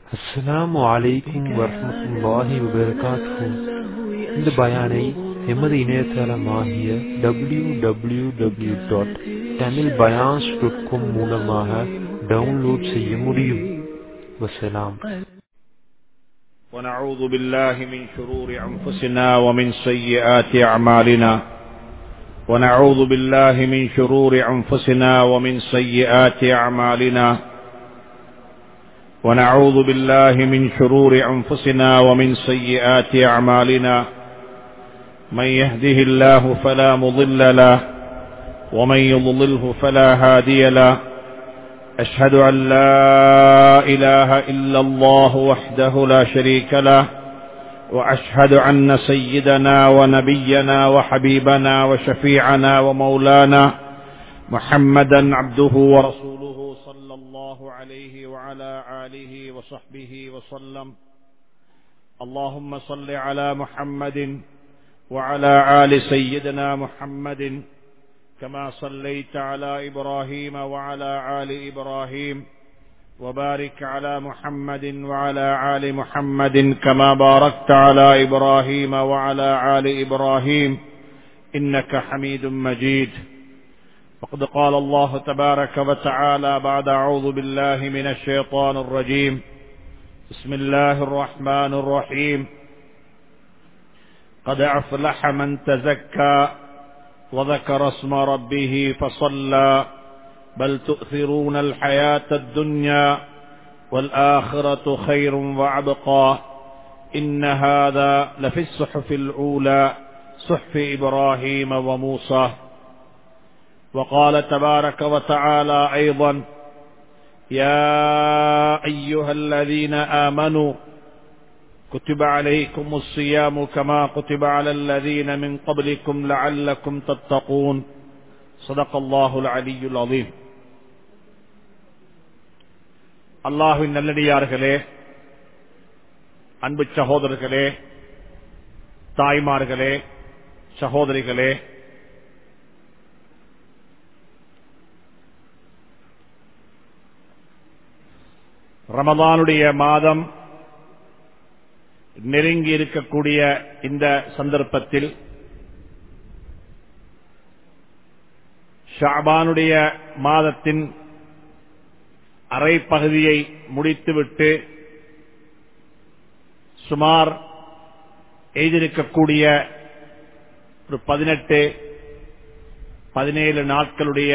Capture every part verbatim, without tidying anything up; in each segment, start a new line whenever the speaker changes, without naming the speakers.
அஸ்ஸலாமு அலைக்கும் வரஹ்மத்துல்லாஹி வபரகாத்துஹு. இந்த பயானை எமது இணையதளமாகிய W W W dot Tamil bayans dot com மூலமாக டவுன்லோட் செய்ய முடியும். வஸ்ஸலாம்.
ونعوذ بالله من شرور أنفسنا ومن سيئات أعمالنا ونعوذ بالله من شرور أنفسنا ومن سيئات أعمالنا ونعوذ بالله من شرور أنفسنا ومن سيئات أعمالنا من يهده الله فلا مضل له ومن يضلله فلا هادي له أشهد أن لا إله إلا الله وحده لا شريك له وأشهد أن سيدنا ونبينا وحبيبنا وشفيعنا ومولانا محمدا عبده ورسوله صلى الله عليه وعلى آله وصحبه وسلم. اللهم صل على محمد وعلى آل سيدنا محمد كما صليت على إبراهيم وعلى آل إبراهيم وبارك على محمد وعلى آل محمد كما باركت على إبراهيم وعلى آل إبراهيم إنك حميد مجيد. وقد قال الله تبارك وتعالى بعد أعوذ بالله من الشيطان الرجيم بسم الله الرحمن الرحيم قد أفلح من تزكى وذكر اسم ربه فصلى بل تؤثرون الحياة الدنيا والآخرة خير وأبقى إن هذا لفي الصحف الأولى صحف إبراهيم وموسى. وقال تبارك وتعالى أيضا يا أيها الذين آمنوا كتب عليكم الصيام كما كتب على الذين من قبلكم لعلكم تتقون. صدق الله العلي العظيم. அல்லாஹ்வின் நல்லடியார்களே, அன்பு சகோதரர்களே, தாய்மார்களே, சகோதரிகளே, ரமதானுடைய மாதம் நெருங்கி இருக்கக்கூடிய இந்த சந்தர்ப்பத்தில் ஷஅபானுடைய மாதத்தின் அரை பகுதியை முடித்துவிட்டு சுமார் எய்திருக்கக்கூடிய ஒரு பதினெட்டு பதினேழு நாட்களுடைய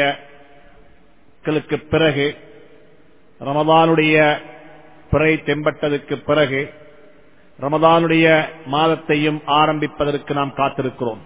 பிறகு ரமதானுடைய பிறை தென்பட்டதற்கு பிறகு ரமதானுடைய மாதத்தையும் ஆரம்பிப்பதற்கு நாம் காத்திருக்கிறோம்.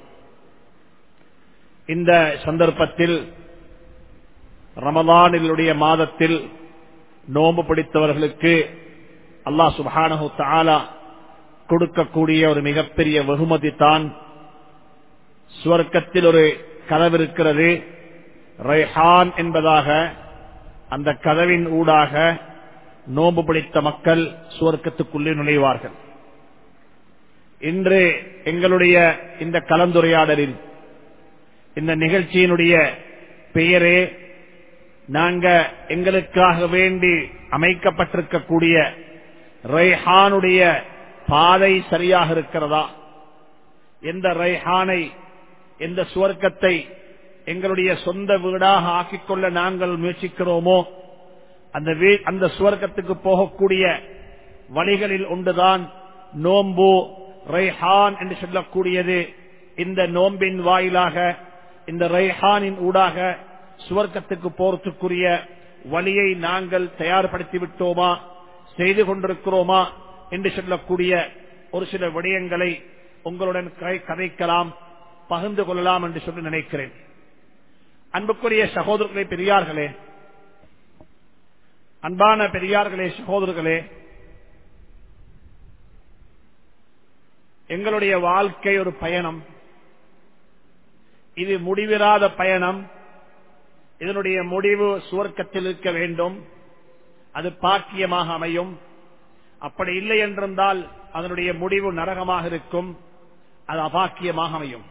இந்த சந்தர்ப்பத்தில் ரமதானுடைய மாதத்தில் நோன்பு பிடித்தவர்களுக்கு அல்லாஹ் சுப்ஹானஹு தஆலா கொடுக்கக்கூடிய ஒரு மிகப்பெரிய வெகுமதி தான் சுவர்க்கத்தில் ஒரு கதவு இருக்கிறது, ரைஹான் என்பதாக. அந்த கதவின் ஊடாக நோன்பு பிடித்த மக்கள் சுவர்க்கத்துக்குள்ளே நுழைவார்கள். இன்று எங்களுடைய இந்த கலந்துரையாடலில் இந்த நிகழ்ச்சியினுடைய பெயரே நாங்க எங்களுக்காக வேண்டி அமைக்கப்பட்டிருக்கக்கூடிய ரைஹானுடைய பாதை சரியாக இருக்கிறதா, எந்த ரைஹானை, எந்த சுவர்க்கத்தை எங்களுடைய சொந்த வீடாக ஆக்கிக்கொள்ள நாங்கள் முயற்சிக்கிறோமோ அந்த அந்த சுவர்க்கத்துக்கு போகக்கூடிய வழிகளில் ஒன்றுதான் நோன்பு, ரைஹான் என்று சொல்லக்கூடியது. இந்த நோம்பின் வாயிலாக, இந்த ரைஹானின் ஊடாக சுவர்க்கத்துக்கு போறதுக்குரிய வழியை நாங்கள் தயார்படுத்தி விட்டோமா, செய்து கொண்டிருக்கிறோமா என்று சொல்லக்கூடிய ஒரு சில விடயங்களை உங்களுடன் கதைக்கலாம், பகிர்ந்து கொள்ளலாம் என்று சொல்லி நினைக்கிறேன். அன்புக்குரிய சகோதரர்களே, பெரியார்களே, அன்பான பெரியார்களே, சகோதரர்களே, எங்களுடைய வாழ்க்கை ஒரு பயணம். இது முடிவிராத பயணம். இதனுடைய முடிவு சுவர்க்கத்தில் இருக்க வேண்டும், அது பாக்கியமாக அமையும். அப்படி இல்லை என்றிருந்தால் அதனுடைய முடிவு நரகமாக இருக்கும், அது அபாக்கியமாக அமையும்.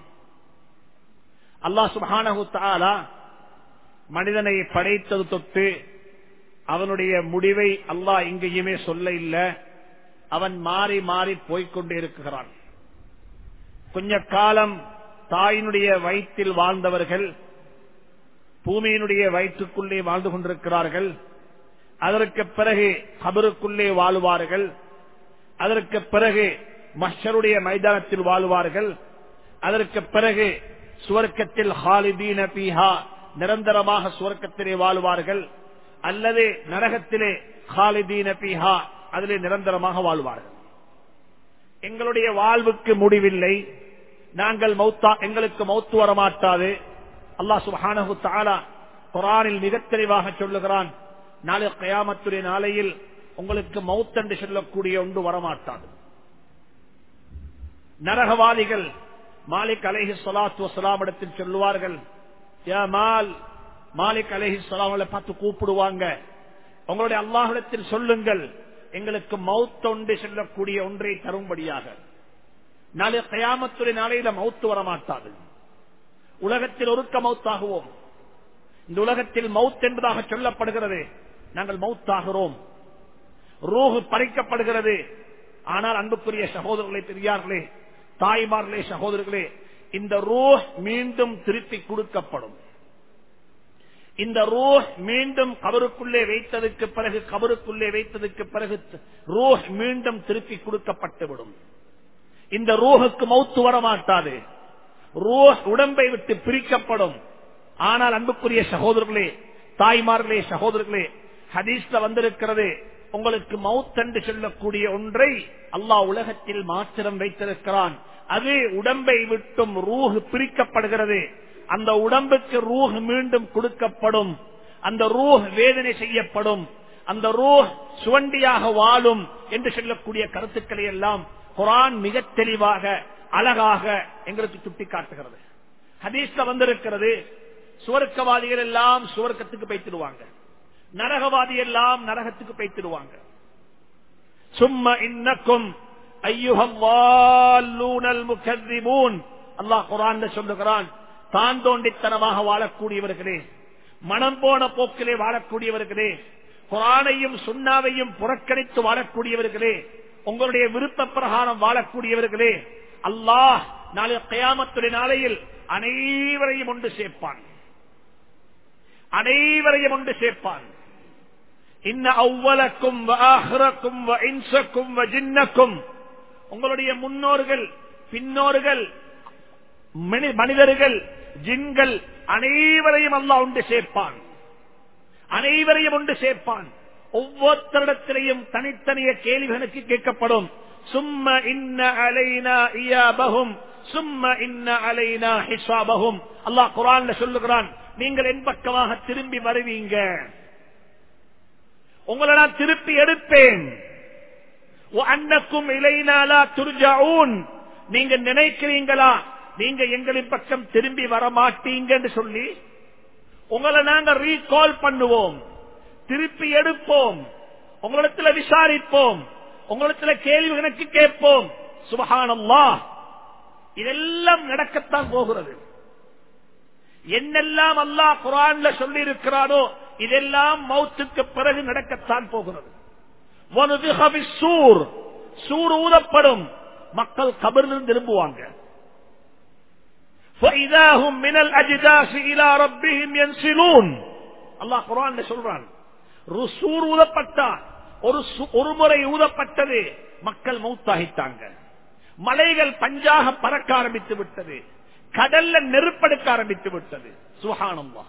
அல்லாஹ் சுப்ஹானஹு தஆலா மனிதனை படைத்தது தொட்டு அவனுடைய முடிவை அல்லாஹ் எங்கேயுமே சொல்ல இல்ல. அவன் மாறி மாறி போய்கொண்டே இருக்கிறான். கொஞ்ச காலம் தாயினுடைய வயிற்றில் வாழ்ந்தவர்கள் பூமியினுடைய வயிற்றுக்குள்ளே வாழ்ந்து கொண்டிருக்கிறார்கள். அதற்கு பிறகு கபருக்குள்ளே வாழுவார்கள். அதற்கு பிறகு மஹ்ஷருடைய மைதானத்தில் வாழுவார்கள். அதற்கு பிறகு சுவர்க்கத்தில் ஹாலிதீன பீஹா நிரந்தரமாக சுவர்க்கத்திலே வாழுவார்கள். அல்லது நரகத்திலே ஹாலிதீன பீஹா அதிலே நிரந்தரமாக வாழ்வார்கள். எங்களுடைய வாழ்வுக்கு முடிவில்லை. நாங்கள் மௌத்தா எங்களுக்கு மௌத்து வரமாட்டாது. அல்லாஹ் சுப்ஹானஹு தஆலா குர்ஆனில் மிக தெளிவாக சொல்லுகிறான், நாளை கியாமத்துடைய நாளையில் உங்களுக்கு மௌத் என்று சொல்லக்கூடிய ஒன்று வரமாட்டாது. நரகவாதிகள் மாலிக் அலைஹி ஸலாத்து வஸலாம் இடத்தில் சொல்லுவார்கள், யா மால், மாலிக் அலைஹி ஸலாம் பார்த்து கூப்பிடுவாங்க, உங்களுடைய அல்லாஹ்விடத்தில் சொல்லுங்கள் எங்களுக்கு மௌத் ஒன்று சொல்லக்கூடிய ஒன்றை தரும்படியாக. நாளை கியாமத்துடைய நாளையில மௌத்து வரமாட்டாது. உலகத்தில் ஒருக்க மௌத்தாகுவோம். இந்த உலகத்தில் மௌத் என்பதாக சொல்லப்படுகிறது. நாங்கள் மௌத்தாகிறோம். ரூஹ் பறிக்கப்படுகிறது. ஆனால் அன்புக்குரிய சகோதரர்களே, பெரியார்களே, தாய்மார்களே, சகோதரர்களே, இந்த ரூஹ் மீண்டும் திருப்பி கொடுக்கப்படும். இந்த ரூஹ் மீண்டும் கபருக்குள்ளே வைத்ததுக்கு பிறகு கபருக்குள்ளே வைத்ததுக்கு பிறகு ரூஹ் மீண்டும் திருப்பி கொடுக்கப்பட்டுவிடும். இந்த ரூஹுக்கு மௌத்து வரமாட்டாது. ரூஹ் உடம்பை விட்டு பிரிக்கப்படும். ஆனால் அன்புக்குரிய சகோதரர்களே, தாய்மார்களே, சகோதரர்களே, ஹதீஸ்ல வந்திருக்கிறது, உங்களுக்கு மௌத் என்று சொல்லக்கூடிய ஒன்றை அல்லாஹ் உலகத்தில் மாத்திரம் வைத்திருக்கிறான். அது உடம்பை விட்டும் ரூஹ் பிரிக்கப்படுகிறது. அந்த உடம்புக்கு ரூஹ் மீண்டும் கொடுக்கப்படும். அந்த ரூஹ் வேதனை செய்யப்படும். அந்த ரூஹ் சுவண்டியாக வாழும் என்று சொல்லக்கூடிய கருத்துக்களை எல்லாம் குர்ஆன் மிக தெளிவாக அழகாக எங்களுக்கு சுட்டி காட்டுகிறது. ஹதீஸ்ல வந்திருக்கிறது, சுவர்க்கவாதிகள் எல்லாம் சுவர்க்கத்துக்கு போய்த்திடுவாங்க, நரகவாதி எல்லாம் நரகத்துக்கு போய்த்திடுவாங்க. சும்ம இன்னக்கும் அய்யுஹல் வால்லூனல் முகذிபூன், அல்லாஹ் குர்ஆன்ல சொல்லுகிறான், தான் தோண்டித்தனமாக வாழக்கூடியவர்களே, மனம் போன போக்கிலே வாழக்கூடியவர்களே, குர்ஆனையும் சுன்னாவையும் புறக்கணித்து வாழக்கூடியவர்களே, உங்களுடைய விருப்ப பிரகாரம் வாழக்கூடியவர்களே, அல்லாஹ் நாளை கியாமத்துடைய நாளையில் அனைவரையும் ஒன்று சேர்ப்பான். அனைவரையும் ஒன்று சேர்ப்பான். இன்ன அவ்வலக்கும் வ ஆஹிரக்கும் வ இன்சக்கும் வ ஜின்னக்கும், உங்களுடைய முன்னோர்கள், பின்னோர்கள், மனிதர்கள், ஜின்கள் அனைவரையும் அல்லாஹ் ஒன்று சேர்ப்பான். அனைவரையும் ஒன்று சேர்ப்பான். ஒவ்வொருத்தரிடத்திலையும் தனித்தனிய கேள்விகளுக்கு கேட்கப்படும். சும்ம இன்ன அலைனா இயாபஹும் சும்ம இன்ன அலைனா ஹிசாபஹும். அல்லாஹ் குர்ஆன்ல சொல்லுகிறான், நீங்கள் என் பக்கமாக திரும்பி வருவீங்க, உங்களை நான் திருப்பி எடுப்பேன். வஅன்னக்கும் இலைனா லா துர்ஜஊன், நீங்க நினைக்கிறீங்களா நீங்க எங்களின் பக்கம் திரும்பி வர மாட்டீங்க என்று சொல்லி உங்களை நாங்க ரீகால் பண்ணுவோம், திருப்பி எடுப்போம், உங்களிடத்துல விசாரிப்போம், உங்களிடத்துல கேள்வி எனக்கு கேட்போம். சுப்ஹானல்லாஹ், இதெல்லாம் நடக்கத்தான் போகிறது. என்னெல்லாம் அல்லாஹ் குர்ஆன்ல சொல்லி இருக்கிறாரோ இதெல்லாம் மௌத்துக்கு பிறகு நடக்கத்தான் போகிறது. வனுஃபிக ஃபிஸ்ஸூர், சூர் ஊதப்படும், மக்கள் கபரிலிருந்து திரும்புவாங்க. فَإِذَا هُمْ مِنَ الْأَجْدَاثِ إِلَى رَبِّهِمْ يَنْسِلُونَ. அல்லாஹ் குர்ஆன்ல சொல்றான், சூர் ஊதப்பட்டா, ஒரு ஒரு முறை ஊதப்பட்டது, மக்கள் மௌத்தாகிட்டாங்க. மலைகள் பஞ்சாக பறக்க ஆரம்பித்து விட்டது, கடல்ல நெருப்படுக்க ஆரம்பித்து விட்டது. சுப்ஹானல்லாஹ்,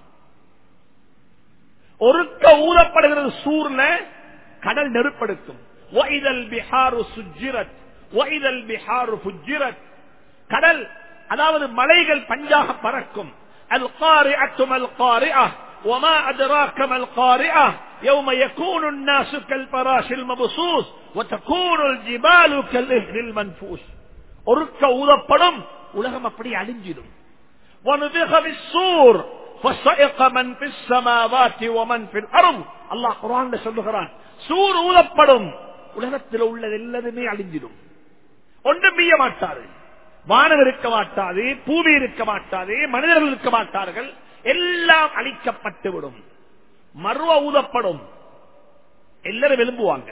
ஒருக்க ஊதப்படுகிறது சூர்ல, கடல் நெருப்படுத்தும். வஇதல் பிஹாரு சுஜ்ஜிரத் வஇதல் பிஹாரு ஃபுஜ்ஜிரத், கடல் அதாவது மலைகள் பஞ்சாக பறக்கும். அல் காரிஅத்து மல் காரிஅ வமா அத்ராக மல் காரிஅ யௌம யகூனு الناس كالفراش المبثوث وتكون الجبال كالعهن المنفوش. ஒருக்க ஊதப்படும், உலகம் அப்படி அழிஞ்சிடும். وَنُفِخَ فِي الصُّورِ فَصَعِقَ مَنْ فِي السَّمَاوَاتِ وَمَنْ فِي الْأَرْضِ. அல்லாஹ் குர்ஆன்ல சொல்லுகிறான், சூர் ஊதப்படும், உலகத்தில் உள்ளது எல்லாமே அழிஞ்சிடும், ஒன்றும் செய்ய மாட்டாது. வானம் இருக்க மாட்டாது, பூமி இருக்க மாட்டாது, மனிதர்கள் இருக்க மாட்டார்கள், எல்லாம் அழிக்கப்பட்டுவிடும். மர்வ ஊதப்படும், எல்லாரும் எழும்புவாங்க.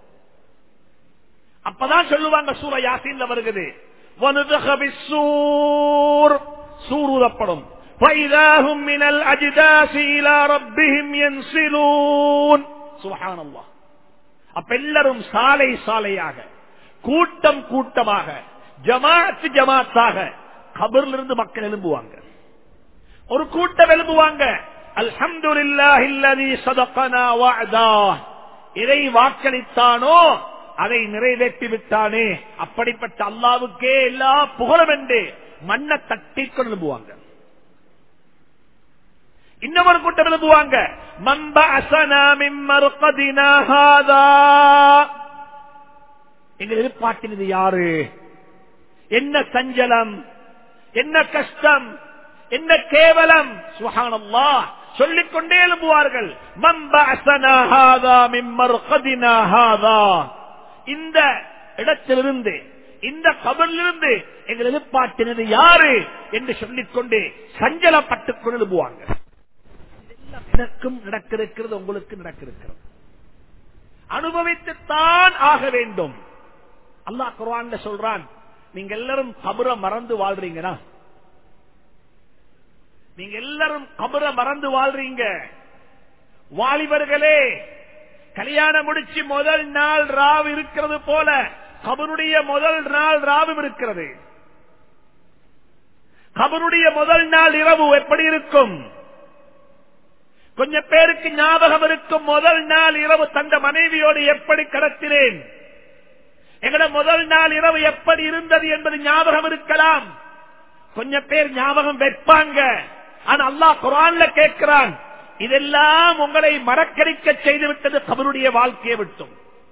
அப்பதான் சொல்லுவாங்க, சூரா யாசீன்ல வருகிறது, வனுதக பிஸ்ஸூர், சூர் ஊதப்படும், ஃபைதாஹும் மினல் அஜ்தாஸி இலா ரப்பிஹிம் யன்சிலூன். சுப்ஹானல்லாஹ். அப்ப எல்லாரும் சாலை சாலையாக, கூட்டம் கூட்டமாக, ஜமாத் ஜமாத்தாக கபரிலிருந்து மக்கள் எழும்புவாங்க. ஒரு கூட்டம் எழும்புவாங்க, அல்ஹம்துலில்லாஹில்லதீ ஸதகனா வஅதா, இதை வாக்களித்தானோ அதை நிறைவேற்றி விட்டானே, அப்படிப்பட்ட அல்லாஹ்வுக்கே எல்லா புகழும் என்று மண்ணை தட்டி கொண்டு எழும்புவாங்க. இன்னொரு கூட்டம் எழும்புவாங்க, மன்பஅஸனா மின் மர்கதினா ஹாதா, எங்க எதிர்பார்க்கிறது யாரு, என்ன சஞ்சலம், என்ன கஷ்டம், என்ன கேவலம். சுப்ஹானல்லாஹ். சொல்லிக்கொண்டே எழும்புவார்கள், மன்பஅஸனா ஹாதா மின் மர்கதினா ஹாதா, இந்த இடத்திலிருந்து, இந்த கபரிலிருந்து எங்கள் எதிர்பார்க்கிறது யாரு என்று சொல்லிக்கொண்டே சஞ்சலப்பட்டுக் கொண்டு எழும்புவாங்க. எனக்கும் நடக்கிறது, உங்களுக்கு நடக்கிறது, அனுபவித்துத்தான் ஆக வேண்டும். அல்லாஹ் குர்ஆன்ல சொல்றான், நீங்க எல்லாரும் கபரை மறந்து வாழ்றீங்கன்னா, நீங்க எல்லாரும் கபரை மறந்து வாழ்றீங்க. வாலிபர்களே, கல்யாணம் முடிச்சு முதல் நாள் ராவு இருக்கிறது போல கபருடைய முதல் நாள் ராவும் இருக்கிறது. கபருடைய முதல் நாள் இரவு எப்படி இருக்கும்? கொஞ்சம் பேருக்கு ஞாபகம் இருக்கும், முதல் நாள் இரவு தந்த மனைவியோடு எப்படி கடத்தினேன், எங்கட முதல் நாள் இரவு எப்படி இருந்தது என்பது ஞாபகம் இருக்கலாம். கொஞ்சம் பேர் ஞாபகம் வைப்பாங்க. ஆனா அல்லாஹ் குர்ஆன்ல கேட்கிறான், இதெல்லாம் உங்களை மறக்கடிக்க செய்துவிட்டது கபருடைய வாழ்க்கையை விட்டும்.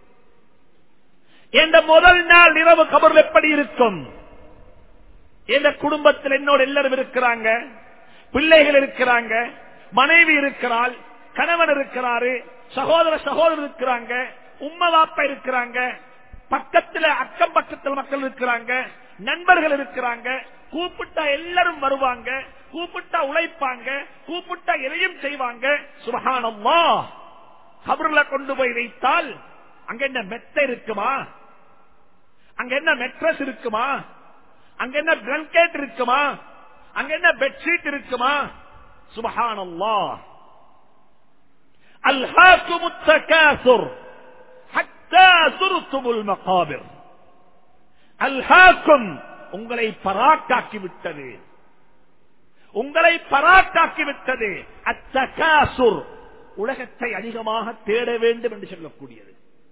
இந்த முதல் நாள் இரவு கபர் எப்படி இருக்கும்? எந்த குடும்பத்தில் என்னோட எல்லாரும் இருக்கிறாங்க, பிள்ளைகள் இருக்கிறாங்க, மனைவி இருக்கிறாள், கணவன் இருக்கிறாரு, சகோதர சகோதரர் இருக்கிறாங்க, உம்மா வாப்பா இருக்கிறாங்க, பக்கத்துல அக்கம் பக்கத்தில் மக்கள் இருக்கிறாங்க, நண்பர்கள் இருக்கிறாங்க. கூப்பிட்டா எல்லாரும் வருவாங்க, கூப்பிட்டா உழைப்பாங்க, கூப்பிட்டா எதையும் செய்வாங்க. சுப்ஹானல்லாஹ். கபர்ல கொண்டு போய் வைத்தால் அங்க என்ன மெத்த இருக்குமா, அங்க என்ன மெட்ரஸ் இருக்குமா, அங்க என்ன பிளாங்கெட் இருக்குமா, அங்க என்ன பெட்ஷீட் இருக்குமா? சுப்ஹானல்லாஹ். அல்ஹாகுமுத் தகாசுர் ஹத்தா ஸுர்துமுல் மகாபிர். அல்ஹாக்கும், உங்களை பராக்காக்கி விட்டது, உங்களை பராக்காக்கி விட்டது. அத்தகாசுர், உலகத்தை அதிகமாக தேட வேண்டும் என்று சொல்லக்கூடியது.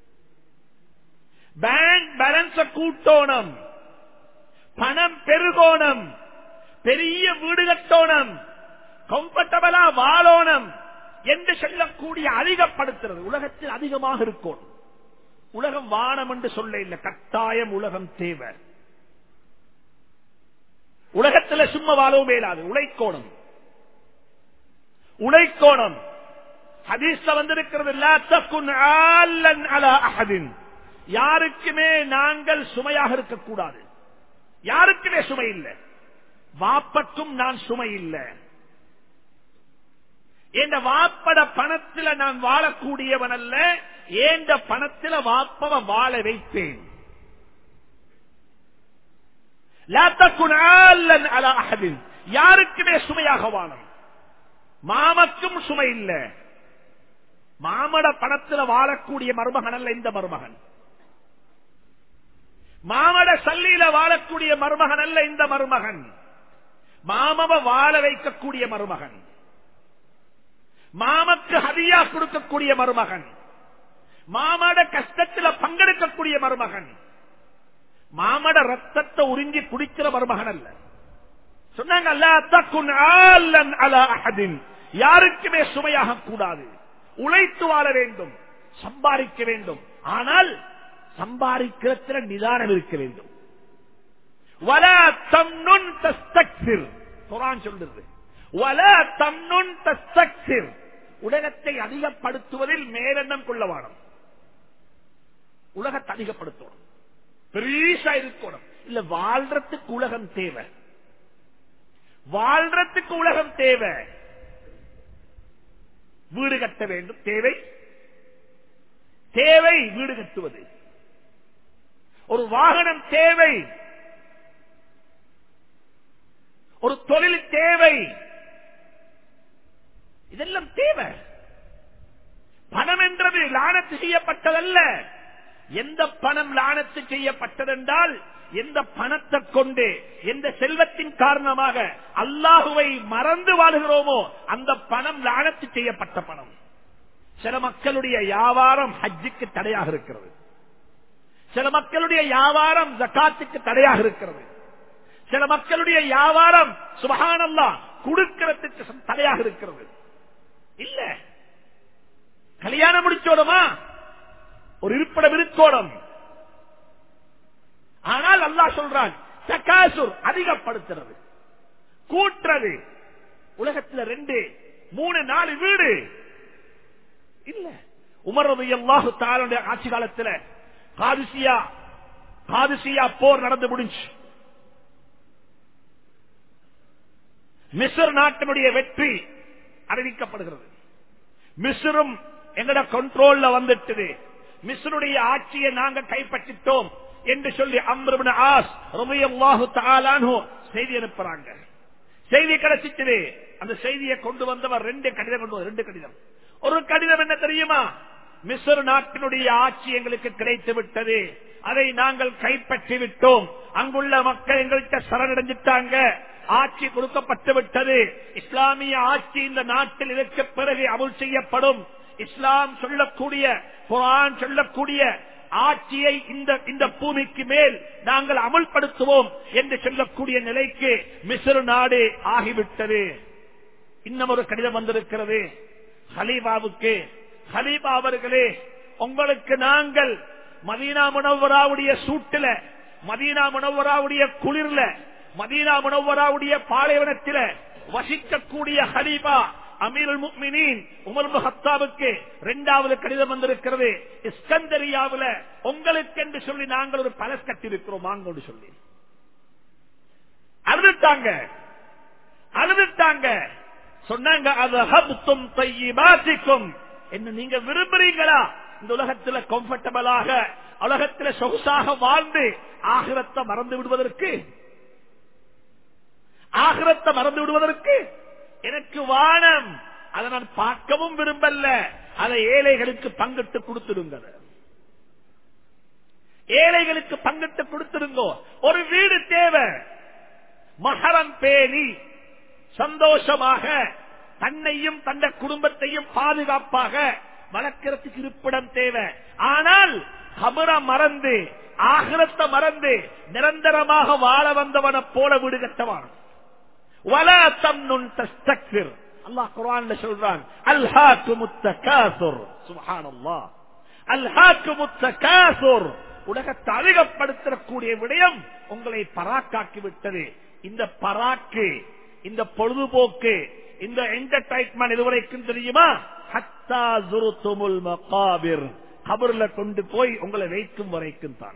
பேங்க் பேலன்ஸ் கூட்டோணம், பணம் பெருகோணம், பெரிய வீடு கட்டோணம், கம்ஃபர்டபிளா வாழோணம் என்று சொல்லக்கூடிய அதிகப்படுத்துறது. உலகத்தில் அதிகமாக இருக்கும். உலகம் வானம் என்று சொல்ல இல்லை, கட்டாயம் உலகம் தேவை. உலகத்தில் சும்மா வாழவும் மேலாது, உழைக்கோணம், உழைக்கோணம். ஹதீஸ்ல வந்திருக்கிறது, லா தகுன் ஆலன் அலா அஹதின், யாருக்குமே நாங்கள் சுமையாக இருக்கக்கூடாது. யாருக்குமே சுமை இல்லை. வாப்பக்கும் நான் சுமை இல்லை. என்ற வாப்பட பணத்தில் நான் வாழக்கூடியவன் அல்ல, ஏண்ட பணத்தில் வாப்பவ வாழ வைப்பேன். யாருக்குமே சுமையாக வாழும். மாமக்கும் சுமை இல்லை. மாமட பணத்தில் வாழக்கூடிய மருமகன் அல்ல இந்த மருமகன். மாமட சல்லியில வாழக்கூடிய மருமகன் அல்ல இந்த மருமகன். மாமவ வாழ வைக்கக்கூடிய மருமகன், மாமக்கு ஹதியா கொடுக்கக்கூடிய மருமகன், மாமட கஷ்டத்தில் பங்கெடுக்கக்கூடிய மருமகன், மாமட ரத்தத்தை உறிஞ்சி குடிக்கிற மருமகன் அல்ல. சொன்னாங்க, லா தகுன் ஆலன் அலா அஹதின், யாருக்குமே சுமையாக கூடாது. உழைத்து வாழ வேண்டும், சம்பாதிக்க வேண்டும். ஆனால் சம்பாதிக்கிறதுல நிதானம் இருக்க வேண்டும். வலா தம்னுன் தஸ்தக்சிர், குர்ஆன் சொல்றது. வலா தம்னுன் தஸ்தக்சிர், உலகத்தை அதிகப்படுத்துவதில் மேலெண்ணம் கொள்ள வேணும். உலகத்தை அதிகப்படுத்தணும், பெரிசா இருக்கணும். இல்ல, வாழ்றதுக்கு உலகம் தேவை, வாழ்றதுக்கு உலகம் தேவை. வீடு கட்ட வேண்டும் தேவை, தேவை வீடு கட்டுவது, ஒரு வாகனம் தேவை, ஒரு தொழில் தேவை, இதெல்லாம் தேவை. பணம் என்றது லானத்து செய்யப்பட்டதல்ல. எந்த பணம் லானத்து செய்யப்பட்டதென்றால் எந்த பணத்தை கொண்டு எந்த செல்வத்தின் காரணமாக அல்லாஹுவை மறந்து வாழுகிறோமோ அந்த பணம் லானத்து செய்யப்பட்ட பணம். சில மக்களுடைய வியாபாரம் ஹஜ்ஜுக்கு தடையாக இருக்கிறது, சில மக்களுடைய வியாபாரம் ஜகாத்துக்கு தடையாக இருக்கிறது, சில மக்களுடைய வியாபாரம் சுப்ஹானல்லாஹ் கொடுக்கிறதுக்கு தடையாக இருக்கிறது. இல்ல, கல்யாணம் முடிச்சோடுமா ஒரு இருப்பிடம் இருக்கோடும். ஆனால் அல்லாஹ் சொல்றான் தகாசுர் அதிகப்படுத்துறது, கூட்டுறது. உலகத்தில் ரெண்டு மூணு நாலு வீடு இல்ல. உமர் ரலியல்லாஹு தஆலா ஆட்சி காலத்தில் காதிசியா காதிசியா போர் நடந்து முடிஞ்சு. மிஸ்ர் நாட்டினுடைய வெற்றி அறிவிக்கப்படுகிறது. மிஸ்ரும் எங்கட கண்ட்ரோல்ல வந்துட்டது, மிஸ்ருடைய ஆட்சியை நாங்க கைப்பற்றிட்டோம் என்று சொல்லி அம்ர் இப்னு ஆஸ் ரலியல்லாஹு தஆலா அன்ஹு செய்தி அனுப்புறாங்க. செய்தி கிடைச்சிட்டு அந்த செய்தியை கொண்டு வந்தவர் ரெண்டு கடிதம் கொண்டு வந்தார். ரெண்டு கடிதம். ஒரு கடிதம் என்ன தெரியுமா? மிஸ்ர் நாட்டினுடைய ஆட்சி எங்களுக்கு கிடைத்து விட்டது, அதை நாங்கள் கைப்பற்றி விட்டோம், அங்குள்ள மக்கள் எங்கள்கிட்ட சரணடைஞ்சிட்டாங்க, ஆட்சி கொடுக்கப்பட்டு விட்டது, இஸ்லாமிய ஆட்சி இந்த நாட்டில் இதற்கு பிறகு அமல் செய்யப்படும், இஸ்லாம் சொல்லக்கூடிய குர்ஆன் சொல்லக்கூடிய ஆட்சியை இந்த இந்த பூமிக்கு மேல் நாங்கள் அமல்படுத்துவோம் என்று சொல்லக்கூடிய நிலைக்கு மிஸ்ர் நாடு ஆகிவிட்டது. இன்னும் ஒரு கடிதம் வந்திருக்கிறது ஹலீஃபாவுக்கு. ஹலீஃபா அவர்களே, உங்களுக்கு நாங்கள் மதீனா முனவ்வராவுடைய சூட்டில, மதீனா முனவ்வராவுடைய குளிர்ல, மதீனா முனவ்வராவுடைய பாலைவனத்தில வசிக்கக்கூடிய ஹலீஃபா அமீருல் முஃமினீன் உமர் இப்னு கத்தாபுக்கு இரண்டாவது கடிதம் வந்திருக்கிறது. இஸ்கந்தரியாவுல உங்களுக்கு என்று சொல்லி நாங்கள் ஒரு பலஸ் கட்டி இருக்கிறோம் வாங்கன்னு சொல்லி அழுதுட்டாங்க அழுதுட்டாங்க சொன்னாங்க, அத்ஹப்தும் தய்யிபாத்திக்கும், என்ன நீங்க விரும்புறீங்களா இந்த உலகத்துல கம்ஃபர்டபிளாக உலகத்துல சொகுசாக வாழ்ந்து ஆகிரத்தை மறந்து விடுவதற்கு? ஆகிரத்தை மறந்து விடுவதற்கு எனக்கு வானம், அதை நான் பார்க்கவும் விரும்பல, அதை ஏழைகளுக்கு பங்கிட்டு கொடுத்துடுங்க, ஏழைகளுக்கு பங்கிட்டு கொடுத்துடுங்கோ. ஒரு வீடு தேவை, மஹரம் பேணி சந்தோஷமாக தன்னையும் தந்த குடும்பத்தையும் பாதுகாப்பாக வளர்க்கிறதுக்கு இருப்பிடம் தேவை. ஆனால் கபர மறந்து ஆகிரத்தை மறந்து நிரந்தரமாக வாழ வந்தவனை போல வீடு கட்டவான். வலா தம்னுன் தஸ்தக்பிர், அல்லாஹ் குர்ஆன்ல சொல்றான், அல்ஹாக்குமுத் தகாசுர். சுப்ஹானல்லாஹ், அல்ஹாக்குமுத் தகாசுர், உலகத்தை அதிகப்படுத்தக்கூடிய விடயம் உங்களை பராக்காக்கி விட்டது. இந்த பராக்கு, இந்த பொழுதுபோக்கு, இந்த என்டர்டைன்மென்ட் இதுவரைக்கும் தெரியுமா? ஹத்தா ஸுருதுமுல் மகாபிர், கபர்ல கொண்டு போய் உங்களை வைக்கும் வரைக்கும் தான்.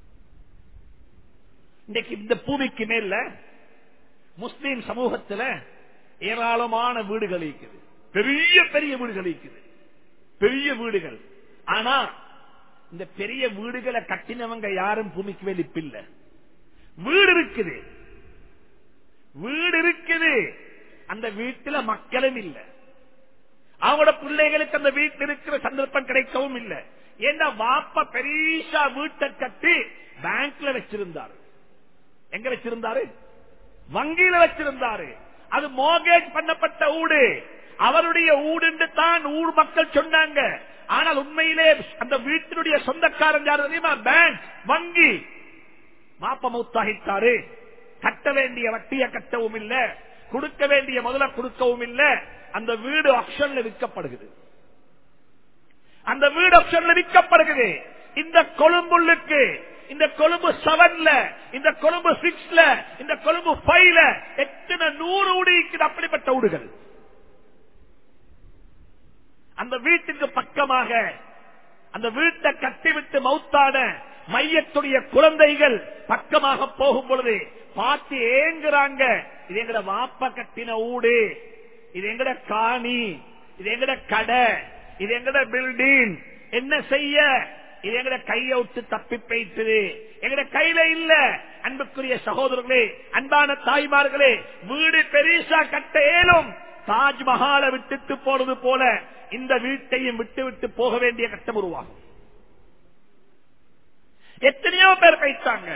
இன்னைக்கு இந்த பூமிக்கு மேல முஸ்லிம் சமூகத்தில் ஏராளமான வீடுகள் இருக்குது, பெரிய பெரிய வீடுகள் இருக்குது, பெரிய வீடுகள். ஆனா இந்த பெரிய வீடுகளை கட்டினவங்க யாரும் பூமிக்கு மேல் இப்ப இல்ல. வீடு இருக்குது, வீடு இருக்குது, அந்த வீட்டுல மக்களும் இல்ல, அவங்களோட பிள்ளைகளுக்கு அந்த வீட்டில் இருக்கிற சந்தர்ப்பம் கிடைக்கவும் இல்லை. ஏன்னா வாப்பா பெரிசா வீட்டை கட்டி பேங்க்ல வச்சிருந்தாரு. எங்க வச்சிருந்தாரு? வங்கியில வச்சிருந்தாரு. அது மோர்கேஜ் பண்ணப்பட்ட ஊடு, அவருடைய ஊடு தான் ஊர் மக்கள் சொன்னாங்க. ஆனால் உண்மையிலே அந்த வீட்டினுடைய சொந்தக்காரன் யாரு தெரியுமா? பேங்க், வங்கி. மாப்ப மௌத்தாகிட்டாரு, கட்ட வேண்டிய வட்டியை கட்டவும் இல்ல, கொடுக்க வேண்டிய முதல கொடுக்கவும் இல்ல. அந்த வீடு ஆப்ஷன்ல விற்கப்படுகிறது, அந்த வீடு ஆப்ஷன்ல விற்கப்படுகிறது. இந்த கொழும்புள்ளுக்கு, இந்த கொழும்பு செவன்ல, இந்த கொழும்பு சிக்ஸ்ல, இந்த கொழும்பு ஃபைவ்ல எத்தனை நூறு ஊடு இருக்குது. அப்படிப்பட்ட ஊடுகள் அந்த வீட்டுக்கு பக்கமாக அந்த வீட்டை கட்டிவிட்டு மௌத்தான மையத்துடைய குழந்தைகள் பக்கமாக போகும் பொழுது பார்த்து ஏங்குறாங்க. இது எங்கட வாப்பா கட்டின ஊடு, இது எங்கட காணி, இது எங்கட கடை, இது எங்கட பில்டிங், என்ன செய்ய? இது எங்கட கையை விட்டு தப்பி போயிட்டது, எங்கட கையில இல்ல. அன்புக்குரிய சகோதரர்களே, அன்பான தாய்மார்களே, வீடு பெரிசா கட்ட ஏலும், தாஜ்மஹாலை விட்டுட்டு போறது போல இந்த வீட்டையும் விட்டு விட்டு போக வேண்டிய கட்டம் உருவாகும். எத்தனையோ பேர் பேசாங்க.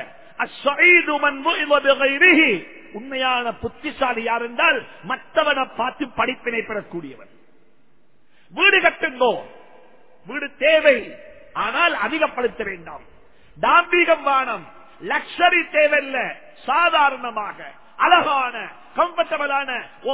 உண்மையான புத்திசாலி யார் என்றால் மற்றவனை பார்த்து படிப்பினை பெறக்கூடியவன். வீடு கட்டுங்கோ, வீடு தேவை, ஆனால் அதிகப்படுத்த வேண்டாம். தாம்பீகம் வானம், லக்ஸரி தேவையில்ல, சாதாரணமாக அழகான கம்ஃபர்டபிளான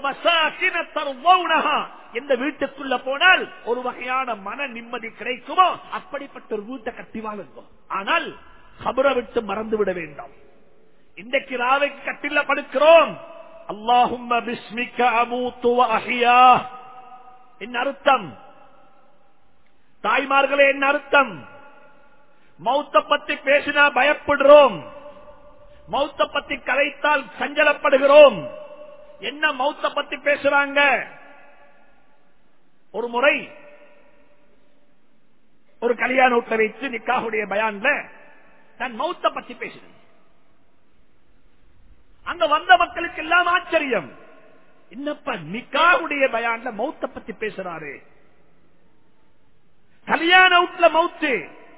எந்த வீட்டுக்குள்ள போனால் ஒரு வகையான மன நிம்மதி கிடைக்குமோ அப்படிப்பட்ட ஒரு வீட்டை கட்டி வாழுங்க. ஆனால் கபரை விட்டு மறந்து விட வேண்டாம். இன்றைக்கு ராவைக்கு கட்டில படுக்கிறோம். அல்லாஹும்ம பிஸ்மிக்க அமூத்து வ அஹ்யா. என்ன அர்த்தம் தாய்மார்களே? என்ன அர்த்தம்? மௌத்த பத்தி பேசினா பயப்படுறோம், மௌத்த பத்தி கலைத்தால் சஞ்சலப்படுகிறோம். என்ன மௌத்த பத்தி பேசுறாங்க? ஒரு முறை ஒரு கல்யாண வீட்டில் வைத்து நிக்காஹுடைய பயான்ல நான் மௌத்த பத்தி பேசினேன். அங்க வந்த மக்களுக்கு எல்லாம் ஆச்சரியம். என்னப்பா நிக்காஹுடைய பயான்ல மௌத்த பத்தி பேசுறாரு? கல்யாண வீட்டுல மௌத்து,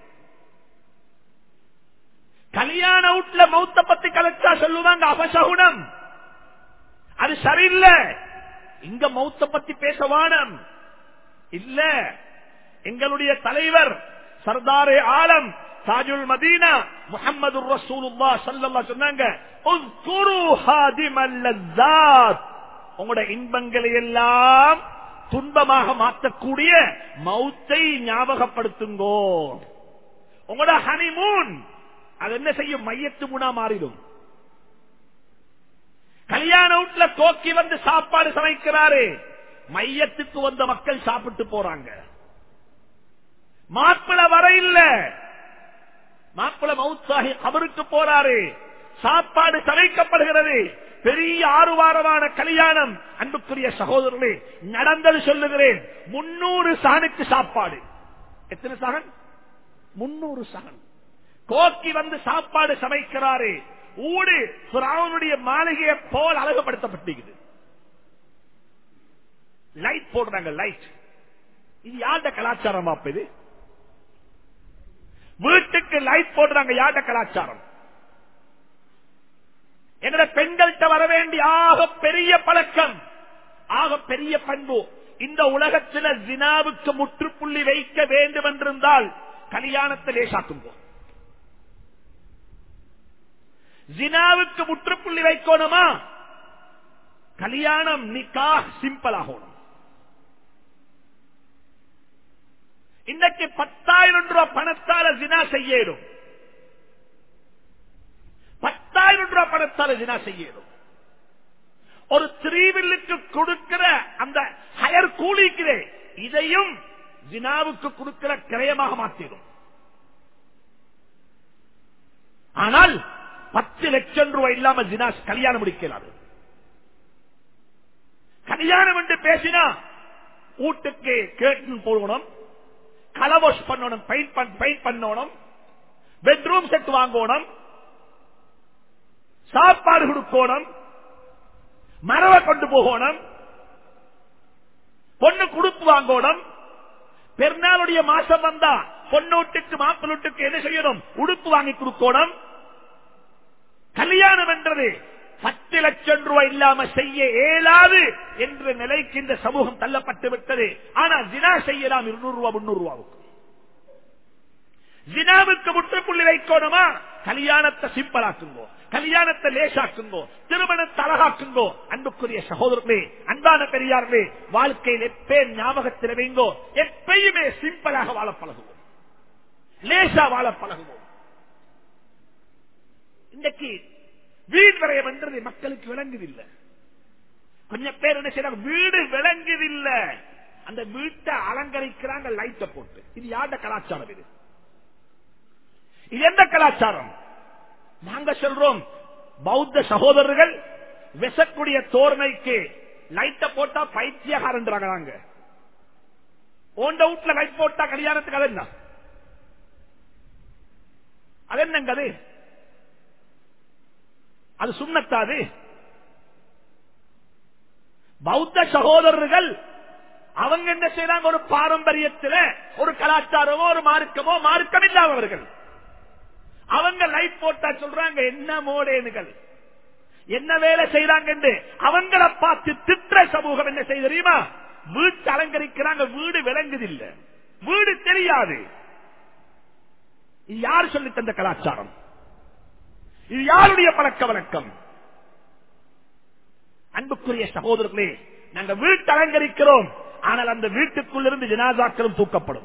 கல்யாண வீட்டுல மௌத்த பத்தி கலெக்டா சொல்லுவாங்க அபசகுணம், அது சரியில்லை. இங்க மௌத்த பத்தி பேசவானம் இல்ல. எங்களுடைய தலைவர் சர்தாரே ஆலம் தாஜுல் மதீனா முஹம்மது ரசூலுல்லாஹ் ஸல்லல்லாஹு அலைஹி சொன்னாங்க, உஸ்குரு ஹாதிமல் லஸ்ஸாத், உங்களுடைய இன்பங்களை எல்லாம் துன்பமாக மாற்றக்கூடிய மௌத்தை ஞாபகப்படுத்துங்கோ. உங்களோட ஹனிமூன் அது என்ன செய்யும்? மையத்து முனா மாறிடும். கல்யாண வீட்டுல தோக்கி வந்து சாப்பாடு சமைக்கிறாரு, மையத்துக்கு வந்த மக்கள் சாப்பிட்டு போறாங்க. மாப்பிள வர இல்ல, மாப்பிள மௌத்தாகி கபருக்கு போறாரு, சாப்பாடு சமைக்கப்படுகிறது. பெரிய ஆறு வாரமான கல்யாணம். அன்புக்குரிய சகோதரர்களே, நடந்தது சொல்லுகிறேன். முன்னூறு சகனுக்கு சாப்பாடு. எத்தனை சகன்? முன்னூறு சகன். கோக்கி வந்து சாப்பாடு சமைக்கிறாரு. ஊடு ஃபிரௌனுடைய மாளிகையை போல் அழகுபடுத்தப்பட்டிருக்குது. லைட் போடுறாங்க, லைட். இது யார்ட கலாச்சாரம்? இது வீட்டுக்கு லைட் போடுறாங்க, யார்ட கலாச்சாரம்? எங்கட பெண்கள்கிட்ட வர வேண்டிய ஆக பெரிய பழக்கம், ஆக பெரிய பண்பு, இந்த உலகத்தில் ஜினாவுக்கு முற்றுப்புள்ளி வைக்க வேண்டும் என்றிருந்தால் கல்யாணத்தை லேசாக்குங்கோ. ஜினாவுக்கு முற்றுப்புள்ளி வைக்கணுமா? கல்யாணம் நிக்காஹ் சிம்பிள் ஆகணும். இன்றைக்கு பத்தாயிரம் ரூபாய் பணத்தால ஜினா செய்யணும், பத்தாயிரம் ரூபாய் பணத்தால ஜினா செய்யணும். ஒரு த்ரீவில்லுக்கு கொடுக்கிற அந்த ஹயர் கூலிக்கு இதையும் ஜினாவுக்கு கொடுக்கிற கிரயமாக மாற்றிடும். ஆனால் பத்து லட்சம் ரூபாய் இல்லாம ஜினா கல்யாணம் முடிக்கிறார். கல்யாணம் என்று பேசினா வீட்டுக்கு கேட்டு போடணும், கலர் வாஷ் பண்ணணும், பெயிண்ட் பண்ணணும், பெட்ரூம் செட் வாங்கணும், சாப்பாடு கொடுக்கணும், மரவை கொண்டு போகணும், பொண்ணு குடுப்பு வாங்கணும். பெருநாளுடைய மாசம் வந்தா பொண்ணூட்டுக்கு மாப்பிள்ளூட்டுக்கு என்ன செய்யணும்? உடுப்பு வாங்கி கொடுக்கணும். கல்யாணம் என்றது பத்து லட்சம் ரூபாய் இல்லாம செய்ய இயலாது என்ற நிலைக்கு இந்த சமூகம் தள்ளப்பட்டு விட்டது. ஆனால் ஜினா செய்யலாம் இருநூறு ரூபாய் முன்னூறு ரூபாவுக்கு. ஜினாவுக்கு முற்றுப்புள்ளி வைக்கணுமா? கல்யாணத்தை சிம்பிளாக்குங்கோ, கல்யாணத்தை லேசாக்குங்கோ, திருமணத்தை அழகாக்குங்கோ. அன்புக்குரிய சகோதரர்களே, அன்பான பெரியார்களே, வாழ்க்கையில் எப்பே ஞாபகத்தில் வைங்கோ, எப்பயுமே சிம்பிளாக வாழ பழகுவோம், லேசா வாழ பழகுவோம். இன்றைக்கு வீடு விரயம் என்றது மக்களுக்கு விளங்குதில்லை. கொஞ்சம் பேர் என்ன செய்யறாங்க? வீடு விளங்குதில்லை, அந்த வீட்டை அலங்கரிக்கிறாங்க லைட்டை போட்டு. இது யாருடைய கலாச்சாரம்? இது இது எந்த கலாச்சாரம்? நாங்க சொல்றோம், பௌத்த சகோதரர்கள் விசக்கூடிய தோரணைக்கு லைட்டை போட்டா பைத்தியகாரன்றாங்க. ஓண்ட வீட்டுல லைட் போட்டா கல்யாணத்துக்கு அது என்ன அது என்னங்க அது அது சுண்ணத்தாது. பௌத்த சகோதரர்கள் அவங்க என்ன செய்யறாங்க, ஒரு பாரம்பரியத்தில் ஒரு கலாச்சாரமோ ஒரு மார்க்கமோ மார்க்கம் இல்லாதவர்கள் அவங்க லைட் போட்டா சொல்றாங்க என்ன மோடேனுகள் என்ன வேலை செய்யறாங்க என்று அவங்கள பார்த்து திட்ட சமூகம் என்ன செய்ய தெரியுமா, வீட்டு அலங்கரிக்கிறாங்க. வீடு விளங்குதில்லை, வீடு தெரியாது. இது யார் சொல்லி தந்த கலாச்சாரம், இது யாருடைய பழக்க வழக்கம்? அன்புக்குரிய சகோதரர்களே, நாங்க வீட்டு அலங்கரிக்கிறோம், ஆனால் அந்த வீட்டுக்குள் இருந்து ஜனாசாக்களும் தூக்கப்படும்.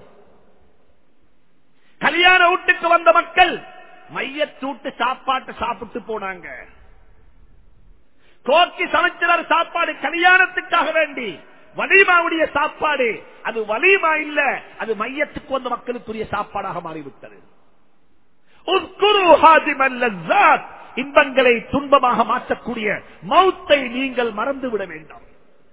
கல்யாண வீட்டுக்கு வந்த மக்கள் மையத்தூட்டு சாப்பாட்டு சாப்பிட்டு போனாங்க. கோக்கி சமைச்சர் சாப்பாடு கல்யாணத்துக்காக வேண்டி வலிமாவுடைய சாப்பாடு, அது வலிமா இல்ல, அது மையத்துக்கு வந்த மக்களுக்குரிய சாப்பாடாக மாறிவிட்டது. இன்பங்களை துன்பமாக மாற்றக்கூடிய மௌத்தை நீங்கள் மறந்துவிட வேண்டாம்.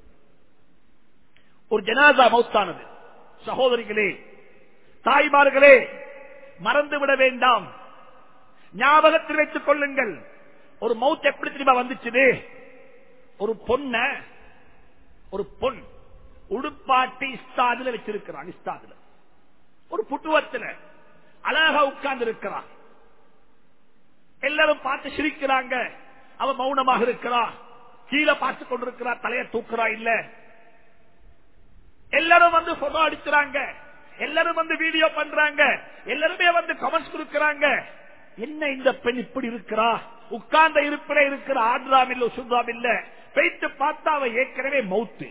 ஒரு ஜனாசா மௌத்தானது, சகோதரிகளே தாய்மார்களே, மறந்துவிட வேண்டாம், ஞாபகத்தில் வைத்துக் கொள்ளுங்கள். ஒரு மௌத் எப்படி தெரியுமா வந்துச்சு, ஒரு பொண்ண ஒரு பொன் உடுப்பாட்டி இஸ்தாதுல வச்சிருக்கிறான். இஸ்தாதுல ஒரு புட்டுவத்தில் அழகா உட்கார்ந்து இருக்கிறான். எல்லாரும் பார்த்து சிரிக்கிறாங்க. அவ மௌனமாக இருக்கிறா, கீழே பார்த்து கொண்டிருக்கிறா, தலையை தூக்குறா இல்ல. எல்லாரும் வந்து போட்டோ அடிக்கிறாங்க, எல்லாரும் வந்து வீடியோ பண்றாங்க, எல்லாருமே வந்து கமெண்ட்ஸ் கொடுக்கிறாங்க. என்ன இந்த பெண் இப்படி இருக்கிறா, உட்கார்ந்த இருப்பிலே இருக்கிற ஆட்ராம் இல்ல சுத்ராம் இல்ல. பேச்சு பார்த்தா அவ ஏற்கனவே மௌத்து,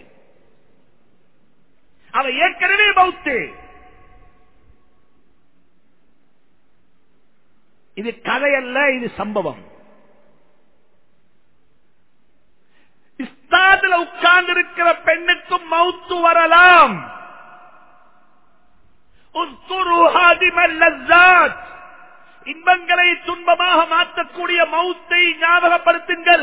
அவ ஏற்கனவே மௌத்து. இது கதையல்ல, இது சம்பவம். இஸ்தாதுல உட்கார்ந்து இருக்கிற பெண்ணுக்கும் மௌத்து வரலாம். இன்பங்களை துன்பமாக மாற்றக்கூடிய மௌத்தை ஞாபகப்படுத்துங்கள்.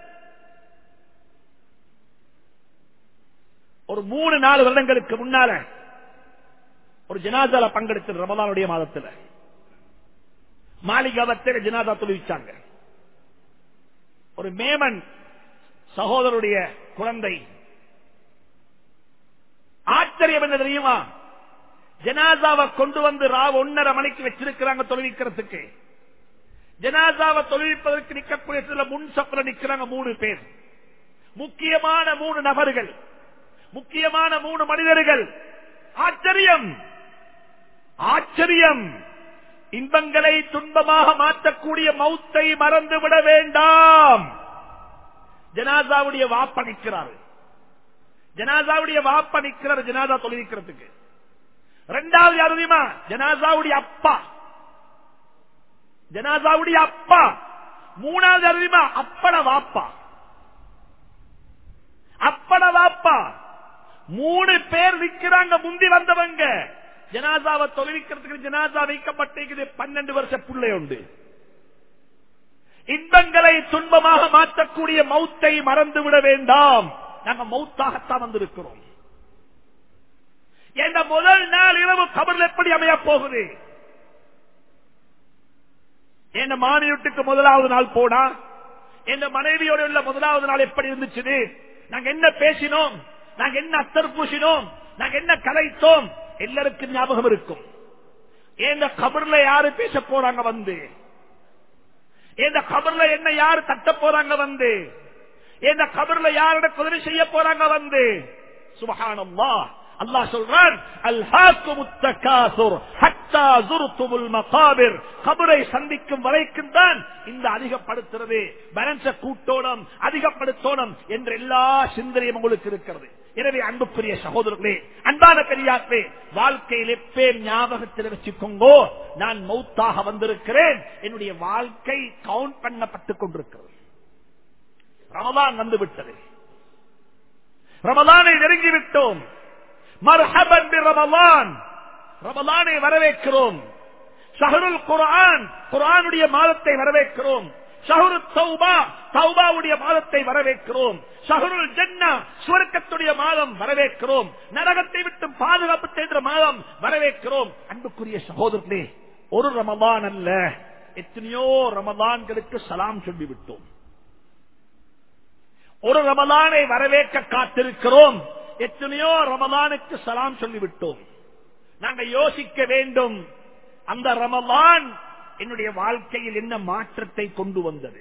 ஒரு மூணு நாலு வருடங்களுக்கு முன்னால ஒரு ஜனாசால பங்கெடுத்து ரமலானுடைய மாதத்தில் மாளிகாவத்தில் ஜனாதா தொழுவிச்சாங்க. ஒரு மேமன் சகோதரருடைய குழந்தை. ஆச்சரியம் என்ன தெரியுமா, ஜனாசாவை கொண்டு வந்து ராவ் ஒன்னரை மணிக்கு வச்சிருக்கிறாங்க தொழுவிக்கிறதுக்கு. ஜனாசாவை தொழுவிப்பதற்கு நிற்கக்கூடிய முன் சப்பல நிற்கிறாங்க மூணு பேர், முக்கியமான மூணு நபர்கள், முக்கியமான மூணு மனிதர்கள். ஆச்சரியம் ஆச்சரியம். இன்பங்களை துன்பமாக மாற்றக்கூடிய மௌத்தை மறந்துவிட வேண்டாம். ஜனாசாவுடைய வாப்ப நிற்கிறார், ஜனாசாவுடைய வாப்ப நிற்கிறார் ஜனாசா தொழுவிக்கிறதுக்கு. இரண்டாவது யார் தெரியுமா, ஜனாசாவுடைய அப்பா, ஜனாசாவுடைய அப்பா. மூணாவது யார் தெரியுமா, அப்பட வாப்பா, அப்பட வாப்பா. மூணு பேர் நிற்கிறாங்க முந்தி வந்தவங்க. ஜனாசாவை தொழுவிக்கிறதுக்கு ஜனாசா வைக்கப்பட்டிருக்கிறது. பன்னெண்டு வருஷ பிள்ளை உண்டு. இன்பங்களை துன்பமாக மாற்றக்கூடிய மௌத்தை மறந்துவிட வேண்டாம். நாங்க மௌத்தாகத்தான் வந்திருக்கிறோம். என்ற முதல் நாள் இரவு கபரில் எப்படி அமைய போகுது? என் மாநிலத்துக்கு முதலாவது நாள் போனா என் மனைவியோடு உள்ள முதலாவது நாள் எப்படி இருந்துச்சு? நாங்க என்ன பேசினோம், நாங்க என்ன அத்தர் பூசினோம், நாங்க என்ன கலைத்தோம், எல்லாருக்கும் ஞாபகம் இருக்கும். என் கபர்ல யாரு பேச போறாங்க வந்து, என் கபர்ல என்ன யாரு தட்ட போறாங்க வந்து, என் கபர்ல யாரோட உதவி செய்ய போறாங்க வந்து. சுப்ஹானல்லாஹ். அல்லாஹ் சொல்றான், அல்ஹாக்குமுத் தகாசுர் ஹத்தா ஸுர்துமுல் மகாபிர். கபரை சந்திக்கும் வரைக்கும் தான் இந்த அதிகப்படுத்துறது, பேலன்ஸ கூட்டோணும், அதிகப்படுத்தோணும் என்ற எல்லா சிந்தனையும் உங்களுக்கு இருக்கிறது. எனவே அன்புக்குரிய சகோதரர்களே, அன்பான பெரியார்களே, வாழ்க்கையில் எப்பேர் ஞாபகத்தில் வச்சுக்கோங்கோ, நான் மௌத்தாக வந்திருக்கிறேன், என்னுடைய வாழ்க்கை கவுண்ட் பண்ணப்பட்டுக் கொண்டிருக்கிறது. ரமலான் வந்து விட்டது, ரமலானை நெருங்கிவிட்டோம். மர்ஹபன் பி ரமலான், ரமலானை வரவேற்கிறோம். ஷஹ்ருல் குர்ஆன், குர்ஆனுடைய மாதத்தை வரவேற்கிறோம். ஷஹ்ரு தௌபா, தௌபாவுடைய மாதத்தை வரவேற்கிறோம். ஷஹ்ருல் ஜன்னா, சுவர்க்கத்துடைய மாதம் வரவேற்கிறோம். நரகத்தை விட்டு பாதுகாப்பு என்ற மாதம் வரவேற்கிறோம். அன்புக்குரிய சகோதரர்களே, ஒரு ரமலான் அல்ல, எத்தனையோ ரமலான்களுக்கு சலாம் சொல்லிவிட்டோம். ஒரு ரமலானை வரவேற்க காத்திருக்கிறோம். எத்தனையோ ரமலானுக்கு சலாம் சொல்லிவிட்டோம். நாங்கள் யோசிக்க வேண்டும், அந்த ரமலான் என்னுடைய வாழ்க்கையில் என்ன மாற்றத்தை கொண்டு வந்தது?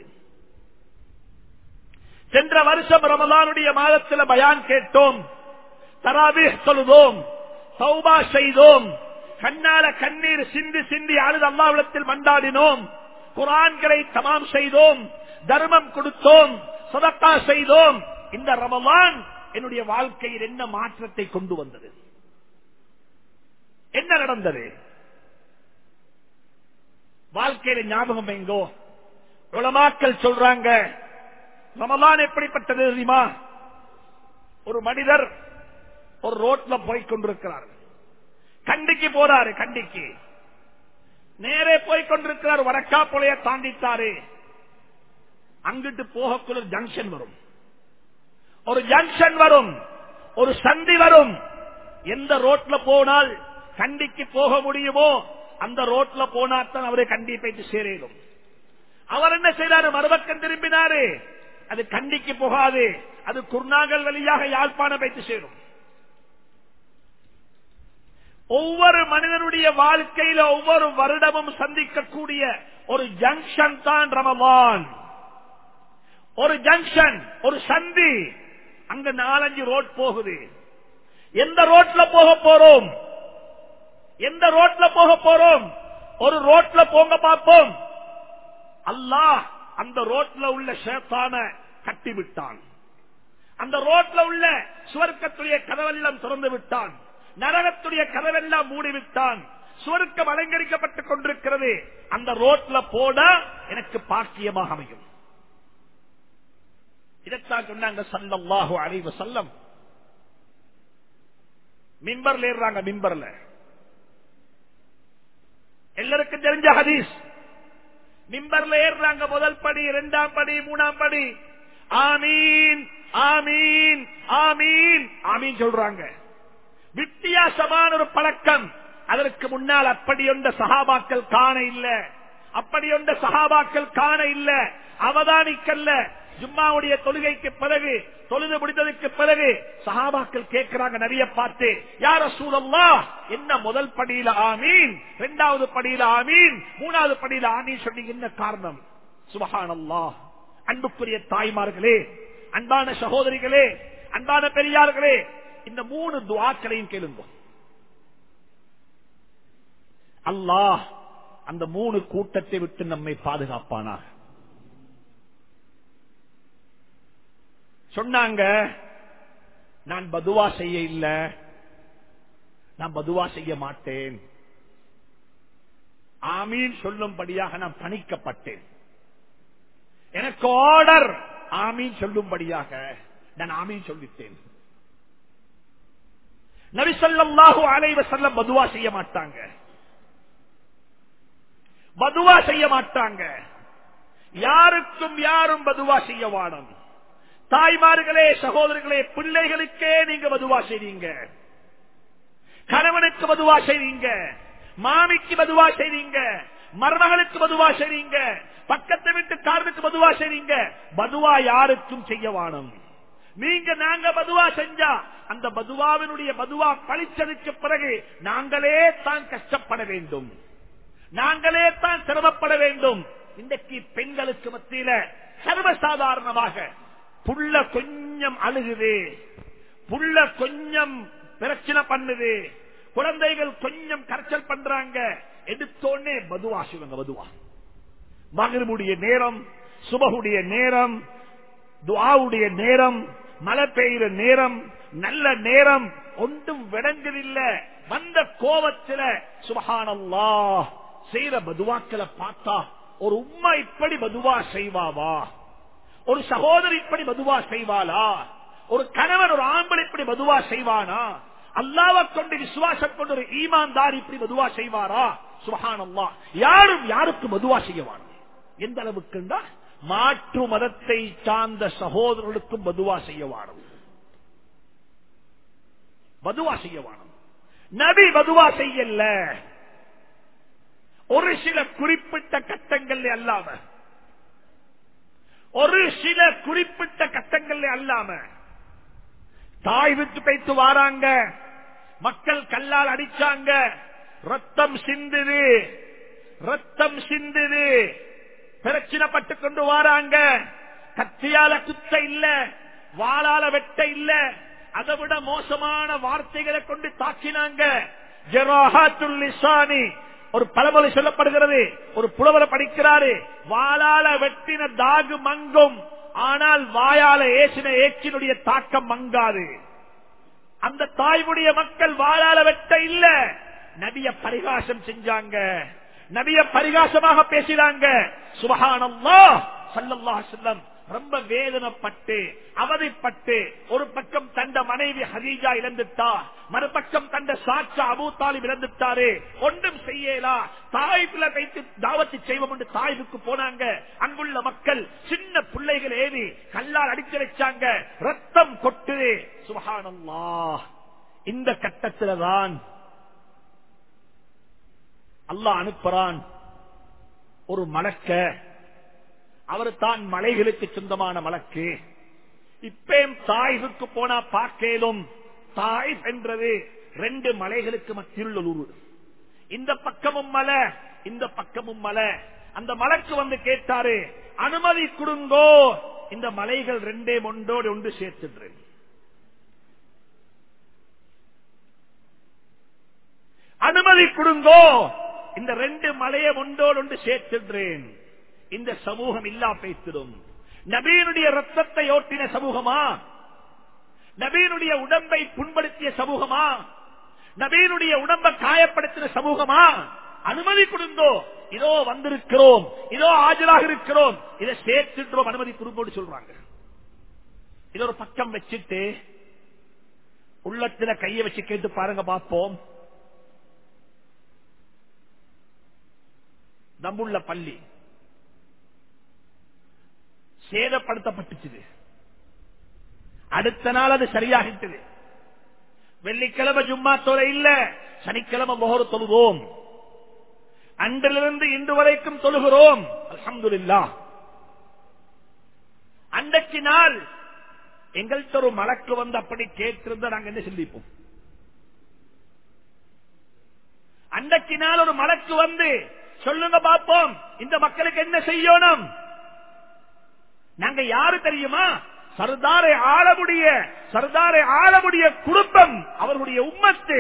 சென்ற வருஷம் ரமலானுடைய மாதத்தில் பயான் கேட்டோம், தராவீஹ் தொழுதோம், தௌபா செய்தோம், கண்ணால கண்ணீர் சிந்தி சிந்தி அழுது அல்லாஹ்விடத்தில் மன்றாடினோம், குர்ஆன்களை தமாம் செய்தோம், தர்மம் கொடுத்தோம், சதக்கா செய்தோம். இந்த ரமலான் என்னுடைய வாழ்க்கையில் என்ன மாற்றத்தை கொண்டு வந்தது? என்ன நடந்தது? வாழ்க்கையில ஞாபகம் எங்கோ உலமாக்கள் சொல்றாங்க, ரமலான் எப்படிப்பட்டது தெரியுமா? ஒரு மனிதர் ஒரு ரோட்ல போய் கொண்டிருக்கிறார், கண்டிக்கு போறாரு, கண்டிக்கு நேரே போய் கொண்டிருக்கிறார், வடக்கா புலைய தாண்டித்தாரு. அங்கிட்டு போகக்குள்ள ஜங்ஷன் வரும், ஒரு ஜங்ஷன் வரும், ஒரு சந்தி வரும். எந்த ரோட்ல போனால் கண்டிக்கு போக முடியுமோ அந்த ரோட்ல போனாத்தான் அவரை கண்டி போயிட்டு சேரும். அவர் என்ன செய்தாரு? மறுபக்கம் திரும்பினாரு. அது கண்டிக்கு போகாது, அது குர்நாகல் வழியாக யாழ்ப்பாணம் போயிட்டு சேரும். ஒவ்வொரு மனிதனுடைய வாழ்க்கையில ஒவ்வொரு வருடமும் சந்திக்கக்கூடிய ஒரு ஜங்ஷன் தான் ரமலான். ஒரு ஜங்ஷன், ஒரு சந்தி, அங்க நாலஞ்சு ரோட் போகுது. எந்த ரோட்ல போக போறோம்? எந்த ரோட்ல போக போறோம்? ஒரு ரோட்ல போங்க பார்ப்போம். அல்லாஹ் அந்த ரோட்ல உள்ள ஷைத்தான கட்டி விட்டான். அந்த ரோட்ல உள்ள சுவர்க்கத்துடைய கதவெல்லாம் திறந்து விட்டான், நரகத்துடைய கதவெல்லாம் மூடிவிட்டான். சுவர்க்கம் அலங்கரிக்கப்பட்டுக் கொண்டிருக்கிறது. அந்த ரோட்ல போனா எனக்கு பாக்கியமாக அமையும். இதைத்தான் சொன்னாங்க ஸல்லல்லாஹு அலைஹி வஸல்லம். மிம்பர்ல ஏறாங்க, மிம்பர்ல எல்லாருக்கும் தெரிஞ்ச ஹதீஸ். மிம்பர்ல ஏறாங்க, முதல் படி, இரண்டாம் படி, மூணாம் படி, ஆமீன் ஆமீன் ஆமீன் ஆமீன் சொல்றாங்க. வித்தியாசமான ஒரு பழக்கம். அதற்கு முன்னால் அப்படி ஒன்ற சஹாபாக்கள் காண இல்ல, அப்படி ஒன்ற சஹாபாக்கள் காண இல்ல, அவதானிக்கல்ல. ஜும்மாவுடைய தொழுகைக்கு பிறகு, தொழுது முடிந்ததுக்கு பிறகு சஹாபாக்கள் கேட்கிறாங்க நபியை பார்த்து, யா ரசூலல்லாஹ், என்ன முதல் படியில ஆமீன், இரண்டாவது படியில ஆமீன், மூணாவது படியில ஆமீன் சொன்னீங்க, என்ன காரணம்? சுப்ஹானல்லாஹ். அன்புக்குரிய தாய்மார்களே, அன்பான சகோதரிகளே, அன்பான பெரியார்களே, இந்த மூணு துஆக்களையும் கேளுங்க. அல்லாஹ் அந்த மூணு கூட்டத்தை விட்டு நம்மை பாதுகாப்பானாக. சொன்னாங்க, நான் பதுவா செய்ய இல்ல, நான் பதுவா செய்ய மாட்டேன், ஆமீன் சொல்லும்படியாக நான் பணிக்கப்பட்டேன், எனக்கு ஆர்டர் ஆமீன் சொல்லும்படியாக நான் ஆமீன் சொல்லிட்டேன். நபி ஸல்லல்லாஹு அலைஹி வஸல்லம் பதுவா செய்ய மாட்டாங்க, பதுவா செய்ய மாட்டாங்க. யாருக்கும் யாரும் பதுவா செய்ய வாடும். தாய்மார்களே, சகோதரர்களே, பிள்ளைகளுக்கே நீங்க பதுவா செய்வீங்க, கணவனுக்கு பதுவா செய்வீங்க, மாமிக்கு பதுவா செய்வீங்க, மருமகளுக்கு பதுவா செய்வீங்க, பக்கத்து வீட்டுக்காரனுக்கு பதுவா செய்வீங்க. பதுவா யாருக்கும் செய்ய வாடும். நீங்க நாங்க பதுவா செஞ்சா அந்த பதுவாவினுடைய பதுவா பழிச்சதுக்கு பிறகு நாங்களே தான் கஷ்டப்பட வேண்டும், நாங்களே தான் சிரமப்பட வேண்டும். இன்றைக்கு பெண்களுக்கு மத்தியில சர்வசாதாரணமாக புள்ள கொஞ்சம் அழுகுது, புள்ள கொஞ்சம் பிரச்சனை பண்ணுது, குழந்தைகள் கொஞ்சம் கரைச்சல் பண்றாங்க, எடுத்தோடனே பதுவா செய்வாங்க. பதுவா மகரிபுடைய நேரம், சுபஹுடைய நேரம், துஆவுடைய நேரம், மழை பெய்கிற நேரம், நல்ல நேரம், ஒன்றும் விளங்குதில்லை. வந்த கோபத்தில சுப்ஹானல்லாஹ் செய்யற பதுவாக்களை பார்த்தா, ஒரு உம்மா இப்படி பதுவா செய்வாவா? ஒரு சகோதரி இப்படி பதுவா செய்வாளா? ஒரு கணவன், ஒரு ஆம்பளை இப்படி பதுவா செய்வானா? அல்லாஹ்வை கொண்டு விசுவாசம் கொண்டு ஒரு ஈமான்தார் இப்படி பதுவா செய்வாரா? சுப்ஹானல்லாஹ். யாரும் யாருக்கு பதுவா செய்வானா? எந்த அளவுக்கு மாற்று மதத்தை சார்ந்த சகோதரர்களுக்கும் பதுவா செய்ய வாழும். பதுவா செய்ய வாழும். நபி பதுவா செய்யல. ஒரு சில குறிப்பிட்ட கட்டங்கள் அல்லாம ஒரு சில குறிப்பிட்ட கட்டங்கள் அல்லாம தாய்வுக்கு வைத்து வாராங்க. மக்கள் கல்லால் அடிச்சாங்க. ரத்தம் சிந்துது, ரத்தம் சிந்துது. பிரச்சனைப்பட்டு கொண்டு வாராங்க. கத்தியால குத்த இல்ல, வாளால வெட்ட இல்ல, அதை விட மோசமான வார்த்தைகளை கொண்டு தாக்கினாங்க. ஜராஹாத்துல் லிசானி ஒரு பழமொழி சொல்லப்படுகிறது. ஒரு புலவரை படிக்கிறாரு, வாளால வெட்டின தாகு மங்கும், ஆனால் வாயால ஏசின ஏச்சினுடைய தாக்கம் மங்காது. அந்த தாய்வுடைய மக்கள் வாளால வெட்ட இல்ல, நபிய பரிகாசம் செஞ்சாங்க, நபிய பரிகாசமாக பேசினாங்க. சுப்ஹானல்லாஹ் ஸல்லல்லாஹு அலைஹி வஸல்லம் ரொம்ப வேதனைப்பட்டு அவதிப்பட்டு, ஒரு பக்கம் தந்த மனைவி ஹதீஜா இழந்துட்டா, மறுபக்கம் தந்த சாட்சா அபூ தாலிப் இழந்துட்டாரு. ஒன்றும் செய்யலா. தாய்ப்புல வைத்து தாவத்து செய்வோம் என்று தாய்வுக்கு போனாங்க. அங்குள்ள மக்கள் சின்ன பிள்ளைகள் ஏறி கல்லால் அடிக்க வச்சாங்க. ரத்தம் கொட்டுது. சுப்ஹானல்லாஹ். இந்த கட்டத்தில் தான் அல்லாஹ் அனுப்புறான் ஒரு மலக்க. அவர் தான் மலைகளுக்கு சொந்தமான மலக்கு. இப்பேம் தாய்வுக்கு போனா பார்க்கலும். தாய்ப் என்றது ரெண்டு மலைகளுக்கு மத்தியில் உள்ள ஊர். இந்த பக்கமும் மலை, இந்த பக்கமும் மலை. அந்த மலக்கு வந்து கேட்டாரு, அனுமதி கொடுங்கோ, இந்த மலைகள் ரெண்டே ஒன்றோடு ஒன்று சேர்த்துன்றேன். அனுமதி கொடுங்கோ, இந்த ரெண்டு மலையை ஒன்றோடு ஒன்று சேர்த்துன்றேன். இந்த சமூகம் இல்லா பேசிடும். நபியினுடைய ரத்தத்தை ஓட்டின சமூகமா? நபியினுடைய உடம்பை புண்படுத்திய சமூகமா? நபியினுடைய உடம்பை காயப்படுத்தின சமூகமா? அனுமதி கொடுங்கோ, இதோ வந்திருக்கிறோம், இதோ ஆஜராக இருக்கிறோம், இதை சேர்த்துன்றோம், அனுமதி கொடுங்கோடு சொல்றாங்க. இது ஒரு பக்கம் வச்சுட்டு உள்ளத்துல கையை வச்சு கேட்டு பாருங்க பார்ப்போம். நம்முள்ள பள்ளி சேதப்படுத்தப்பட்டுச்சு. அடுத்த நாள் அது சரியாகிட்டது. வெள்ளிக்கிழமை ஜும்மா தொலை இல்ல, சனிக்கிழமை முகர் தொழுவோம். அன்றிலிருந்து இன்று வரைக்கும் தொழுகிறோம். அல்ஹம்துலில்லாஹ். அன்றைக்கு நாள் எங்கள்கிட்ட ஒரு மலக்கு வந்து அப்படி கேட்டிருந்தா நாங்க என்ன சொல்லிப்போம்? அன்றைக்கு நாள் ஒரு மலக்கு வந்து சொல்லுங்க பார்ப்போம், இந்த மக்களுக்கு என்ன செய்யணும்? நாங்க யாரு தெரியுமா? சர்தாரை ஆளமுடிய சர்தாரை ஆளமுடிய குடும்பம், அவர்களுடைய உம்மத்து.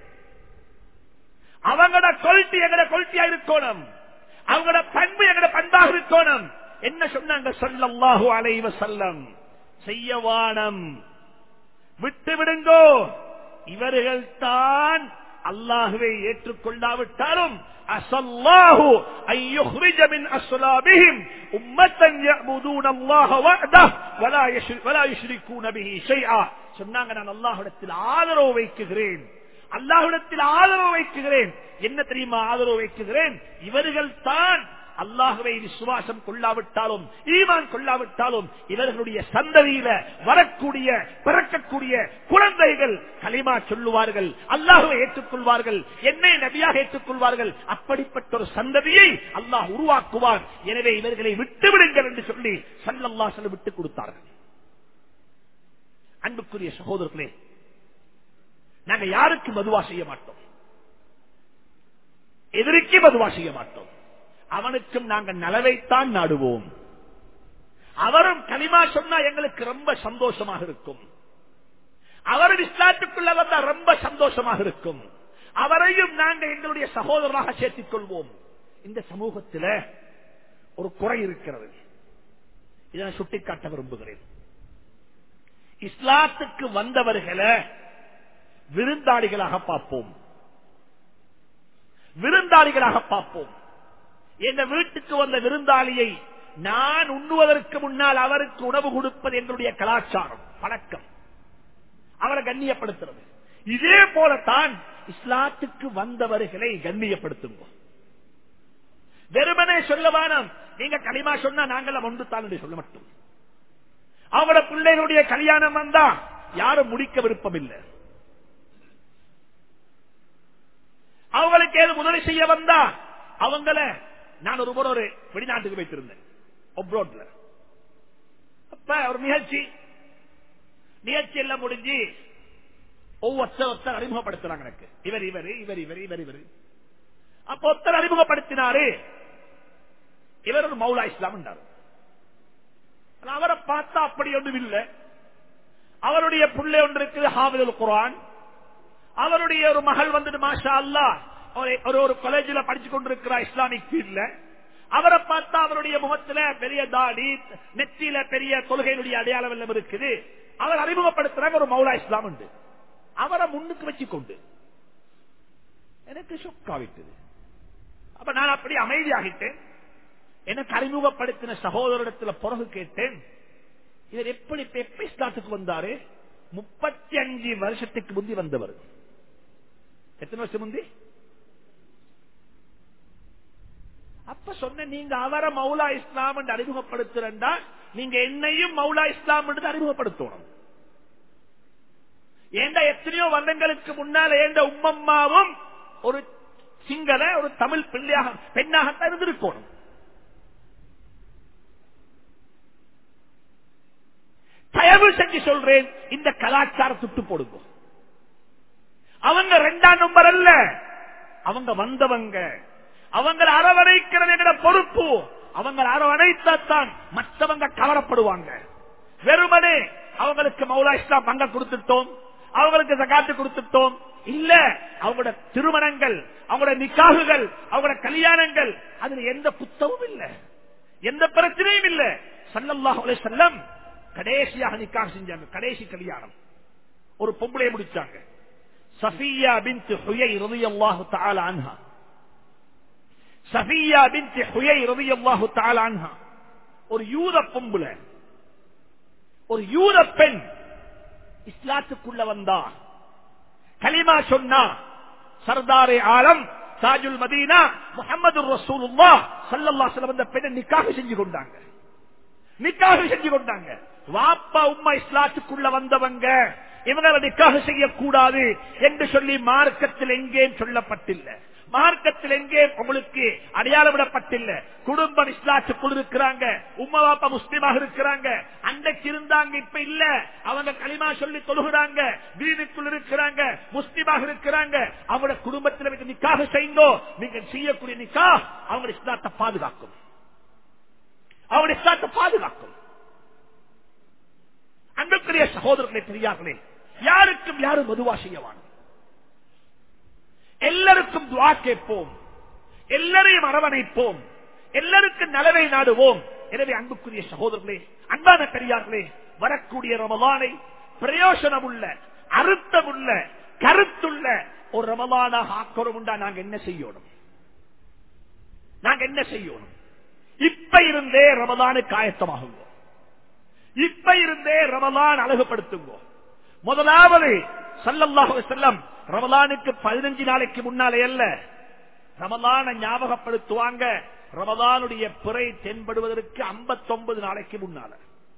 அவங்களோட கொல்ட்டி எங்கட கொல்ட்டியா இருக்கணும், அவங்களோட பண்பு எங்கட பண்பாக இருக்கணும். என்ன சொன்னாங்க ஸல்லல்லாஹு அலைஹி வஸல்லம்? செய்யவானம், விட்டு விடுங்கோ. இவர்கள் தான் அல்லாஹ்வை ஏற்றுக்கொள்ளாவிட்டாலும் அஸல்லாஹு அன் யுக்ரிஜ மின் அஸ்லாபிஹிம் உம்மத்தன் யஅபுதூன அல்லாஹ வஹ்தஹு வலா யுஷ்ரிக் வலா யுஷ்ரிகூன பிஹி ஷைஆ. சொன்னாங்க, நான் அல்லாஹ்விடத்தில் ஆதரவு வைக்குகிறேன், அல்லாஹ்விடத்தில் ஆதரவு வைக்குகிறேன். என்ன தெரியுமா ஆதரவு வைக்குகிறேன்? இவர்கள் தான் அல்லாஹ்வை விசுவாசம் கொள்ளாவிட்டாலும் ஈமான் கொள்ளாவிட்டாலும் இவர்களுடைய சந்ததியில வரக்கூடிய பிறக்கக்கூடிய குழந்தைகள் கலிமா சொல்லுவார்கள், அல்லாஹ்வை ஏற்றுக்கொள்வார்கள், என்னை நபியாக ஏற்றுக்கொள்வார்கள். அப்படிப்பட்ட ஒரு சந்ததியை அல்லாஹ் உருவாக்குவார். எனவே இவர்களை விட்டுவிடுங்கள் என்று சொல்லி ஸல்லல்லாஹு அலைஹி வஸல்லம் விட்டுக் கொடுத்தார்கள். அன்புக்குரிய சகோதரர்களே, நாங்க யாருக்கு மதுவா செய்ய மாட்டோம், எதிரிக்கு மதுவா செய்ய மாட்டோம். அவனுக்கும் நாங்கள் நலவைத்தான் நாடுவோம். அவரும் கலிமா சொன்னா எங்களுக்கு ரொம்ப சந்தோஷமாக இருக்கும். அவரும் இஸ்லாத்துக்குள்ள வந்தா ரொம்ப சந்தோஷமாக இருக்கும். அவரையும் நாங்கள் எங்களுடைய சகோதரராக சேர்த்துக் கொள்வோம். இந்த சமூகத்தில் ஒரு குறை இருக்கிறது, இதை சுட்டிக்காட்ட விரும்புகிறேன். இஸ்லாத்துக்கு வந்தவர்களை விருந்தாளிகளாக பார்ப்போம், விருந்தாளிகளாக பார்ப்போம். எங்க வீட்டுக்கு வந்த விருந்தாளியை நான் உண்ணுவதற்கு முன்னால் அவருக்கு உணவு கொடுப்பது எங்களுடைய கலாச்சாரம், பழக்கம், அவரை கண்ணியப்படுத்துறது. இதே போலத்தான் இஸ்லாத்துக்கு வந்தவர்களை கண்ணியப்படுத்துங்க. வெறுமனே சொல்ல வேணாம், நீங்க களிமா சொன்னா நாங்கள ஒன்று தான் சொல்ல மட்டும். அவங்களோட பிள்ளைகளுடைய கல்யாணம் வந்தா யாரும் முடிக்க விருப்பம் இல்லை. அவங்களுக்கு ஏது உதவி செய்ய வந்தா அவங்கள நான் ஒரு ஒரு வெளிநாட்டுக்கு வைத்திருந்தேன் அப்ராட்ல. அப்ப ஒரு நிகழ்ச்சி நிகழ்ச்சி எல்லாம் முடிஞ்சு ஒவ்வொருத்தர் ஒருத்தர் அறிமுகப்படுத்துறாங்க எனக்கு. இவர் இவர் இவர் இவர் இவர் இவர் அப்ப ஒருத்தர் அறிமுகப்படுத்தினாரு. இவர் ஒரு மௌலா இஸ்லாம் என்றார். அவரை பார்த்தா அப்படி ஒன்றும் இல்லை. அவருடைய பிள்ளை ஒன்று இருக்குது ஹாஃபிதுல் குர்ஆன். அவருடைய ஒரு மகள் வந்துட்டு மாஷா அல்லாஹ் ஒரு ஒரு காலேஜில் படிச்சு கொண்டிருக்கிறார் இஸ்லாமிக் ஃபீல்ட்ல. அவரை பார்த்தா அவருடைய முகத்துல பெரிய தாடி, நெத்தியில பெரிய தொழுகையினுடைய அடையாளம் எல்லாம் இருக்குது. அவர் அறிமுகப்படுத்துறாங்க ஒரு மௌலா இஸ்லாம் உண்டு. அவரை முன்னுக்கு வச்சுக்கொண்டு எனக்கு ஷொக்காவிட்டது. அப்ப நான் அப்படி அமைதியாகிட்டேன். எனக்கு அறிமுகப்படுத்தின சகோதரிடத்துல பிறகு கேட்டேன், இவர் எப்படி எப்ப இஸ்லாத்துக்கு வந்தாரு? முப்பத்தி அஞ்சு வருஷத்துக்கு முந்தி வந்தவர். எத்தனை வருஷம் முந்தி? அப்ப சொன்ன நீங்க அவரை மௌலா இஸ்லாம் என்று அறிமுகப்படுத்துறா, நீங்க என்னையும் மௌலா இஸ்லாம் என்று அறிமுகப்படுத்தணும். ஏண்ட எத்தனையோ வருடங்களுக்கு முன்னால் ஏண்ட உம்மம்மாவும் ஒரு சிங்கள ஒரு தமிழ் பிள்ளையாக பெண்ணாகத்தான் இருந்திருக்கணும். தயவு செஞ்சு சொல்றேன், இந்த கலாச்சாரம் சுட்டு போடுங்க. அவங்க ரெண்டாம் நம்பர் அல்ல, அவங்க வந்தவங்க. அவங்க அரவணைக்கிறது என்ற பொறுப்பு. அவங்க அரவணைத்தான் மற்றவங்க கவரப்படுவாங்க. வெறுமனே அவங்களுக்கு மௌலா இஸ்லாம் பங்க கொடுத்துட்டோம், அவங்களுக்கு ஜகாத்து கொடுத்துட்டோம் இல்ல. அவங்களோட திருமணங்கள், அவங்களோட நிக்காகுகள், அவங்களோட கல்யாணங்கள் அதுல எந்த புத்தமும் இல்ல, எந்த பிரச்சனையும் இல்ல. ஸல்லல்லாஹு அலைஹி வஸல்லம் கடைசியாக நிக்காஹ் செஞ்சாங்க. கடைசி கல்யாணம் ஒரு பொம்பளையை முடிச்சாங்க. சஃபியா பின்த் ஹுயை ரலியல்லாஹு தஆலா அன்ஹா. சஃபியா பின்த் ஹுயை ரலியல்லாஹு தஆலா அன்ஹா ஒரு யூத பொம்பளை, ஒரு யூத பெண் இஸ்லாத்துக்குள்ள வந்தா, கலிமா சொன்னா. சர்தாரே ஆலம் தாஜுல் மதீனா முஹம்மது ரசூலுல்லாஹ் ஸல்லல்லாஹு அலைஹி வஸல்லம் அந்த பெண்ணை நிக்காஹ் செஞ்சு கொண்டாங்க. நிக்காஹ் செஞ்சு கொண்டாங்க. வாப்பா உம்மா இஸ்லாத்துக்குள்ள வந்தவங்க, இவங்களை நிக்காஹ் செய்யக்கூடாது என்று சொல்லி மார்க்கத்தில் எங்கேயும் சொல்லப்பட்டில்லை. மார்க்கத்தில் எங்கே உங்களுக்கு அடையாளம் விடப்பட்டில்லை. குடும்பம் இஸ்லாத்துக்குள் இருக்கிறாங்க, உம்மா வாப்பா முஸ்லிமாக இருக்கிறாங்க, அன்றைக்கு இருந்தாங்க, இப்ப இல்ல. அவங்க களிமா சொல்லி தொழுகிறாங்க, வீட்டுக்குள் இருக்கிறாங்க, முஸ்லிமாக இருக்கிறாங்க. அவங்களோட குடும்பத்தில் வைத்து நிக்காஹ் செய்யுங்கோ. நீங்க செய்யக்கூடிய நிக்காஹ் அவங்க இஸ்லாத்தை பாதுகாக்கும், அவருடைய இஸ்லாத்தை பாதுகாக்கும். அன்புக்குரிய சகோதரர்களே, பெரியார்களே, யாருக்கும் யாரும் மதுவா செய்யவான். எல்லாருக்கும் துஆ கேட்போம், எல்லாரையும் அரவணைப்போம், எல்லாருக்கும் நலவை நாடுவோம். எனவே அன்புக்குரிய சகோதரர்களே, அன்பான பெரியார்களே, வரக்கூடிய ரமலானை பிரயோசனமுள்ள, அர்த்தமுள்ள, கருத்துள்ள ஒரு ரமலானாக ஆக்கணும்டா நாங்க என்ன செய்யணும்? நாங்க என்ன செய்யணும்? இப்ப இருந்தே ரமலானுக்கு ஆயத்தமாகுங்க. இப்ப இருந்தே ரமலான் அழகுபடுத்துங்க. முதலாவது ஸல்லல்லாஹு அலைஹி வஸல்லம் ரமலானுக்கு பதினஞ்சு நாளைக்கு முன்னாலே அல்ல, ரமலானை ஞாபகப்படுத்துவாங்க. ரமலானுடைய பிறை தென்படுவதற்கு ஐம்பத்தி ஒன்பது நாளைக்கு முன்னால.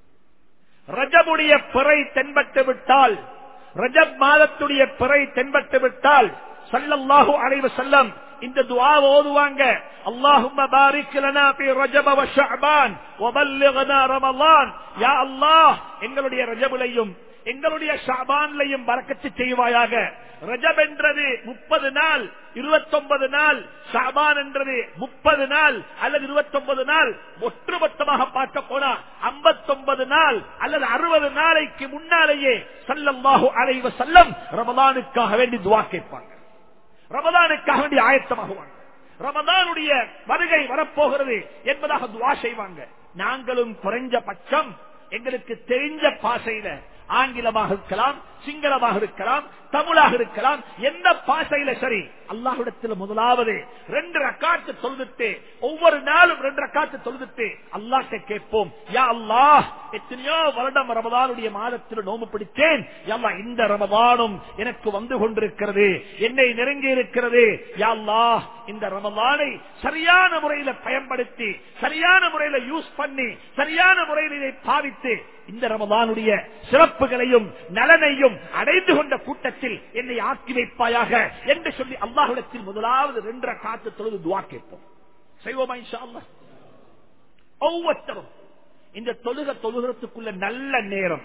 ரஜபுடைய பிறை தென்பட்டு விட்டால், ரஜப் மாதத்துடைய பிறை தென்பட்டு விட்டால் ஸல்லல்லாஹு அலைஹி வஸல்லம் இந்த துஆ ஓதுவாங்க. அல்லாஹும்ம பாரிக் லனா ஃபீ ரஜப வ ஷஅபான் வ பல்லிக்னா ரமலான். யா அல்லாஹ், எங்களுடைய ரஜபுலையும் எங்களுடைய ஷஅபான்லையும் பரக்கத்து செய்வாயாக. ரஜப் என்றது முப்பது நாள், இருபத்தி ஒன்பது நாள். ஷஅபான் என்றது முப்பது நாள் அல்லது இருபத்தி ஒன்பது நாள். ஒட்டுமொத்தமாக பார்க்க போனா ஐம்பத்தி ஒன்பது நாள் அல்லது அறுபது நாளைக்கு முன்னாலேயே ஸல்லல்லாஹு அலைஹி வஸல்லம் ரமலானுக்காக வேண்டி துஆ கேட்பாங்க, ரமலானுக்காக வேண்டி ஆயத்தமாகுவாங்க. ரமலானுடைய வருகை வரப்போகிறது என்பதாக துஆ செய்வாங்க. நாங்களும் குறைஞ்ச பட்சம் எங்களுக்கு தெரிஞ்ச பாஷையில, ஆங்கிலமாக இருக்கலாம், சிங்களமாக இருக்கலாம், தமிழாக இருக்கலாம், எந்த பாஷையில சரி, அல்லாஹ்விடத்தில் முதலாவது ரெண்டு ரக்காத்து சொல்லிட்டு ஒவ்வொரு நாள் நாளும் ரெண்டு ரக்காத்து தொழுதுட்டு அல்லாஹ்ட்ட கேட்போம், யா அல்லாஹ், எத்தனையோ வருடம் ரமதானுடைய மாதத்தில் நோம்பு பிடித்தேன், யா அல்லாஹ் இந்த ரமதானும் எனக்கு வந்து கொண்டிருக்கிறது, என்னை நெருங்கி இருக்கிறது, யா அல்லாஹ் இந்த ரமதானை சரியான முறையில் பயன்படுத்தி சரியான முறையில் யூஸ் பண்ணி சரியான முறையில் இதை பாவித்து இந்த ரமதானுடைய சிறப்புகளையும் நலனையும் அடைந்து கொண்ட கூட்டத்தில் என்னை ஆக்கி வைப்பாயாக என்று சொல்லி அல்லாஹ்விடத்தில் முதலாவது ரெண்டு ரக்காத்து தொழுது துஆ கேட்போம். செய்வோமா இன்ஷா அல்லாஹ்? ஒவ்வொருத்தரும் இந்த தொழுக தொழுகிறதுக்குள்ள நல்ல நேரம்,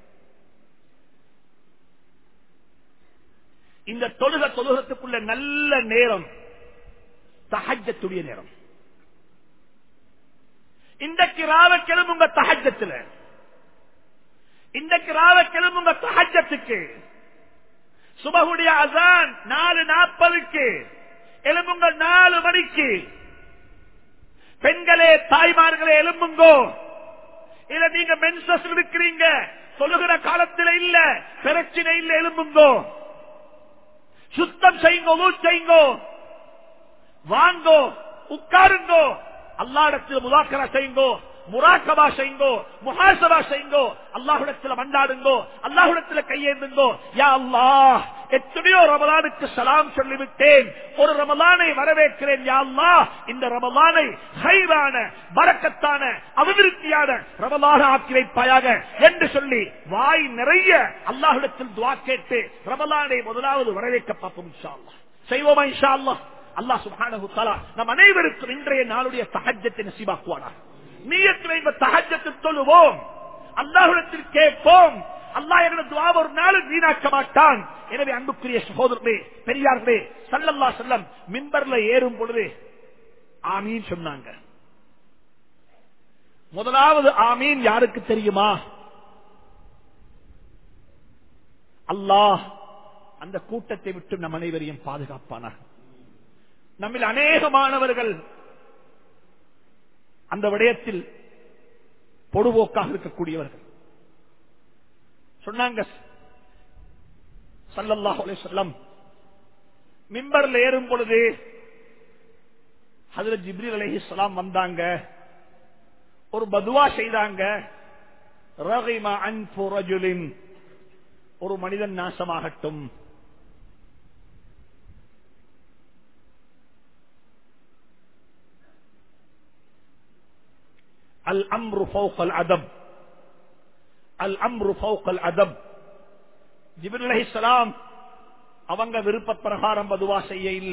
இந்த தொழுக தொழுகிறதுக்குள்ள நல்ல நேரம் தஹஜ்ஜத்துடைய நேரம். இந்த கிராவ கிளம்புங்க தஹஜ்ஜத்துல, இந்த கிராவ கிளம்புங்க தஹஜ்ஜத்துக்கு. சுபஹுடைய அஸான் நாலு நாற்பதுக்கு எழும்புங்க, நாலு மணிக்கு. பெண்களே தாய்மார்களே எழும்புங்கோ. இல்ல நீங்க மென்சஸ் இருக்கிறீங்க, சொல்லுகிற காலத்தில் இல்ல, பிரச்சனை இல்ல, எழும்புங்கோ. சுத்தம் செய்யுங்கோ, ஊர் செய்யுங்கோ, வாங்கோ, உட்காருங்கோ, அல்லாஹ்விடத்தில் முதாக்கரா செய்யுங்கோ, முராக்கபா செய்யுங்கோ, முஹாசபா செய்யுங்கோ, அல்லாஹ்விடத்தில் மண்டாடுங்கோ, அல்லாஹ்விடத்தில் கையேந்துங்கோ. யா அல்லாஹ், எத்தனையோ ரமலானுக்கு சலாம் சொல்லிவிட்டேன், ஒரு ரமலானை வரவேற்கிறேன். யா அல்லாஹ், இந்த ரமலானை ஹைரான பரக்கத்தான அபிவிருத்தியான ரமலான ஆக்கி வைப்பாயாக என்று சொல்லி வாய் நிறைய அல்லாஹ்விடத்தில் துஆ கேட்டு ரமலானை முதலாவது வரவேற்க பார்ப்போம் இன்ஷா அல்லாஹ். செய்வோமா இன்ஷா அல்லாஹ்? அல்லாஹ் சுப்ஹானஹு வ தஆலா நம் அனைவருக்கும் இன்றைய நாளுடைய தஹஜ்ஜத்தை நசீபாக்குவானாக. நியத்தில் இந்த தஹஜ்ஜத்தை தொழுவோம், அல்லாஹ்விடத்தில் கேட்போம். அல்லாஹ் என்ற துஆ ஒரு நாள் வீணாக்க மாட்டான். எனவே அன்புக்குரிய சகோதரர்களே, பெரியார்களே, ஸல்லல்லாஹு அலைஹி வஸல்லம் மிம்பர்ல ஏறும் பொழுது ஆமீன் சொன்னாங்க. முதலாவது ஆமீன் யாருக்கு தெரியுமா? அல்லாஹ் அந்த கூட்டத்தை விட்டு நம் அனைவரையும் பாதுகாப்பானாக. நம்மில் அநேகமானவர்கள் அந்த விடயத்தில் பொடுபோக்காக இருக்கக்கூடியவர்கள். சொன்னாங்க ஸல்லல்லாஹு அலைஹி வஸல்லம் மிம்பர்ல ஏறும் பொழுது ஹஜ்ரத் ஜிப்ரீல் அலைஹிஸ்ஸலாம் வந்தாங்க, ஒரு பதுவா செய்தாங்க. ரகிமா அன்ஃபு ரஜுலின், ஒரு மனிதன் நாசமாகட்டும். அல் அம்ரு ஃபௌகல் அதப், அல் அம்ரு ஃபௌகல் அதப். ஜிப்ரீல் அலைஹிஸ்ஸலாம் அவங்க விருப்ப பிரகாரம் பதுவா செய்ய இல்ல,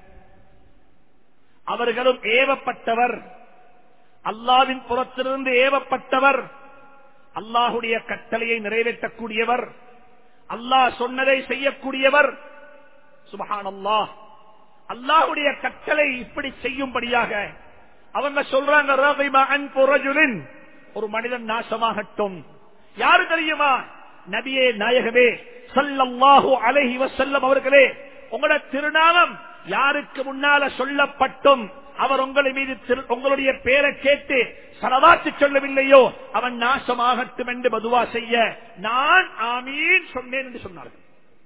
அவர்களும் ஏவப்பட்டவர், அல்லாஹ்வின் புறத்திலிருந்து ஏவப்பட்டவர், அல்லாஹ்வுடைய கட்டளையை நிறைவேற்றக்கூடியவர், அல்லாஹ் சொன்னதை செய்யக்கூடியவர். சுப்ஹானல்லாஹ், அல்லாஹ்வுடைய கட்டளை இப்படி செய்யும்படியாக அவங்க சொல்றாங்க, ரகிமா அன்ஃபு ரஜுலின், ஒரு மனிதன் நாசமாகட்டும். யாரு தெரியுமா? நபியே நாயகமே ஸல்லல்லாஹு அலைஹி வஸல்லம் அவர்களே, உங்களோட திருநாமம் யாருக்கு முன்னால சொல்லப்பட்டும் அவர் உங்களை மீது உங்களுடைய பேரை கேட்டு ஸலவாத்து சொல்லவில்லையோ அவன் நாசமாகட்டும் என்று பதுவா செய்ய நான் ஆமீன் சொன்னேன் என்று சொன்னார்கள்.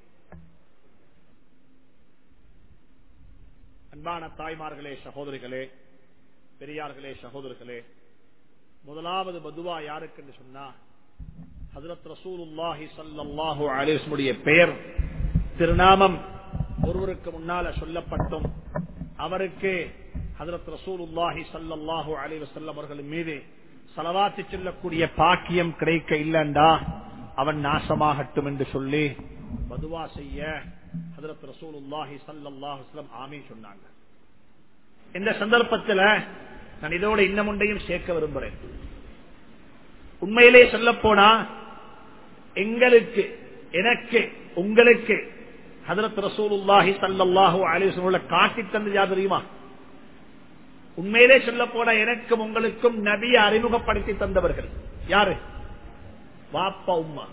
அன்பான தாய்மார்களே, சகோதரிகளே, பெரியார்களே, சகோதரர்களே, முதலாவது பதுவா யாருக்கு என்று சொன்னா ஹஜ்ரத் ரசூலுல்லாஹி ஸல்லல்லாஹு அலைஹி வஸல்லம் பெயர் திருநாமம் ஒருவருக்கு முன்னால சொல்லப்பட்டும் அவருக்கு ஹஜ்ரத் ரசூலுல்லாஹி ஸல்லல்லாஹு அலைஹி வஸல்லம் அவர்களின் மீது ஸலவாத் சொல்லக்கூடிய பாக்கியம் கிடைக்க இல்லண்டா அவன் நாசமாகட்டும் என்று சொல்லி பதுவா செய்ய ஹஜ்ரத் ரசூலுல்லாஹி ஸல்லல்லாஹு அலைஹி வஸல்லம் ஆமீன் சொன்னாங்க. இந்த சந்தர்ப்பத்தில் நான் இதோட இன்னும் ஒன்றையும் சேர்க்க விரும்புகிறேன். உண்மையிலே சொல்ல போனா எங்களுக்கு, எனக்கு, உங்களுக்கு ஹஜ்ரத் ரசூலுல்லாஹி ஸல்லல்லாஹு அலைஹி வஸல்லம் காட்டி தந்தது யார் தெரியுமா? உண்மையிலே சொல்ல போனா எனக்கும் உங்களுக்கும் நபியை அறிமுகப்படுத்தி தந்தவர்கள் யாரு? வாப்பா உம்மா.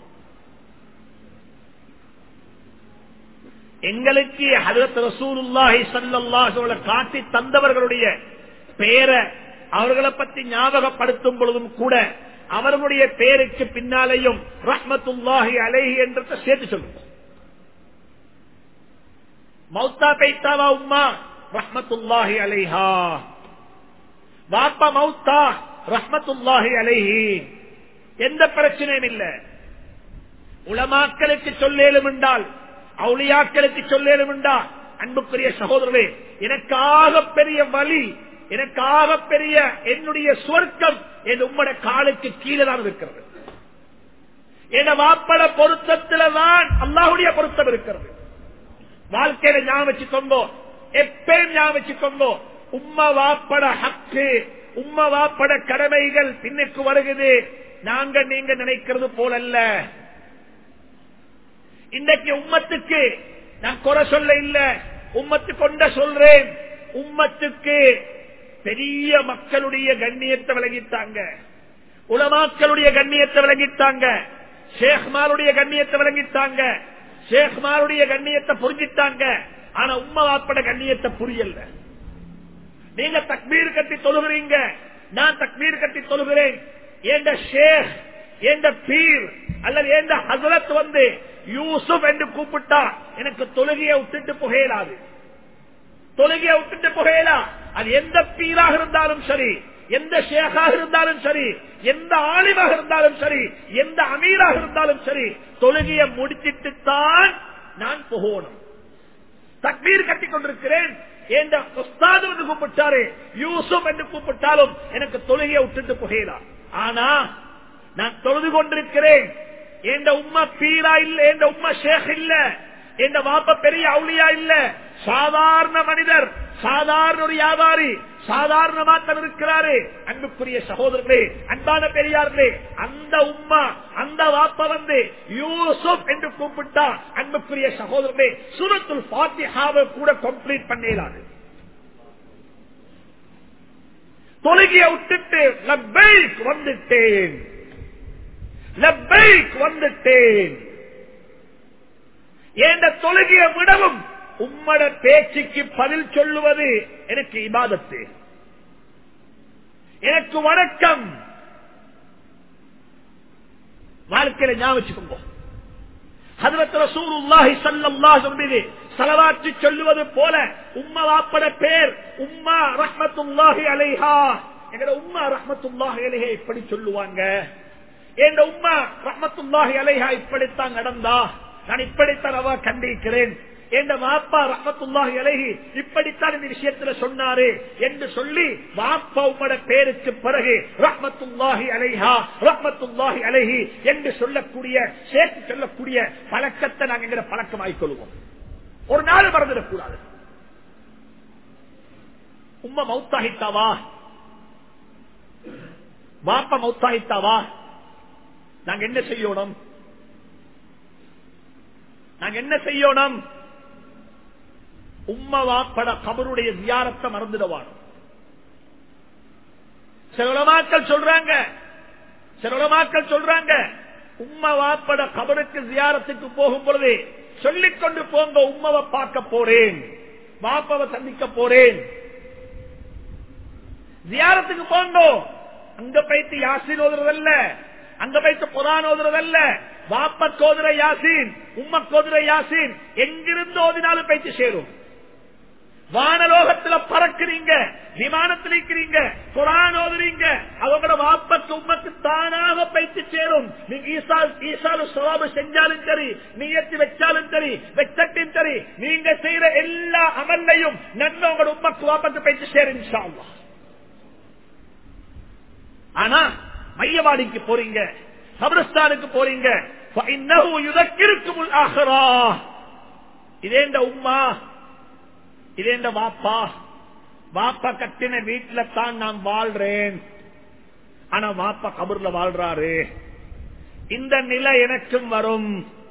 எங்களுக்கு ஹஜ்ரத் ரசூலுல்லாஹி ஸல்லல்லாஹு அலைஹி வஸல்லம் காட்டி தந்தவர்களுடைய பெயரை அவர்களை பற்றி ஞாபகப்படுத்தும் பொழுதும் கூட அவர்களுடைய பெயருக்கு பின்னாலேயும் ரஹ்மத்துல்லாஹி அலைஹி என்று சேர்த்து சொல்லுவோம். மௌத்தா பைத்தாவா உம்மா ரஹ்மத்துல்லாஹி அலைஹா, வாப்பா மௌத்தா ரஹ்மத்துல்லாஹி அலைஹி, எந்த பிரச்சனையும் இல்ல. உலமாக்களுக்கு சொல்லேலும் என்றால், அவுலியாக்களுக்கு சொல்லேலும் என்றால், அன்புக்குரிய சகோதரரே, எனக்காக பெரிய வழி, எனக்காக பெரிய என்னுடைய சுவர்க்கம் என் உம்மட காலுக்கு கீழே தான் இருக்கிறது. என் வாப்பட பொருத்தத்தில் தான் அல்லாஹ்வுடைய பொருத்தம் இருக்கிறது. வாழ்க்கையில ஞாபகம் வச்சுக்கோங்க, எப்பயும் ஞாபகம் வச்சுக்கோங்க, உம்மா வாப்பட ஹக்கு, உம்மா வாப்பட கடமைகள் பின்னுக்கு வருகிறது. நாங்க நீங்க நினைக்கிறது போலல்ல. இன்றைக்கு உம்மத்துக்கு நான் குறை சொல்ல இல்ல, உம்மத்து கொண்ட சொல்றேன். உம்மத்துக்கு பெரிய மக்களுடைய கண்ணியத்தை விளங்கிட்டாங்க, உலமாக்களுடைய கண்ணியத்தை விளங்கிட்டாங்க, ஷேக்மாருடைய கண்ணியத்தை விளங்கிட்டாங்க, ஷேக்மாருடைய கண்ணியத்தை புரிஞ்சிட்டாங்க. ஆனா உம்மா வாப்பட கண்ணியத்தை புரியல. நீங்க தக்பீர் கட்டி தொழுகிறீங்க, நான் தக்பீர் கட்டி தொழுகிறேன். ஏண்ட ஷேக், ஏண்ட பீர் அல்லது ஏண்ட ஹசரத் வந்து யூசுப் என்று கூப்பிட்டா எனக்கு தொழுகையை விட்டுட்டு புகையலாது, தொழுகையை விட்டுட்டு புகையலா. அது எந்த பீராக இருந்தாலும் சரி, எந்த ஷேகாக இருந்தாலும் சரி, எந்த ஆலிமாக இருந்தாலும் சரி, எந்த அமீராக இருந்தாலும் சரி, தொழுகையை முடிச்சிட்டு தான் நான் புகணும். தக்பீர் கட்டிக் கொண்டிருக்கிறேன், என்ற உஸ்தாது என்று கூப்பிட்டாரு, யூசுப் என்று கூப்பிட்டாலும் எனக்கு தொழுகையை விட்டுட்டு புகையலாம். ஆனா நான் தொழுது கொண்டிருக்கிறேன், என்ற உம்மா பீரா இல்ல, என்ற உம்மா ஷேக் இல்ல, என்ற வாப்ப பெரிய அவுலியா இல்ல, சாதாரண மனிதர், சாதாரண ஒரு வியாபாரி, சாதாரணமா தான் இருக்கிறாரு. அன்புக்குரிய சகோதரர்களே, அன்பான பெரியார்களே, அந்த உம்மா அந்த வாப்ப வந்து யூசுப் என்று கூப்பிட்டா, அன்புக்குரிய சகோதரர்களே, சூரத்துல் ஃபாத்திஹாவை கூட கம்ப்ளீட் பண்ணலாது. தொழுகையை விட்டுட்டு லப்பைக் வந்துட்டேன், லப்பைக் வந்துட்டேன். என்ற தொழுகையை விடவும் உம்மட பேச்சுக்கு பதில் சொல்லுவது எனக்கு இபாதத்து, எனக்கு வணக்கம். வாழ்க்கையில ஞாபகம் வச்சுக்கோங்க, ஹஜ்ரத் ரசூலுல்லாஹி ஸல்லல்லாஹு அலைஹி வஸல்லம் ஸலவாத் சொல்லுவது போல உம்மா வாப்பட பேர் உம்மா ரஹ்மத்துல்லாஹி அலைஹா. எங்கட உம்மா ரஹ்மத்துல்லாஹி அலைஹா இப்படி சொல்லுவாங்க, என்ற உம்மா ரஹ்மத்துல்லாஹி அலைஹா இப்படித்தான் நடந்தா, நான் இப்படித்தான் அவ கண்டிக்கிறேன், என்ற வாப்பா ரஹ்மத்துல்லாஹி அலைஹி இப்படித்தான் இந்த விஷயத்துல சொன்னாரு என்று சொல்லி வாப்பா உம்மட பேருக்கு பிறகு ரஹ்மத்துல்லாஹி அலைஹா ரஹ்மத்துல்லாஹி அலைஹி என்று சொல்லக்கூடிய சேர்த்து சொல்லக்கூடிய பழக்கத்தை நாங்கள் எங்க பழக்கமாக்கிக் கொள்வோம். ஒரு நாள் மறந்துடக்கூடாது. உம்மா மௌத்தாகித்தாவா, வாப்பா மௌத்தாகித்தாவா, நாங்க என்ன செய்யணும்? நாங்க என்ன செய்யணும்? உம்மா வாப்பட கபருடைய ஜியாரத்தை மறந்துடுவார். சில உலமாக்கள் சொல்றாங்க, சில உலமாக்கள் சொல்றாங்க உம்மா வாப்பட கபருக்கு ஜியாரத்துக்கு போகும் பொழுது சொல்லிக் கொண்டு போங்க, உம்மாவை பார்க்க போறேன், வாப்பாவை சந்திக்க போறேன். ஜியாரத்துக்கு போங்க, அங்க போயிட்டு யாசின் ஓதுறதல்ல, அங்க போயிட்டு குர்ஆன் ஓதுறதல்ல, வாப்ப கோதுர யாசின் உம்ம கோதுர யாசின் எங்கிருந்து ஓதினாலும் போயிட்டு சேரும். வானலோகத்துல பறக்குறீங்க, விமானத்தில் இருக்கிறீங்க, குர்ஆன் ஓதுறீங்க, அவங்களோட வாப்பக்கு உம்மக்கு தானாக போயிட்டு சேரும். நீங்க ஈசாலு சவாபு செஞ்சாலும் சரி, நியத்து வச்சாலும் சரி, வெச்சட்டும் சரி, நீங்க செய்யற எல்லா அமல்லையும் நன்மை உங்களோட உம்மக்கு வாப்பக்கு போயிட்டு சேரும் இன்ஷா அல்லாஹ். ஆனா மையவாடிக்கு போறீங்க, கபிரஸ்தானுக்கு போறீங்க, இதேண்ட உம்மா இதேண்ட வாப்பா, வாப்பா கட்டின வீட்டுல தான் நான் வாழ்றேன், ஆனா வாப்பா கபர்ல வாழ்றாரு. இந்த நிலை எனக்கும் வரும்,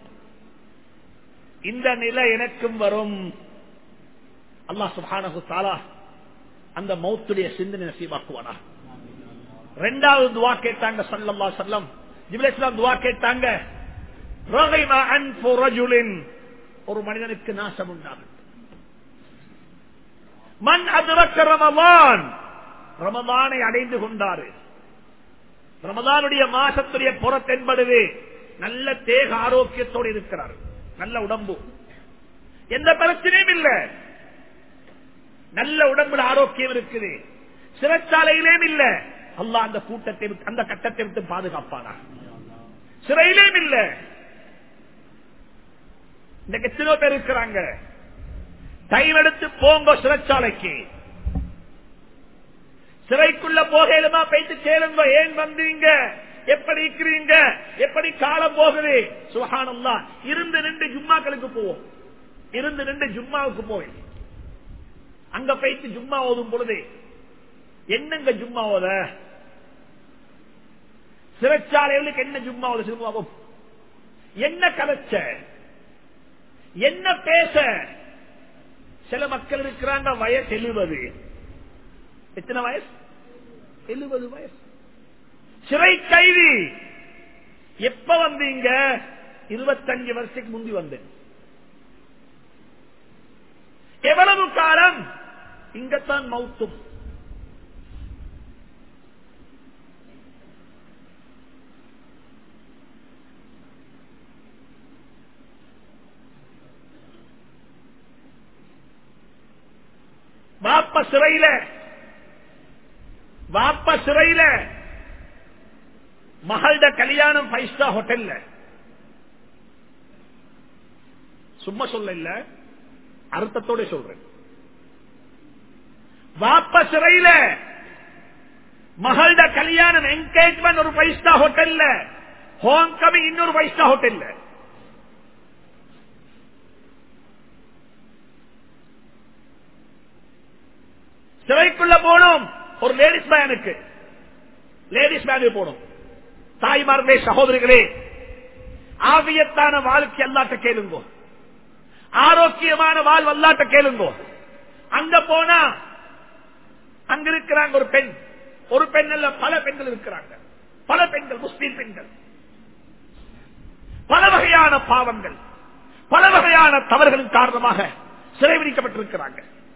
இந்த நிலை எனக்கும் வரும். அல்லாஹ் சுப்ஹானஹு தஆலா அந்த மௌத்துடைய சிந்தனை நசீபாக்குவானா. இரண்டாவது துஆ கேட்டாங்க ஸல்லல்லாஹு அலைஹி வஸல்லம், ஜிப்ரீல் இஸ்லாம் துஆ கேட்டாங்க, ரகிமா அன்ஃபு ரஜுலின், ஒரு மனிதனுக்கு நாசம் உண்டாகும். மன் அத்ரக ரமலான், ரமலானை அடைந்து கொண்டாரு, ரமலானுடைய மாசத்துடைய புறத்தென்படுது, நல்ல தேக ஆரோக்கியத்தோடு இருக்கிறார், நல்ல உடம்பு, எந்த பிரச்சனையும் இல்ல, நல்ல உடம்புல ஆரோக்கியம் இருக்குது, சிறைச்சாலையிலேயும் இல்ல. அல்லாஹ் அந்த கூட்டத்தை அந்த கட்டத்தை விட்டு பாதுகாப்பானா. சிறையிலேயும் இல்ல. இந்த எத்தனையோ பேர் இருக்கிறாங்க. டைம் எடுத்து போங்க சிறைச்சாலைக்கு. சிறைக்குள்ள போகலுமா போயிட்டு கேளுங்க, ஏன் வந்தீங்க, எப்படி இருக்கிறீங்க, எப்படி காலம் போகுது. சுப்ஹானல்லாஹ். இருந்து நின்று ஜும்மாக்களுக்கு போவோம். இருந்து நின்று ஜும்மாவுக்கு போவேன். அங்க போயிட்டு ஜும்மா ஓதும் பொழுது என்னங்க ஜும்மா ஓத, சிறைச்சாலைகளுக்கு என்ன ஜும்மா ஓத ஜும்மாவும் என்ன கலைச்ச, என்ன பேச. சில மக்கள் இருக்கிறாங்க வயசு எழுபது. எத்தனை வயசு? எழுபது வயசு. சிறை கைதி. எப்ப வந்தீங்க? இருபத்தஞ்சு வருஷத்துக்கு முந்தி வந்தேன். எவ்வளவு காலம்? இங்கத்தான் மௌத்தும். வாப்ப சிறையில வாப்ப சிறையில மகள்ட கல்யாணம் ஃபைவ் ஸ்டார் ஹோட்டல்ல. சும்மா சொல்ல இல்ல, அர்த்தத்தோட சொல்றேன். வாப்ப சிறையில மகள்ட கல்யாணம் என்கேஜ்மெண்ட் ஒரு ஃபைவ் ஸ்டார் ஹோட்டல்ல, ஹோம் கமிங் இன்னொரு ஃபைவ் ஸ்டார் ஹோட்டல்ல. சிறைக்குள்ள போனோம். ஒரு லேடிஸ் மேனுக்கு லேடிஸ் மேனு போனோம். தாய்மார்களே, சகோதரிகளே, ஆவியத்தான வாழ்க்கை அல்லாட்ட கேளுங்கோ, ஆரோக்கியமான வாழ் அல்லாட்ட கேளுங்கோ. அங்க போனா அங்க இருக்கிறாங்க ஒரு பெண். ஒரு பெண் அல்ல, பல பெண்கள் இருக்கிறாங்க. பல பெண்கள், முஸ்லீம் பெண்கள். பல வகையான பாவங்கள், பல வகையான தவறுகளின் காரணமாக சிறைபிடிக்கப்பட்டிருக்கிறாங்க.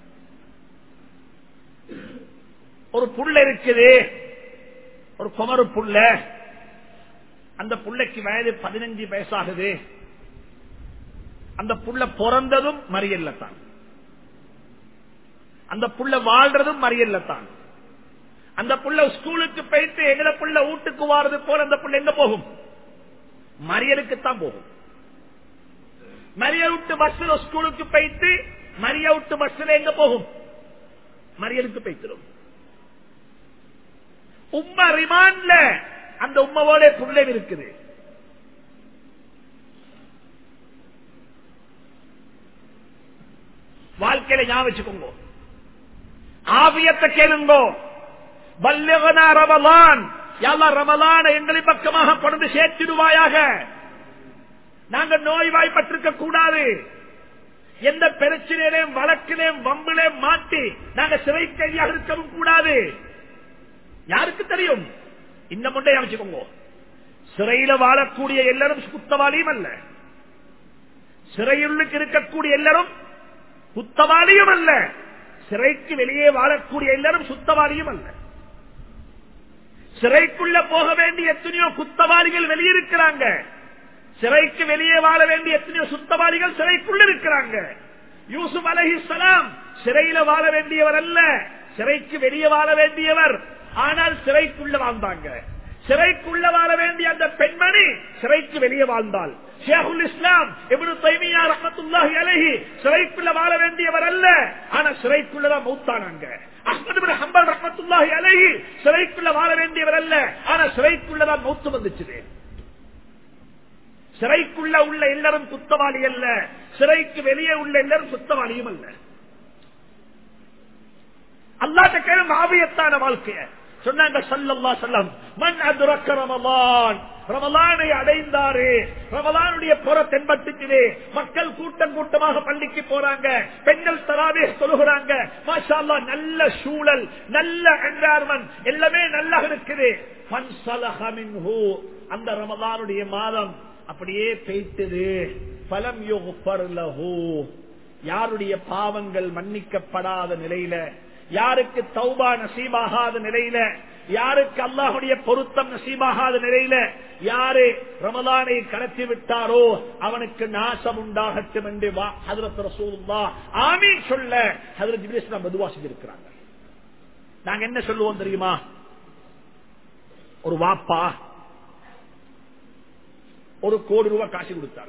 ஒரு புள்ள இருக்குது, ஒரு குமரு புள்ள. அந்த புள்ளைக்கு வயது பதினஞ்சு வயசாகுது. அந்த புள்ள பிறந்ததும் மரியல்ல தான். அந்த புள்ள வாழ்றதும் மரியல்ல தான். அந்த புள்ள ஸ்கூலுக்கு போயிட்டு எங்கட புள்ள வீட்டுக்கு வாரது போல அந்த புள்ள எங்க போகும்? மரியலுக்குத்தான் போகும். மரிய விட்டு பஸ்ல ஸ்கூலுக்கு போயிட்டு மரிய விட்டு பஸ்ல எங்க போகும்? மரியலுக்கு போய்த்திடும். உம்மா ரிமாண்ட்ல அந்த உம்மாவோட புள்ளை இருக்குது. வாழ்க்கையில ஞாபகம் வச்சுக்கோங்க, ஆவியத்தை கேளுங்கோ. பல்லிகனா ரமலான், யா அல்லாஹ் ரமலானை எங்களின் பக்கமாக கொண்டு சேர்த்திடுவாயாக. நாங்க நோய்வாய்ப்பட்டிருக்க கூடாது. எந்த பிரச்சனையிலும் வழக்கிலும் வம்பிலும் மாட்டி நாங்க சிறை கைதியாக இருக்கவும் கூடாது. யாருக்கு தெரியும்? இந்த முண்டை அமைச்சுக்கோங்க, சிறையில வாழக்கூடிய எல்லாரும் குத்தவாளியும் அல்ல, சிறையுள்ளுக்கு இருக்கக்கூடிய எல்லாரும் குத்தவாளியும் அல்ல, சிறைக்கு வெளியே வாழக்கூடிய எல்லாரும் சுத்தவாளியும் அல்ல. சிறைக்குள்ள போக வேண்டிய எத்தனையோ குத்தவாளிகள் வெளியிருக்கிறாங்க. சிறைக்கு வெளியே வாழ வேண்டிய எத்தனையோ சுத்தவாளிகள் சிறைக்குள்ள இருக்கிறாங்க. யூசுப் அலைஹிஸ்ஸலாம் சிறையில வாழ வேண்டியவர் அல்ல, சிறைக்கு வெளியே வாழ வேண்டியவர். ஆனால் சிறைக்குள்ள வாழ்ந்தாங்க. சிறைக்குள்ள வாழ வேண்டிய அந்த பெண்மணி சிறைக்கு வெளியே வாழ்ந்தாள். ஷேகுல் இஸ்லாம் இப்னு தைமியா ரஹ்மத்துல்லாஹி அலைஹி சிறைக்குள்ள வாழ வேண்டியவர் அல்ல, ஆனா சிறைக்குள்ளதான் மௌத்தானாங்க. அஹ்மத் இப்னு ஹம்பல் ரஹ்மத்துல்லாஹி அலைஹி சிறைக்குள்ள வாழ வேண்டியவர் அல்ல, ஆனா சிறைக்குள்ளதான் மௌத்து வந்துச்சு. சிறைக்குள்ள உள்ள எல்லாரும் குத்தவாளி அல்ல, சிறைக்கு வெளியே உள்ள எல்லாரும் குத்தவாளியும் அல்ல. அல்லாஹ்ட்ட கேளுங்க ஆவியத்தான வாழ்க்கைய. சொன்னாங்க ஸல்லல்லாஹு அலைஹி வஸல்லம், மன் அத்ரக ரமலான், ரமலானை அடைந்தாரே, ரமலானுடைய புற தென்பட்டுச்சு. மக்கள் கூட்டம் கூட்டமாக பள்ளிக்கு போறாங்க, பெண்கள் தராவீஹ் தொழுகிறாங்க. மாஷா அல்லாஹ், நல்ல சூழல், நல்ல என்வாயர்மெண்ட், எல்லாமே நல்லா இருக்குது. ஃபன்ஸலஹ மின்ஹு, அந்த ரமலானுடைய மாதம் அப்படியே பெய்தது. ஃபலம் யுக்ஃபர் லஹு, யாருடைய பாவங்கள் மன்னிக்கப்படாத நிலையில, யாருக்கு தௌபா நசீபாகாத நிலையில, யாருக்கு அல்லாஹுடைய பொருத்தம் நசீபாகாத நிலையில யாரு ரமலானை கடத்தி விட்டாரோ அவனுக்கு நாசம் உண்டாகட்டும் என்று ஹஜ்ரத் ரசூலுல்லாஹ் ஆமீன் சொல்ல ஹஜ்ரத் ஜிப்ரீல் மெதுவா செஞ்சிருக்கிறாங்க. நாங்க என்ன சொல்லுவோம் தெரியுமா? ஒரு வாப்பா ஒரு கோடி ரூபாய் காசு கொடுத்தாரு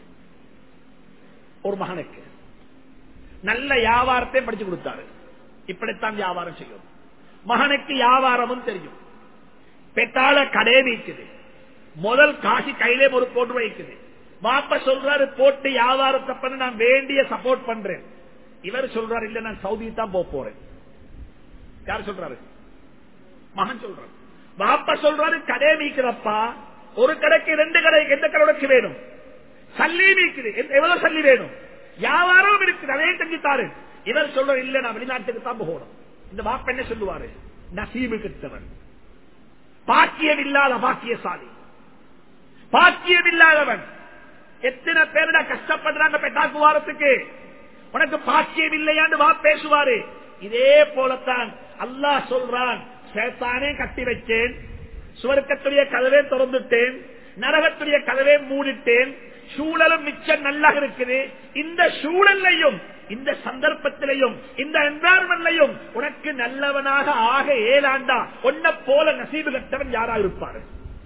ஒரு மகனுக்கு, நல்ல வியாபாரத்தை படிச்சு கொடுத்தாரு. இப்படித்தான் வியாபாரம் செய்யும். மகனுக்கு வியாபாரமும் தெரியும், பெற்றால கடை வைக்குது, முதல் காசு கையிலே ஒரு கோடி ரூபாய் இருக்குது. வாப்பா சொல்றாரு போட்டு வியாபாரத்தை பண்ண நான் வேண்டிய சப்போர்ட் பண்றேன். இவர் சொல்றாரு இல்ல நான் சவுதி தான் போக போறேன். யார் சொல்றாரு? மகன் சொல்றாரு. வாப்பா சொல்றாரு கடை மீக்கிறப்பா, ஒரு கடைக்கு ரெண்டு கடைக்கு எந்த கடைக்கு வேணும், சல்லி மீக்குது, எவ்வளவு சல்லி வேணும், வியாபாரம் இருக்குது, அதையும் செஞ்சுட்டாரு. இவர் சொல்ற இல்ல நான் வெளிநாட்டுக்கு தான் போகணும். இந்த வாப்பா என்ன சொல்லுவாரு? நசீபு கிட்டவன், பாக்கியம் இல்லாத பாக்கியசாலி, பாக்கியம் இல்லாதவன். எத்தனை பேருடா கஷ்டப்படுறாங்க பெட்டாக்கு வாரத்துக்கு, உனக்கு பாக்கியம் இல்லையான்னு வா பேசுவாரு. இதே போலத்தான் அல்லாஹ் சொல்றான், சேத்தானே கட்டி வச்சேன், சுவர்க்கத்துடைய கதவே திறந்துட்டேன், நரகத்துடைய கதவே மூடிட்டேன், சூழலும் மிச்சம் நல்லா இருக்குது. இந்த சூழலையும் இந்த சந்தர்ப்பத்திலையும் இந்த என்வாரன்மெண்ட்லையும் உனக்கு நல்லவனாக ஆக ஏழாண்டா ஒன்ன போல நசீபு கட்டவன் யாரா இருப்பாரு?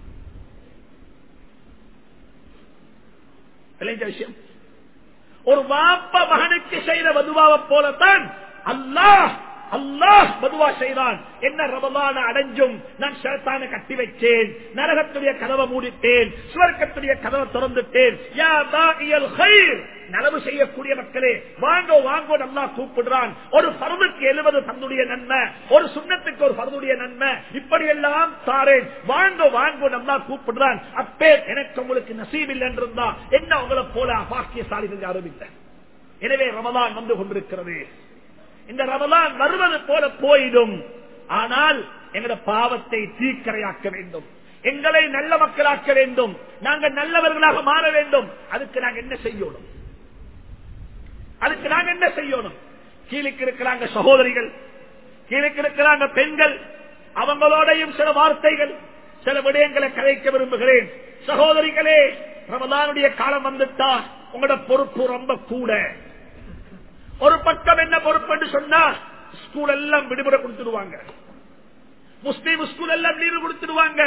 விஷயம் ஒரு வாப்ப மகனுக்கு செய்த வதுவாவை போலத்தான் அல்லாஹ் அல்லாஹ் பதுவா செய்தான். என்ன ரமலான அடைஞ்சும் நான் ஷைத்தானை கட்டி வச்சேன், நரகத்துடைய கதவை மூடிட்டேன், சுவர்க்கத்துடைய கதவை திறந்துட்டேன். யா தாஇயல் கைர், நலவு செய்யக்கூடிய மக்களே வாங்கோ வாங்கோ அல்லாஹ் கூப்பிடுறான். ஒரு ஃபர்துக்கு எழுபது தன்னுடைய நன்மை, ஒரு சுன்னத்துக்கு ஒரு ஃபர்துடைய நன்மை, இப்படி எல்லாம் தாரேன். வாங்கோ வாங்கோ அல்லாஹ் கூப்பிடுறான். அப்பே எனக்கு உங்களுக்கு நசீப் இல்லை என்றிருந்தா என்ன உங்களை போல பாக்கியசாலிகள் யாரும் இல்லை. எனவே ரமலான் வந்து கொண்டிருக்கிறது. இந்த ரமலான் வருவது போல போயிடும். ஆனால் எங்களோட பாவத்தை தீக்கரையாக்க வேண்டும், எங்களை நல்ல மக்களாக்க வேண்டும், நாங்கள் நல்லவர்களாக மாற வேண்டும். அதுக்கு நாங்கள் என்ன செய்யணும்? அதுக்கு நாங்கள் என்ன செய்யணும்? கீழுக்கு இருக்கிறாங்க சகோதரிகள், கீழுக்கு இருக்கிறாங்க பெண்கள், அவங்களோடையும் சில வார்த்தைகள் சில விடயங்களை கதைக்க விரும்புகிறேன். சகோதரிகளே, ரமலானுடைய காலம் வந்துட்டா உங்களோட பொறுப்பு ரொம்ப கூட. ஒரு பக்கம் என்ன பொறுப்பு என்று சொன்னா, ஸ்கூல் எல்லாம் விடுமுறை கொடுத்துடுவாங்க, முஸ்லீம் ஸ்கூல் எல்லாம் லீவு கொடுத்துடுவாங்க.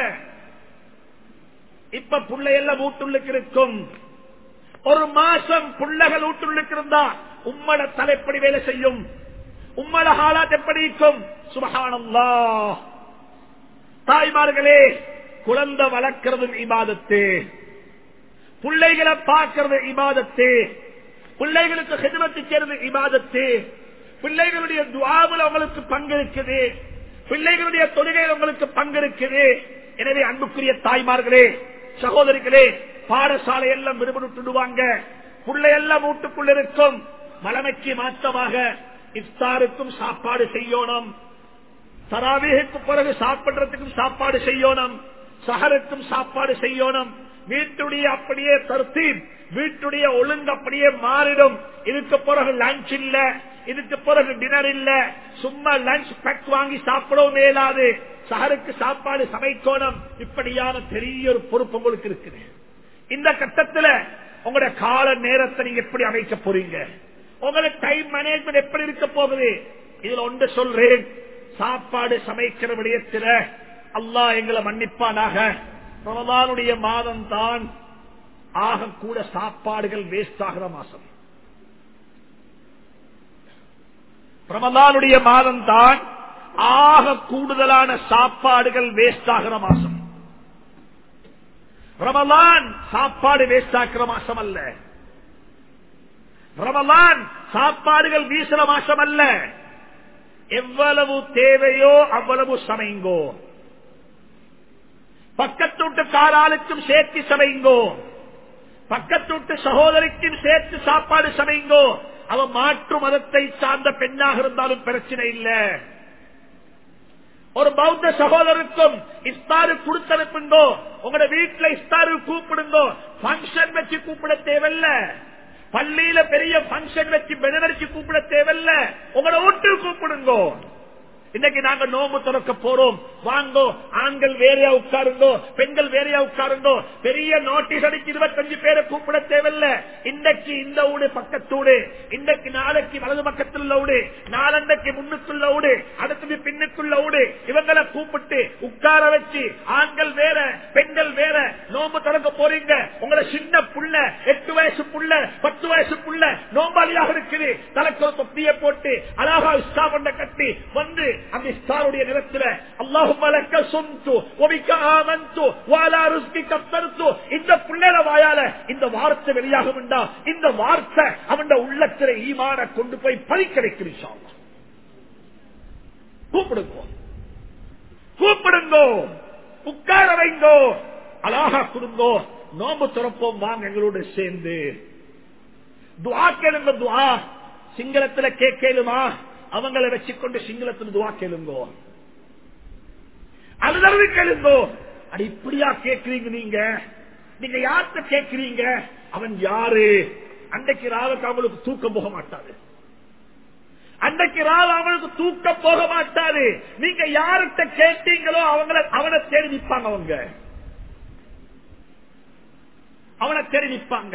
இப்ப புள்ளை எல்லாம் வீட்டுள்ளுக்கு இருக்கும். ஒரு மாசம் புள்ளைகள் வீட்டுள்ளுக்கு இருந்தா உம்மட தலைப்படி வேலை செய்யும், உம்மட ஹாலாத் எப்படி இருக்கும்? சுப்ஹானல்லாஹ். தாய்மார்களே, குழந்தை வளர்க்கிறது இபாதத்து, பிள்ளைகளை பார்க்கிறது இபாதத்து, பிள்ளைகளுக்கு ஹிதமத்து செய்வது இபாதத்து, பிள்ளைகளுடைய துஆவில் உங்களுக்கு பங்கு இருக்குது, பிள்ளைகளுடைய தொழுகையில் உங்களுக்கு பங்கு இருக்குது. எனவே அன்புக்குரிய தாய்மார்களே, சகோதரிகளே, பாடசாலை எல்லாம் விடுபடுவாங்க, பிள்ளை எல்லாம் வீட்டுக்குள்ள இருக்கும். மலமைக்கு மாற்றமாக இஃப்தாருக்கும் சாப்பாடு செய்யணும், தராவீஹுக்கு பிறகு சாப்பிடுறதுக்கும் சாப்பாடு செய்யணும், சஹருக்கும் சாப்பாடு செய்யணும். வீட்டுடைய அப்படியே தர்த்தீப், வீட்டுடைய ஒழுங்கு அப்படியே மாறிடும். இதுக்கு பிறகு லஞ்ச் இல்ல, இதுக்கு பிறகு டின்னர் இல்ல, சும்மா லஞ்ச் பேக் வாங்கி சாப்பிடவும் மேலாது, சஹருக்கு சாப்பாடு சமைக்கணும். இப்படியான பெரிய ஒரு பொறுப்பு உங்களுக்கு இருக்குது. இந்த கட்டத்தில் உங்களோட கால நேரத்தை நீங்க எப்படி அமைக்க போறீங்க? உங்களுக்கு டைம் மேனேஜ்மெண்ட் எப்படி இருக்க போகுது? இதுல ஒன்று சொல்றேன், சாப்பாடு சமைக்கிற விடயத்தில் அல்லாஹ் எங்களை மன்னிப்பானாக. ரமலானுடைய மாதம் தான் ஆக கூட சாப்பாடுகள் வேஸ்ட் ஆகிற மாசம். ரமலானுடைய மாதம் தான் ஆக கூடுதலான சாப்பாடுகள் வேஸ்ட் ஆகிற மாசம். ரமலான் சாப்பாடு வேஸ்ட் ஆகிற மாசம் அல்ல, ரமலான் சாப்பாடுகள் வீசுற மாசம் அல்ல. எவ்வளவு தேவையோ அவ்வளவு சமைங்கோ, பக்கத்தூட்டு காராளுக்கும் சேர்த்து சமைங்கோ, பக்கத்தூட்டு சகோதரிக்கும் சேர்த்து சாப்பாடு சமைங்கோ. அவ மாற்று மதத்தை சார்ந்த பெண்ணாக இருந்தாலும் பிரச்சனை இல்லை. ஒரு பௌத்த சகோதரருக்கும் இஃப்தாரு கொடுத்தனுப்புங்கோ, உங்களோட வீட்டுல இஃப்தாரு கூப்பிடுங்கோ. பங்கன் வச்சு கூப்பிட தேவையில்ல, பள்ளியில பெரிய பங்கன் வச்சு பெனவரிச்சு கூப்பிட தேவையில்ல, உங்களோட வீட்டு கூப்பிடுங்கோ. இன்னைக்கு நாங்க நோம்பு திறக்க போறோம், வாங்கோ, ஆண்கள் வேறையா உட்காருங்கோ, பெண்கள் வேறையா உட்காருங்கோ. பெரிய நோட்டீஸ் அடிச்சு இருபத்தஞ்சு பேரை கூப்பிட தேவையில்ல. இன்றைக்கு இந்த ஊடு பக்கத்தூடு, இன்றைக்கு நாளைக்கு வலது பக்கத்துள்ள ஊடு, நாளன்றைக்கு முன்னுக்குள்ள ஊடு, அடுத்தது பின்னுக்குள்ள ஊடு, இவங்களை கூப்பிட்டு உட்கார வச்சு ஆண்கள் வேற பெண்கள் வேற நோம்பு திறக்க போறீங்க. உங்களை சின்ன புள்ள, எட்டு வயசு புள்ள, பத்து வயசு புள்ள நோம்பாளியாக இருக்குது, தலைக்கு ஒரு தொப்பியை போட்டு அழகா இஸ்லாம் பண்ண கட்டி வந்து அந்த இஸ்தாருடைய நிலத்தில் அல்லாஹும்ம லக்க சும்து வபிக ஆமன்து வஅலா ரிஸ்கிக அஃதர்து இந்த புள்ளேல வாயால இந்த வார்த்தை வெளியாகும் என்றா இந்த வார்த்தை அவன் உள்ளத்திலே ஈமான கொண்டு போய் பதிக்க வைக்கும் இன்ஷா அல்லாஹ். கூப்பிடுங்கோ, கூப்பிடுங்கோ, உட்கார வைங்கோ, அழகா கொடுங்கோ, நோம்பு துறப்போம் வாங்க எங்களோடு சேர்ந்து. துஆ கேளுங்க, துஆ சிங்களத்துல கேட்கலுமா? அவங்களை வச்சுக்கொண்டு சிங்களத்தில் துஆ கேளுங்கோ, அழுதறி கேளுங்கோ. அது இப்படியா கேட்கிறீங்க? நீங்க நீங்க யார்கிட்ட கேட்கிறீங்க? அவன் யாரு? அன்றைக்கு ராவுக்கு அவங்களுக்கு தூக்கம் போக மாட்டாரு, அன்றைக்கு ராவ் அவனுக்கு தூக்கம் போக மாட்டாரு. நீங்க யார்கிட்ட கேட்டீங்களோ அவங்களை அவனை தேடி நிற்பாங்க, அவங்க அவனை தேடி நிற்பாங்க.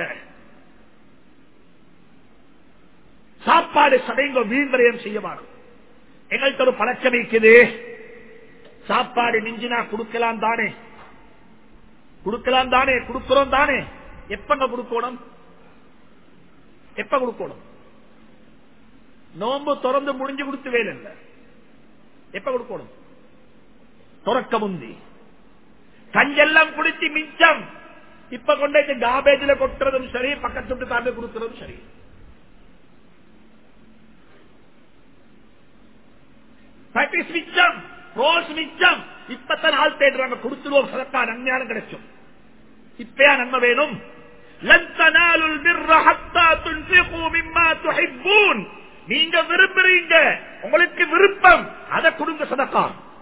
சாப்பாடு சடைங்க வீண்வரையம் செய்ய மாட்டோம். எங்கள்கிட்ட ஒரு பழக்கம் இருக்குது, சாப்பாடு மிஞ்சினா கொடுக்கலாம் தானே, கொடுக்கலாம் தானே, கொடுக்கிறோம் தானே. எப்பங்க கொடுக்கணும்? எப்ப கொடுக்கணும்? நோம்பு திறந்து முடிஞ்சு கொடுத்து வேலை இல்லை. எப்ப கொடுக்கணும்? துறக்க முந்தி. கஞ்செல்லாம் குடிச்சு மிச்சம் இப்ப கொண்டு காபேஜ்ல கொட்டுறதும் சரி, பக்கத்து தாண்டி கொடுக்கிறதும் சரி. மிச்சம் ரோஸ் மிச்சம் இப்பத்தான் ஆள் தேடுறாங்க, கொடுத்துருவோம், சதக்கா நன்மையான கிடைக்கும். இப்பயா நன்மை வேணும்? நீங்க விரும்புறீங்க, உங்களுக்கு விருப்பம், அதை கொடுங்க சதக்கா.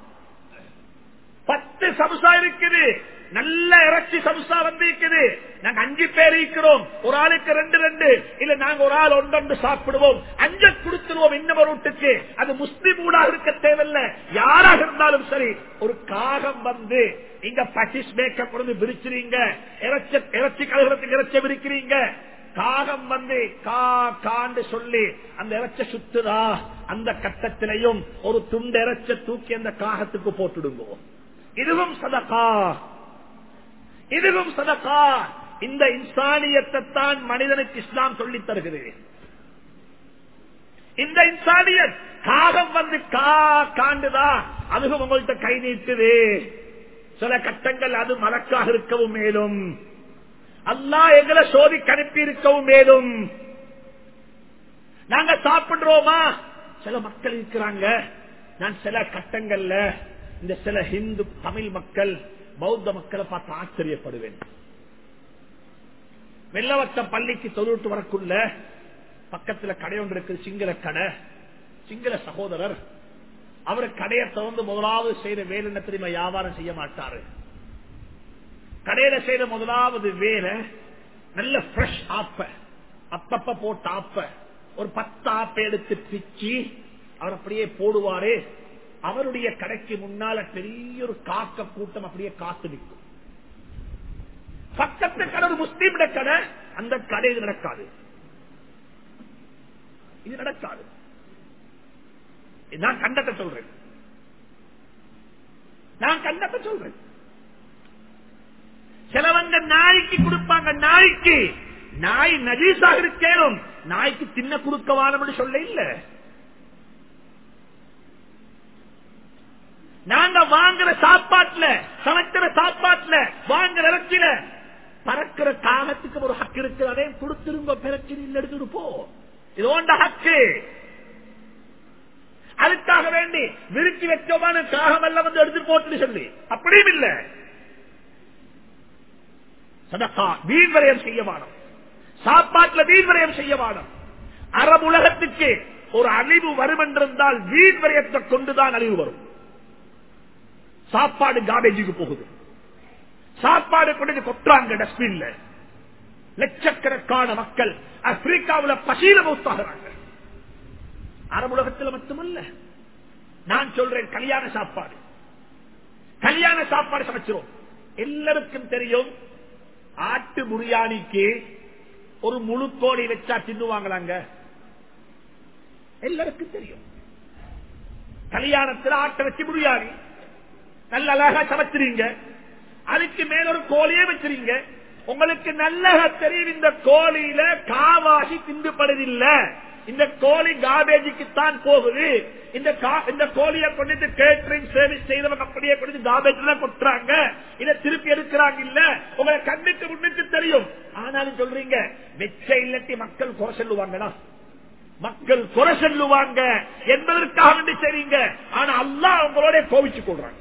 பத்து சம்சா இருக்குது, நல்ல இறைச்சி சம்சா வந்து இருக்குது, நாங்க அஞ்சு பேர் இருக்கிறோம், ஒரு ஆளுக்கு ரெண்டு ரெண்டு இல்ல நாங்க ஒரு ஆள் ஒன்றொன்று சாப்பிடுவோம், அஞ்ச கொடுத்துருவோம் இன்னும் வீட்டுக்கு. அது முஸ்லிம் ஊடாக இருக்க தேவையில்லை, யாராக இருந்தாலும் சரி. ஒரு காகம் வந்து இங்க பட்டிஸ் மேக்க கொண்டு விரிச்சிருங்க, இறைச்சி இறைச்சி கழுகுறதுக்கு இறைச்சி விரிக்கிறீங்க, காகம் வந்து கா காண்டு சொல்லி அந்த இறைச்ச சுத்துதா, அந்த கட்டத்திலையும் ஒரு துண்டு இறைச்ச தூக்கி அந்த காகத்துக்கு போட்டுடுங்க. இதுவும் சதகா, இதுவும் சதகா. இந்த இன்சானியத்தை தான் மனிதனுக்கு இஸ்லாம் சொல்லித் தருகிறது. இந்த இன்சானியத் காகம் வந்து கா காண்டுதா, அதுவும் உங்கள்கிட்ட கை நீட்டுது. சில கட்டங்கள் அது மலக்காக இருக்கவும் மேலும், அல்லாஹ் எங்களை சோதிக்கு அனுப்பி இருக்கவும் மேலும். நாங்க சாப்பிடுறோமா? சில மக்கள் இருக்கிறாங்க, நான் சில கட்டங்கள்ல இந்த சில ஹிந்து தமிழ் மக்கள் பௌத்த மக்களை பார்த்து ஆச்சரியப்படுவேன். வெள்ளவட்ட பள்ளிக்கு தொழுட்டு வரக்குள்ள பக்கத்துல கடை ஒன்று இருக்கு, சிங்கள கடை. சிங்கள சகோதரர் அவரு கடையை திறந்து முதலாவது செய்த வேலை என்ன தெரியுமா? வியாபாரம் செய்ய மாட்டாரு. கடையில செய்த முதலாவது வேலை நல்ல ஃப்ரெஷ் ஆப்ப, அப்பப்ப போட்ட ஆப்ப ஒரு பத்து ஆப்ப எடுத்து பிச்சு அவர் அப்படியே போடுவாரு. அவருடைய கடைக்கு முன்னால பெரிய ஒரு காக்க கூட்டம் அப்படியே காத்து நிற்கும். பக்கத்து கடை ஒரு முஸ்லீம் கடை, அந்த கடை இது நடக்காது, இது நடக்காது. நான் கண்டத்தை சொல்றேன், நான் கண்டத்தை சொல்றேன். சிலவங்க நாய்க்கு கொடுப்பாங்க, நாய்க்கு நாய் நஜீஸாக இருக்கேனும் நாய்க்கு தின்ன கொடுக்க வாழம் சொல்ல இல்ல. நாங்க வாங்குற சாப்பாட்டுல, சமைக்கிற சாப்பாட்டுல, வாங்குற இறைச்சியில பறக்கிற காகத்துக்கு ஒரு ஹக்கு இருக்கு, அதையும் கொடுத்துருங்க, பிரச்சனை இல்லை, எடுத்துட்டு போ, இது ஓண்ட ஹக்கு. அதுக்காக வேண்டி விரிச்சி வச்சோமான காகம் எல்லாம் வந்து எடுத்துட்டு போட்டு சொல்லி அப்படியும் இல்ல. சதகா வீண் விரயம் செய்ய வேணும், சாப்பாட்டுல வீண் விரயம் செய்ய வேணும். அரபு உலகத்துக்கு ஒரு அழிவு வரும் என்றிருந்தால் வீண் விரயத்தை கொண்டுதான் அழிவு வரும். சாப்பாடு காபேஜுக்கு போகுது, சாப்பாடு கொண்டு கொட்டுறாங்க டஸ்ட்பின்ல. லட்சக்கணக்கான மக்கள் ஆப்பிரிக்காவில் பசியில மௌத்தாகிறாங்க. அரபு உலகத்தில் மட்டுமல்ல, நான் சொல்றேன் கல்யாண சாப்பாடு கல்யாண சாப்பாடு சமைச்சிரும். எல்லாருக்கும் தெரியும் ஆட்டு பிரியாணிக்கு ஒரு முழு கோழி வச்சா தின்னுவாங்களாங்க. எல்லாருக்கும் தெரியும் கல்யாணத்தில் ஆட்டை வச்சு பிரியாணி நல்ல அழகா சமைச்சிருங்க. அதுக்கு மேல ஒரு கோழியே வச்சிருங்க. உங்களுக்கு நல்ல தெரியும் இந்த கோழியில காவாசி திண்டுபடுதில்லை. இந்த கோழி காபேஜுக்கு தான் போகுது. இந்த கோழியை கொண்டு கேட்டரிங் சர்வீஸ் செய்தவங்க அப்படியே கொண்டு காபேஜ்ல கொட்டுறாங்க. இதை திருப்பி எடுக்கிறாங்க. இல்ல உங்களை கண்ணுக்கு முன்னுக்கு தெரியும். ஆனாலும் சொல்றீங்க வெச்ச இல்லட்டி மக்கள் குறை சொல்லுவாங்கடா, மக்கள் குறை சொல்லுவாங்க என்பதற்காக வேண்டி செய்றீங்க. ஆனா அல்லாஹ் உங்களோட கோவிச்சு கொள்றாங்க.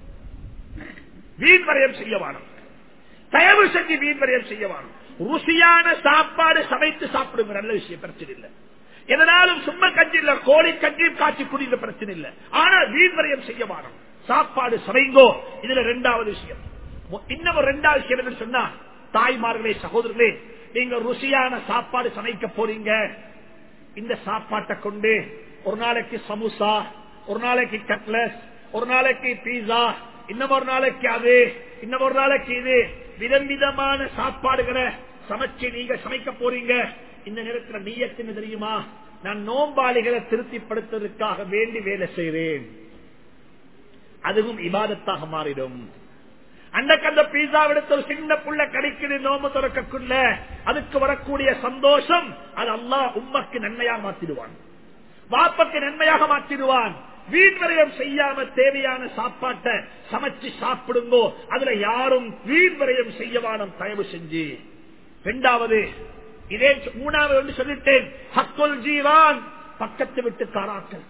வீண் வரையம் செய்ய வேணும், தயவு செஞ்சு வீண் வரையம் செய்ய வேணும். ருசியான சாப்பாடு சமைத்து சாப்பிடுங்க, நல்ல விஷயம், பிரச்சனை இல்லை. எதனாலும் சும்மா கஞ்சி இல்ல, கோழி கஞ்சியும் காய்ச்சி குடிந்த பிரச்சனை இல்லை. ஆனா வீண் வரையம் செய்ய வேணும், சாப்பாடு சமைங்கோ. இதுல ரெண்டாவது விஷயம். இன்னும் ரெண்டாவது விஷயம் என்ன சொன்னா, தாய்மார்களே சகோதரர்களே, நீங்க ருசியான சாப்பாடு சமைக்க போறீங்க. இந்த சாப்பாட்டை கொண்டு ஒரு நாளைக்கு சமோசா, ஒரு நாளைக்கு கட்லஸ், ஒரு நாளைக்கு பீஸா, இன்னும் ஒரு நாளைக்கு அது, இன்னும் ஒரு நாளைக்கு இது, விதம் விதமான சாப்பாடுகளை சமைச்சு நீங்க சமைக்க போறீங்க. இந்த நேரத்தில் நீயத்து தெரியுமா, நான் நோம்பாளிகளை திருப்திப்படுத்துவதற்காக வேண்டி வேலை செய்கிறேன். அதுவும் இபாதத்தாக மாறிடும். அன்றைக்கு அந்த பீஸா எடுத்த ஒரு சின்ன புள்ள கிடைக்குது நோம்பு திறக்கக்குள்ள, அதுக்கு வரக்கூடிய சந்தோஷம் அது அல்லாஹ் உம்மக்கு நன்மையாக மாற்றிடுவான், வாப்பக்கு நன்மையாக மாற்றிடுவான். வீண் விரயம் செய்யாம தேவையான சாப்பாட்டை சமைச்சு சாப்பிடுங்கோ. அதுல யாரும் வீண் விரயம் செய்யவானம் தயவு செஞ்சு. இரண்டாவது இதே மூணாவது வந்து சொல்லிட்டேன், ஹக்குல் ஜீரான், பக்கத்து வீட்டுக்காராக்கள்.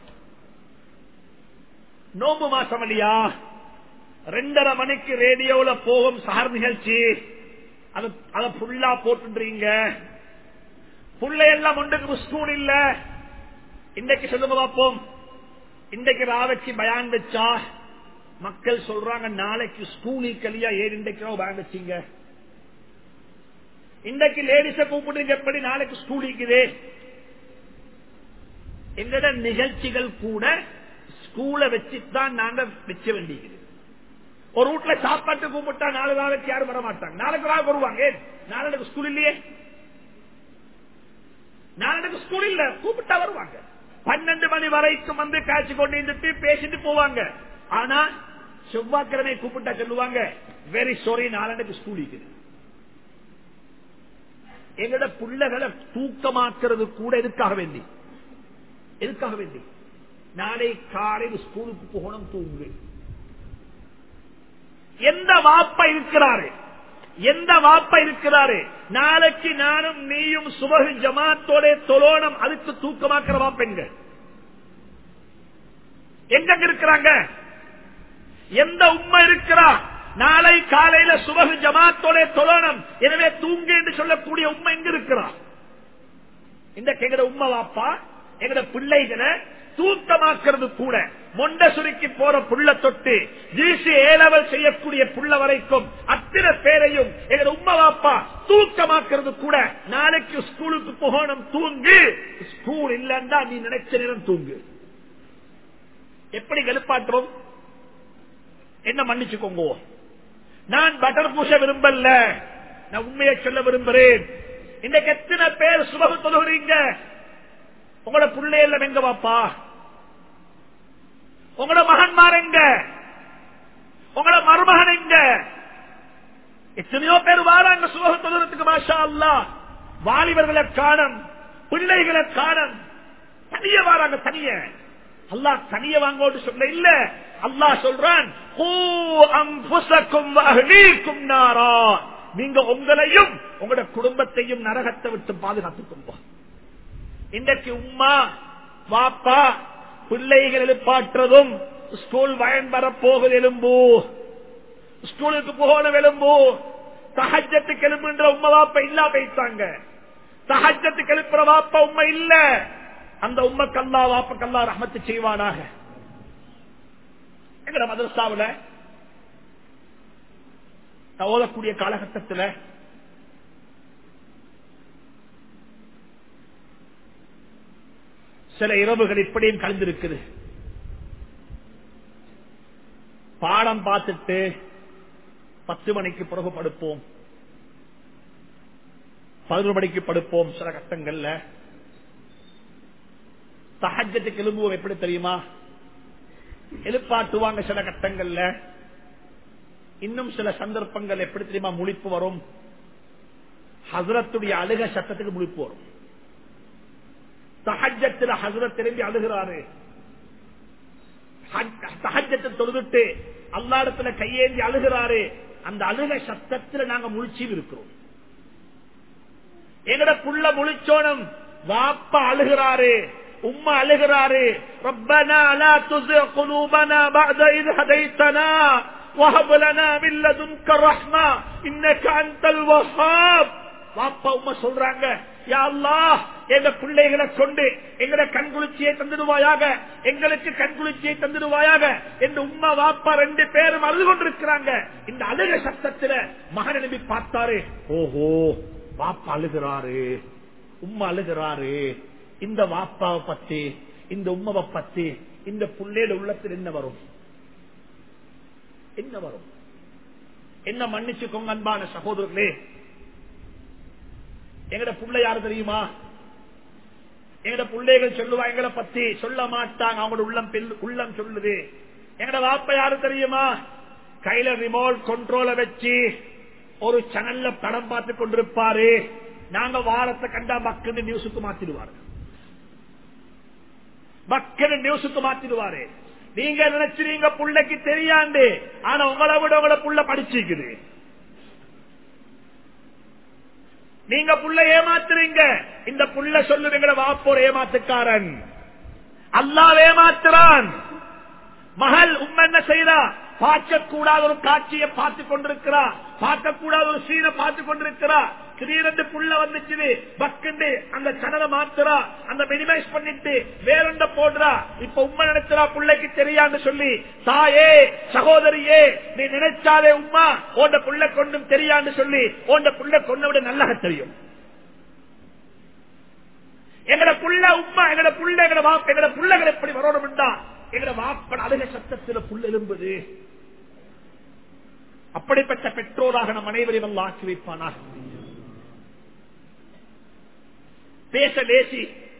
நோம்பு மாசம் இல்லையா, ரெண்டரை மணிக்கு ரேடியோல போகும் சஹர் நிகழ்ச்சி, அதை புல்லா போட்டுறீங்க. புள்ளையெல்லாம் ஒன்றுக்கு ஸ்கூல் இல்ல. இன்றைக்கு சொல்லுங்க பார்ப்போம், இன்றைக்கு ராவச்சி பயான் வச்சா மக்கள் சொல்றாங்க நாளைக்கு ஸ்கூலுக்கு இல்லையா, ஏன் இன்றைக்கு பயான் வச்சீங்க? இன்றைக்கு லேடிஸ கூப்பிடுங்க, எப்படி நாளைக்கு ஸ்கூலுக்குது? எங்கட நிகழ்ச்சிகள் கூட ஸ்கூலை வச்சுதான் நாங்க வச்ச வேண்டியது. ஒரு வீட்டுல சாப்பாட்டு கூப்பிட்டா நாலு நாளைக்கு யாரும் வர மாட்டாங்க, நாளைக்கு நாள் வருவாங்க. நாளைக்கு ஸ்கூல் இல்லையே, நாளைக்கு ஸ்கூல் இல்ல, கூப்பிட்டா வருவாங்க. பன்னெண்டு மணி வரைக்கும் வந்து காய்ச்சி கொண்டு இருந்துட்டு பேசிட்டு போவாங்க. ஆனா செவ்வாய்க்கிழமை கூப்பிட்டா சொல்லுவாங்க, வெரி சாரி நாளைக்கு ஸ்கூலுக்கு. எங்கட பிள்ளைகளை தூக்கமாக்குறது கூட எதுக்காக வேண்டி, எதுக்காக வேண்டி நாளை காலையில் ஸ்கூலுக்கு போகணும், தூங்கு. எந்த வாப்பா இருக்கிறாரு, எந்த வாப்பா இருக்கிறாரு நாளைக்கு நானும் நீயும் சுபஹ் ஜமாத்தோட தொழோனம், அதுக்கு தூக்கமாக்குற வாப்பெங்க எங்க இருக்கிறாங்க? எந்த உம்மா இருக்கிறா நாளை காலையில சுபஹ் ஜமாத்தோட தொழோனம், எனவே தூங்கு என்று சொல்லக்கூடிய உம்மா எங்க இருக்கிறா? இந்த எங்கட உம்மா வாப்பா எங்கட பிள்ளைகளை தூக்கமாக்குறது கூட, மொண்டசுரிக்கு போற புள்ள தொட்டு ஜிசி ஏலவல் செய்யக்கூடிய புள்ள வரைக்கும் அத்தனை பேரையும் எங்க உம்மா வாப்பா தூக்கமாக்குறது கூட. நாளைக்கு ஸ்கூலுக்கு போகணும், தூங்கு. ஸ்கூல் இல்லன்னா நீ நினைச்ச நேரம் தூங்கு. எப்படி எழுப்பாற்றோம்? என்ன மன்னிச்சுக்கோங்க, நான் பட்டர் பூச விரும்பல, நான் உண்மையை சொல்ல விரும்புறேன். இன்னைக்கு எத்தனை பேர் சுபகு தொழுகிறீங்க? உங்களோட பிள்ளைல எங்க வாப்பா? உங்களோட மகன்மார் எங்க? உங்களோட மருமகன் எங்க? எத்தனையோ பேர் வாராங்க சுபஹ் தொழுறதுக்கு, மாஷா அல்லாஹ். வாலிபர்களை காணம், பிள்ளைகளை காணம், தனிய வாராங்க. தனிய அல்லாஹ் தனிய வாங்கோடு சொல்ல இல்ல, அல்லாஹ் சொல்றான், நீங்க உங்களையும் உங்களோட குடும்பத்தையும் நரகத்தை விட்டு பாதுகாத்துக்கொள்வோம். இன்றைக்கு உம்மா வாப்பா பிள்ளைகள் எழுப்பாற்றதும், ஸ்கூல் வயன் வர போகுது எலும்பு, ஸ்கூலுக்கு போகணும் எலும்பு, தஹஜ்ஜத்துக்கு எழுப்புன்ற உம்மா வாப்பா இல்ல போயிட்டாங்க. தஹஜ்ஜத்துக்கு எழுப்புற வாப்பா உம்மா இல்ல. அந்த உம்மக்கு அல்லாஹ் வாப்பக்கு அல்லாஹ் ரஹ்மத்து செய்வானாக. எங்கட மதரசாவுல ஓதக்கூடிய காலகட்டத்தில் சில இரவுகள் இப்படியும் கலந்திருக்குது. பாடம் பார்த்துட்டு பத்து மணிக்கு பிறகு படுப்போம், பதினொரு மணிக்கு படுப்போம். சில கட்டங்கள்ல தஹஜ்ஜத்துக்கு எழும்புவோம். எப்படி தெரியுமா? எழுப்பாட்டுவாங்க சில கட்டங்கள்ல. இன்னும் சில சந்தர்ப்பங்கள் எப்படி தெரியுமா முழிப்பு வரும்? ஹஸ்ரத்துடைய அழுக சத்தத்துக்கு முழிப்பு வரும். தஹஜ்ஜத்துல ஹஸ்ரத் திரும்பி அழுகிறாரு. தஹஜ்ஜத்தை தொழுதுட்டு அல்லாஹ் இடத்துல கையேந்தி அழுகிறாரு. அந்த அழுக சத்தத்துல நாங்க முழிச்சு இருக்கிறோம். எங்கட புள்ள முழிச்சோனும் வாப்பா அழுகிறாரு, உம்மா அழுகிறாரு. ரப்பனா லா துஸிக் குலூபனா பஅத இத் ஹதைதனா வஹப் லனா மின் லதுன்க ரஹ்மா இன்னக அன்தல் வஹ்ஹாப். வாப்பா உம்மா சொல்றாங்க, யா அல்லாஹ் எங்க பிள்ளைகளை கொண்டு எங்கட கண்குளிர்ச்சியை தந்துடுவாயாக, எங்களுக்கு கண்குளிர்ச்சியை தந்துடுவாயாக என்று உம்மா வாப்பா ரெண்டு பேரும் அழுது கொண்டிருக்கிறாங்க. இந்த அழுக சத்தத்துல மகன் நபி பார்த்தாரு. ஓஹோ, வாப்பா அழுகிறாரு, உம்மா அழுகிறாரு. இந்த வாப்பாவை பத்தி இந்த உம்மாவை பத்தி இந்த புள்ளையோட உள்ளத்தில் என்ன வரும்? என்ன வரும்? என்ன மன்னிச்சுக்கோங்க அன்பான சகோதரர்களே. எங்கட புள்ள யாரு தெரியுமா? எங்கட பிள்ளைகள் சொல்லுவா எங்களை பத்தி சொல்ல மாட்டாங்க. அவங்களோட உள்ளம் உள்ளம் சொல்லுது. எங்கட வாப்பா யாரு தெரியுமா? கையில ரிமோட் கண்ட்ரோல வச்சு ஒரு சேனல்ல படம் பார்த்து கொண்டிருப்பாரு. நாங்க வாரத்தை கண்டா மக்கள் நியூஸுக்கு மாத்திடுவாரு, மக்கள் நியூஸுக்கு மாத்திடுவாரு. நீங்க நினைச்சிருங்க புள்ளைக்கு தெரியாண்டு, ஆனா உங்களை விட உங்களை புள்ள படிச்சிருக்குது. நீங்க புள்ள ஏமாத்துறீங்க. இந்த புள்ள சொல்லுவீங்க வாப்போர் ஏமாத்துக்காரன், அல்லாஹ் ஏமாத்துறான். மகள் உண்மை என்ன செய்யறா? பார்க்கக்கூடாத ஒரு காட்சியை பார்த்து கொண்டிருக்கிறா, பார்க்கக்கூடாத ஒரு சீனை பார்த்து கொண்டிருக்கிறா. திடீரென்று புள்ள வந்துச்சு, பக்குண்டு அந்த சேனலை மாத்துறா, அந்த மினிமைஸ் பண்ணிட்டு வேறெண்ட போடுறா. இப்ப உண்மை நினைச்சா புள்ளைக்கு தெரியான்னு சொல்லி, தாயே சகோதரியே நீ நினைச்சாலே உம்மா ஓண்ட புள்ள கொண்டும் தெரியான்னு சொல்லி ஓண்ட புள்ள கொண்ட விட நல்லா தெரியும். எங்கட புள்ள உம்மா எங்கட புள்ள எங்கட வாப்ப எங்கட புள்ளகள் எப்படி வரணும்டா எங்கட வாப்பன் அழுக சத்தத்தில் புல் எழும்புது. அப்படிப்பட்ட பெற்றோராக நம் அனைவரையும் அல்லாஹ் ஆக்கி வைப்பானாக. பேச லேசி,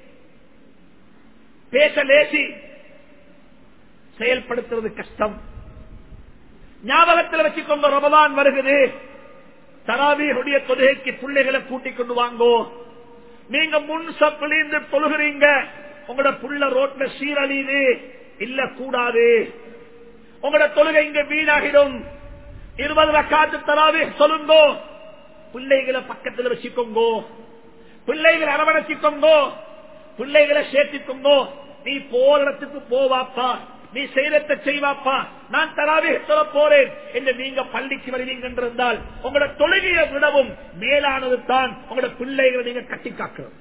பேச லேசி, செயல்படுத்துறது கஷ்டம். ஞாபகத்தில் வச்சுக்கொண்டு ரமலான் வருகிறது. தராவீஹுடைய தொழுகைக்கு பிள்ளைகளை கூட்டிக் கொண்டு வாங்கோ. நீங்க முன் சப்பிலிருந்து தொழுகிறீங்க, உங்களோட புள்ள ரோட்ல சீரழிது இல்ல கூடாது. உங்களோட தொழுகை இங்க வீணாகிடும். இருபது ரக்காத்து தராவீஹ் சொல்லுங்கோ. பிள்ளைகளை பக்கத்தில் வச்சுக்கோங்கோ, பிள்ளைகளை அரவணைச்சிக்கோங்கோ, பிள்ளைகளை சேர்த்துக்கோங்கோ. நீ போற இடத்துக்கு போவாப்பா, நீ செய்யறத செய்வாப்பா, நான் தராவீஹ் சொல்ல போறேன் என்று நீங்க பள்ளிக்கு வருவீங்க என்றிருந்தால் உங்களோட தொழுகையை விடவும் மேலானது தான் உங்களோட பிள்ளைகளை நீங்க கட்டி காக்கிறது.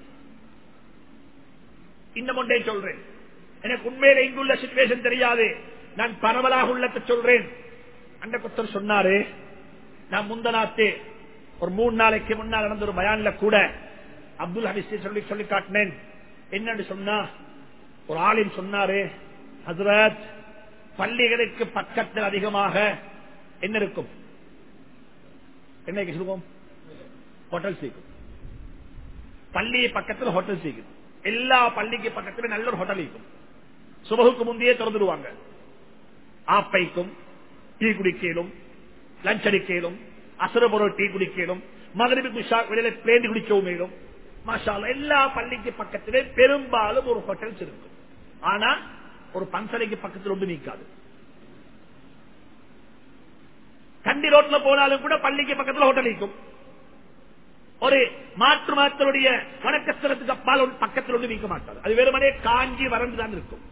இன்னும் ஒன்றே சொல்றேன், எனக்கு உண்மையில இங்குள்ள சிச்சுவேஷன் தெரியாது, நான் பரவலாக உள்ளத்தை சொல்றேன். அந்த குத்தர் சொன்னாரு, நான் முந்தநாத்து ஒரு மூணு நாளைக்கு முன்னால் நடந்த ஒரு பயான்ல கூட அப்துல் ஹபீஸ் சொல்லி சொல்லி காட்டினேன். என்னன்னு சொன்னா, ஒரு ஆலிம் சொன்னாரு, ஹஸ்ரத் பள்ளிகளுக்கு பக்கத்தில் அதிகமாக என்ன இருக்கும்? என்ன சொல்லுவோம்? ஹோட்டல் சீக்கும். பள்ளி பக்கத்தில் ஹோட்டல் சீக்கும். எல்லா பள்ளிக்கு பக்கத்தில் நல்ல ஒரு ஹோட்டல் இருக்கும். சுபகுக்கு முந்தையே திறந்துடுவாங்க. ஆப்பைக்கும் டீ குடிக்கலும், லஞ்ச் அடிக்கலும், அசரபுரம் டீ குடிக்கலும், மகரிபுக்கு வெளியில பேண்டி குடிக்கவும் மேலும் மாஷா அல்லாஹ் எல்லா பள்ளிக்கு பக்கத்திலே பெரும்பாலும் ஒரு ஹோட்டல்ஸ் இருக்கும். ஆனா ஒரு பன்சலைக்கு பக்கத்தில் ஒன்று நீக்காது. கண்டி ரோட்ல போனாலும் கூட பள்ளிக்கு பக்கத்தில் ஹோட்டல் இருக்கும். ஒரு மாற்று மாத்தருடைய வணக்கஸ்தலத்துக்கு அப்பால் பக்கத்தில் ஒன்று நீக்க மாட்டார். அது வெறுமனே காஞ்சி வறண்டுதான் இருக்கும்.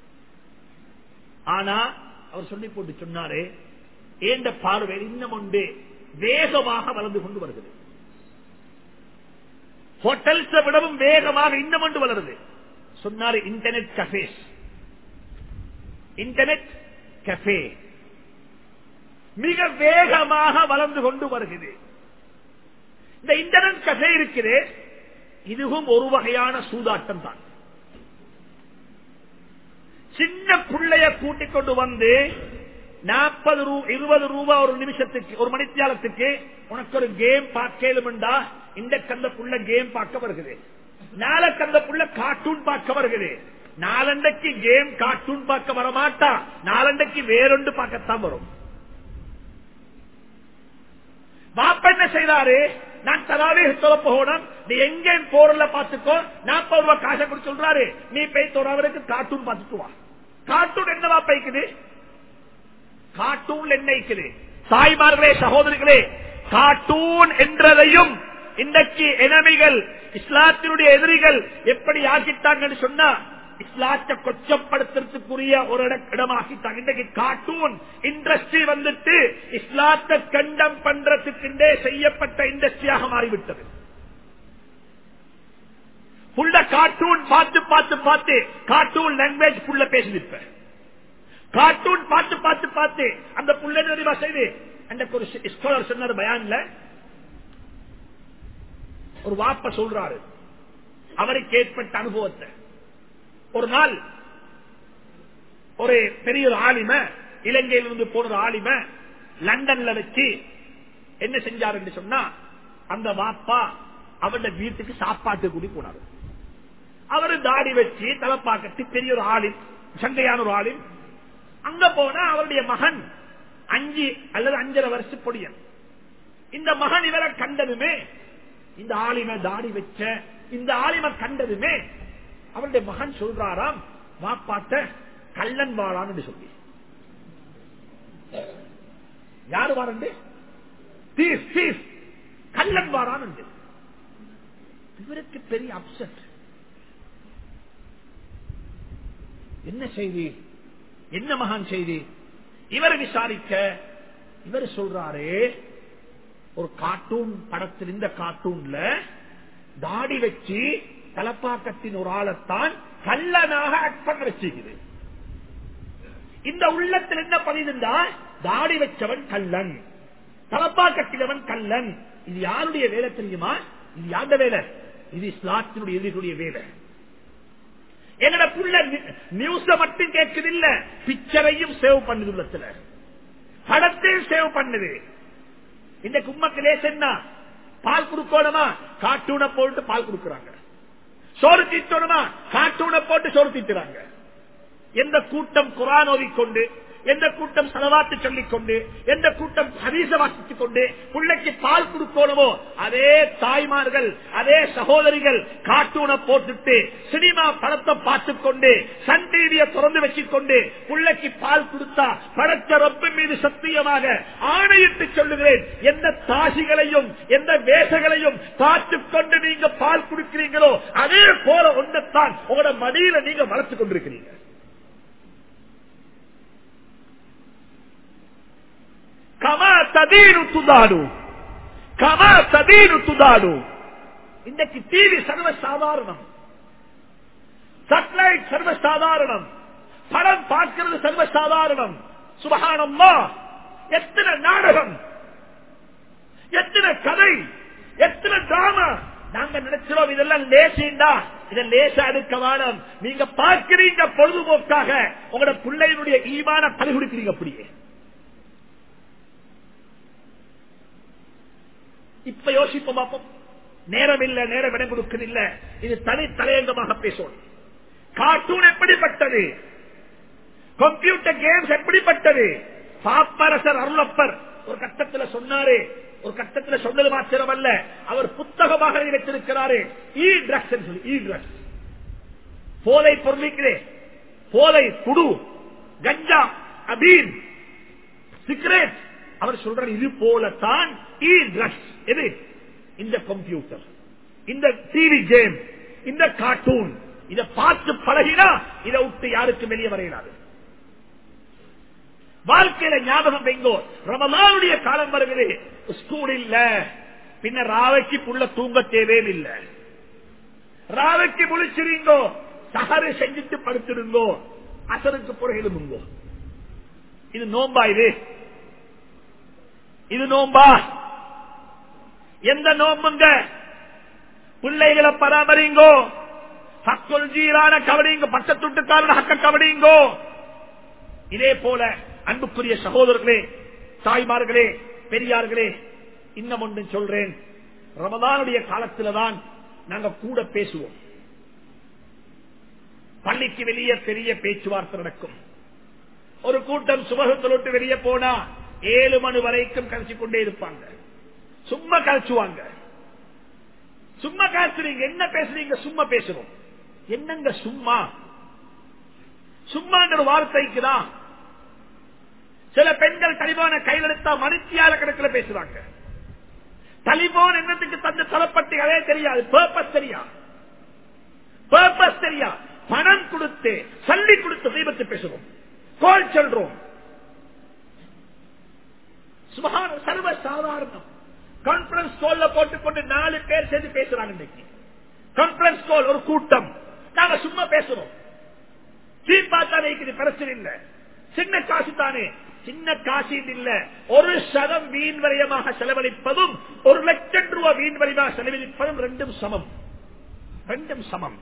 ஆனா அவர் சொல்லி போட்டு சொன்னாரு, ஏண்ட பார்வை இன்னும் ஒன்று வேகமாக வளர்ந்து கொண்டு வருகிறது. ஹோட்டல்ஸ் விடவும் வேகமாக இன்னும் ஒன்று வளருது. சொன்னாரு இன்டர்நெட் கஃபேஸ். இன்டர்நெட் கஃபே மிக வேகமாக வளர்ந்து கொண்டு வருகிறது. இந்த இன்டர்நெட் கஃபே இருக்குது, இதுவும் ஒரு வகையான சூதாட்டம் தான். சின்ன பிள்ளைய கூட்டிக் கொண்டு வந்து நாற்பது இருபது ரூபா ஒரு நிமிஷத்துக்கு ஒரு மணித்தியாலத்துக்கு உனக்கு ஒரு கேம் பார்க்கலும்டா இந்த கந்த புள்ள கேம் பார்க்க வருகிறது, நாளை கந்த புள்ள கார்ட்டூன் பார்க்க வருகிறது. நாலண்டைக்கு கேம் கார்ட்டூன் பார்க்க வரமாட்டா, நாலண்டைக்கு வேறொன்று பார்க்கத்தான் வரும். பாப்பா என்ன செய்தாரு, நான் தராவே சொல்ல போகணும், நீ எங்க போறல பாத்துக்கோ, நாற்பது ரூபாய் காசை கொடுத்து சொல்றாரு, நீ போய் தோறவருக்கு கார்ட்டூன் பார்த்துட்டு வா. கார்ட்டூன் என்னவா பைக்குது, கார்ட்டூன் என்ன இருக்குது? தாய்மார்களே சகோதரிகளே, கார்ட்டூன் என்றதையும் இன்றைக்கு எதிரிகள், இஸ்லாத்தினுடைய எதிரிகள் எப்படி ஆக்கிட்டாங்கன்னு சொன்னா, இஸ்லாத்தை கொச்சப்படுத்துறதுக்குரிய ஒரு இடமாக்கிட்டாங்க. இன்றைக்கு கார்ட்டூன் இண்டஸ்ட்ரி வந்துட்டு இஸ்லாத்தை கண்டம் பண்றதுக்கு செய்யப்பட்ட இண்டஸ்ட்ரியாக மாறிவிட்டது. புள்ள கார்ட்டூன் பார்த்து பார்த்து பார்த்து கார்ட்டூன் லாங்குவேஜ் புள்ள பேசுது. கார்ட்டூன் பார்த்து பார்த்து பார்த்து அந்த புள்ள தெரியுமா செய்து, எனக்கு ஒரு ஸ்காலர் சொன்னார் பயான்ல, ஒரு வாப்ப சொல்றாரு அவருக்கு ஏற்பட்ட அனுபவத்தை. ஒரு நாள் ஒரு பெரிய ஒரு ஆலிம, இலங்கையிலிருந்து போன ஒரு ஆலிம லண்டன்ல வச்சு என்ன செஞ்சார் என்று சொன்னா, அந்த வாப்பா அவருடைய வீட்டுக்கு சாப்பாட்டு கூடி போனார். அவரு தாடி வச்சு தலைப்பாக்கத்து பெரிய ஒரு ஆலிம், சண்டையான ஒரு ஆலிம். அங்க போனா அவருடைய மகன் அஞ்சு அல்லது அஞ்சரை வருஷ பொடியன். இந்த மகன் இவரை கண்டதுமே, இந்த ஆலிம தாடி வச்ச இந்த ஆலிம கண்டதுமே அவருடைய மகன் சொல்றாராம், வாப்பாட்ட கள்ளன் வாழான்னு சொல்லி. யாரு வாரண்டு, கள்ளன் வாரான்னு. இவருக்கு பெரிய அப்செட். என்ன செய்தி, என்ன மகான் செய்தி? இவர் விசாரிக்க இவர் சொல்றாரு, ஒரு கார்ட்டூன் படத்தில், இந்த கார்ட்டூன்ல தாடி வச்சு தலப்பாக்கத்தின் ஒரு ஆளத்தான் கள்ளனாக ஆக்ட் பண்ண வச்சிருக்குது. இந்த உள்ளத்தில் என்ன பதிந்தா, தாடி வச்சவன் கள்ளன், தலப்பாக்கத்தினவன் கள்ளன். இது யாருடைய வேலை தெரியுமா? இது யாருடைய வேலை? இது இஸ்லாத்தினுடைய எதிரிகளுடைய வேலை. என்னோட புள்ள நியூஸ மட்டும் கேட்குது இல்ல, பிக்சரையும் சேவ் பண்ணுது, உள்ளத்துல படத்தையும் சேவ் பண்ணுது. இந்த கும்மக்கிலே சென்னா பால் குடுக்கணுமா, கார்ட்டூனை போட்டு பால் குடுக்கிறாங்க. சோறு தீட்டணுமா, கார்ட்டூனை போட்டு சோறு தீட்டுறாங்க. எந்த கூட்டம் குர்ஆன் ஓதிக்கொண்டு, எந்த கூட்டம் ஸலவாத் சொல்லிக் கொண்டு, எந்த கூட்டம் ஹதீஸ வாசித்துக் கொண்டு பிள்ளைக்கு பால் கொடுக்கணுமோ, அதே தாய்மார்கள், அதே சகோதரிகள் கார்ட்டூனை போட்டுட்டு சினிமா படத்தை பார்த்துக் கொண்டு சன் டிவியை திறந்து வச்சுக் கொண்டு பிள்ளைக்கு பால் கொடுத்தா, படைத்த ரப்பு மீது சத்தியமாக ஆணையிட்டு சொல்லுகிறேன், எந்த தாசிகளையும் எந்த வேசங்களையும் பார்த்துக் கொண்டு நீங்க பால் கொடுக்கிறீங்களோ, அதே போல ஒன்றைத்தான் உங்களோட மடியில நீங்க வளர்த்துக் கொண்டிருக்கிறீங்க. கமா ததீனு துதாடு, கமா ததீனு துதாடு. இன்றைக்கு டிவி சர்வசாதாரணம், சேட்டலைட் சர்வசாதாரணம், படம் பார்க்கிறது சர்வசாதாரணம். சுப்ஹானல்லாஹ், எத்தனை நாடகம், எத்தனை கதை, எத்தனை டிராமா. நாங்க நினைக்கிறோம் இதெல்லாம் லேசிண்டா, இதை லேசா எடுக்க வேணும். நீங்க பார்க்கிறீங்க பொழுதுபோக்காக, உங்களோட பிள்ளையினுடைய ஈமான பறி கொடுக்கிறீங்க. அப்படியே இப்ப யோசிப்போம், பார்ப்போம். நேரம் இல்ல, நேரம் இடம் கொடுக்கல. இது தனி தலையங்கமாக பேசணும். கார்ட்டூன் எப்படிப்பட்டது, கம்ப்யூட்டர் கேம்ஸ் எப்படிப்பட்டது. பாப்பரசர் அருளப்பர் ஒரு கட்டத்தில் சொன்னாரு, ஒரு கட்டத்தில் சொன்னது மாத்திரம் அல்ல, அவர் புத்தகமாக வைத்திருக்கிறாரு. இ ட்ரக்ஸ் சொல்லி, இ ட்ரக்ஸ் போதை பொருளிக்கிறே, போதை குடு, கஞ்சா, அபீன், சிகரெட். அவர் சொல்றார், இது போலத்தான் இ ட்ரக்ஸ். எது? இந்த கம்ப்யூட்டர், இந்த டிவி கேம், இந்த கார்ட்டூன். இதை பார்த்து பழகினா இதை விட்டு யாருக்கு வெளியே வரையினாரு. வாழ்க்கையில ஞாபகம் வைங்கோ, ரமலானுடைய காலம் வருகிறது, ஸ்கூல் இல்ல, பின்ன ராவைக்கு புள்ள தூங்க தேவையில்லை. ராவைக்கு முழிச்சிருங்கோ, சஹரு செஞ்சுட்டு படுத்திருங்கோ, அசருக்கு புற எழுதுங்கோ. இது நோம்பா? இது இது நோம்பா? எந்த நோம்புங்க? பிள்ளைகளை பராமரிங்கோ, ஹக்குல் ஜீரான கவனிங்கோ, பச்சத்துட்டுக்காரன ஹக்க கவனிங்கோ. இதே போல அன்புக்குரிய சகோதரர்களே, தாய்மார்களே, பெரியார்களே, இன்னும் ஒன்று சொல்றேன். ரமதானுடைய காலத்தில்தான் நாங்க கூட பேசுவோம். பள்ளிக்கு வெளியே பெரிய பேச்சுவார்த்தை நடக்கும். ஒரு கூட்டம் சுபகத்தில் விட்டு வெளியே போனா ஏழு மணி வரைக்கும் கழிச்சு கொண்டே இருப்பாங்க. சும்மா கழிச்சுவாங்க. சும்மா கழிச்சுறீங்க. என்ன பேசுறீங்க? சும்மா பேசுறோம். என்னங்க சும்மா? சும்மாங்கிற வார்த்தைக்குதான் சில பெண்கள் தலிபான கையில் எடுத்தா மணித்தியால கணக்கில் பேசுறாங்க. தலிபான் என்னத்துக்கு தந்து தரப்பட்டு அதே தெரியாது. பர்பஸ் தெரியா பர்பஸ் தெரியா பணம் கொடுத்து சல்லி கொடுத்து தீபத்து பேசுறோம். கோல் சொல்றோம். சர்வ சாதாரணம். கான்பரன்ஸ் கால்ல போட்டுக்கொண்டு நாலு பேர் சேர்ந்து பேசுறாங்க. இன்னைக்கு கான்பரன்ஸ் கால் ஒரு கூட்டம். நாங்க சும்மா பேசுறோம். சீப்பா தானே இருக்குது, பிரச்சனை இல்ல. சின்ன காசு தானே, சின்ன காசு இல்ல. ஒரு சதம் வீண் வரையமாக செலவழிப்பதும் ஒரு லட்சம் ரூபாய் வீண் வரையமாக செலவழிப்பதும் ரெண்டும் சமம். ரெண்டும் சமம்.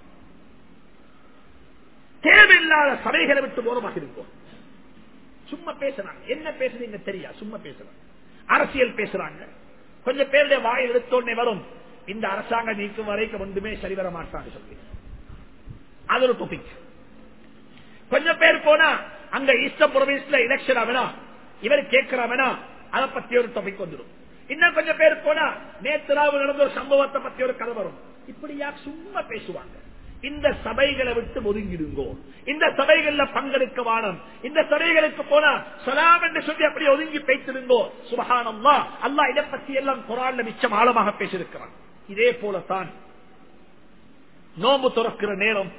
தேவையில்லாத சபைகளை விட்டு ஓரமாக இருக்கும். சும்மா பேசுறாங்க. என்ன பேசுறீங்க தெரியா? சும்மா பேசுறாங்க. அரசியல் பேசுறாங்க. கொஞ்சம் பேருடைய வாயில் எடுத்தோடனே வரும், இந்த அரசாங்கம் நீக்கும் வரைக்கும் ஒன்றுமே சரிவர மாட்டாங்க சொல்லி. அது ஒரு டாபிக். கொஞ்சம் பேர் போனா அங்க ஈஸ்டர் ப்ரொவின்ஸ்ல எலெக்ஷன் ஆகனா இவர் கேட்கிறாமனா அதை பத்தி ஒரு டாபிக் வந்துடும். இன்னும் கொஞ்சம் பேர் போனா நேற்று ராவு நடந்த ஒரு சம்பவத்தை பத்தி ஒரு கதை வரும். இப்படியா சும்மா பேசுவாங்க. இந்த சபைகளை விட்டு ஒதுங்கிடுங்கோ. இந்த சபைகள்ல பங்கெடுக்க வானம். இந்த சபைகளுக்கு போனா சலாம் என்று சொல்லி அப்படியே ஒதுங்கி பேசிருங்கோ. சுப்ஹானல்லாஹ், அல்லாஹ் இதை பத்தி எல்லாம் குர்ஆன்ல மிச்சம் ஆழமாக பேசியிருக்கிறான். இதே போலத்தான் நோன்பு துறக்கிற நேரம்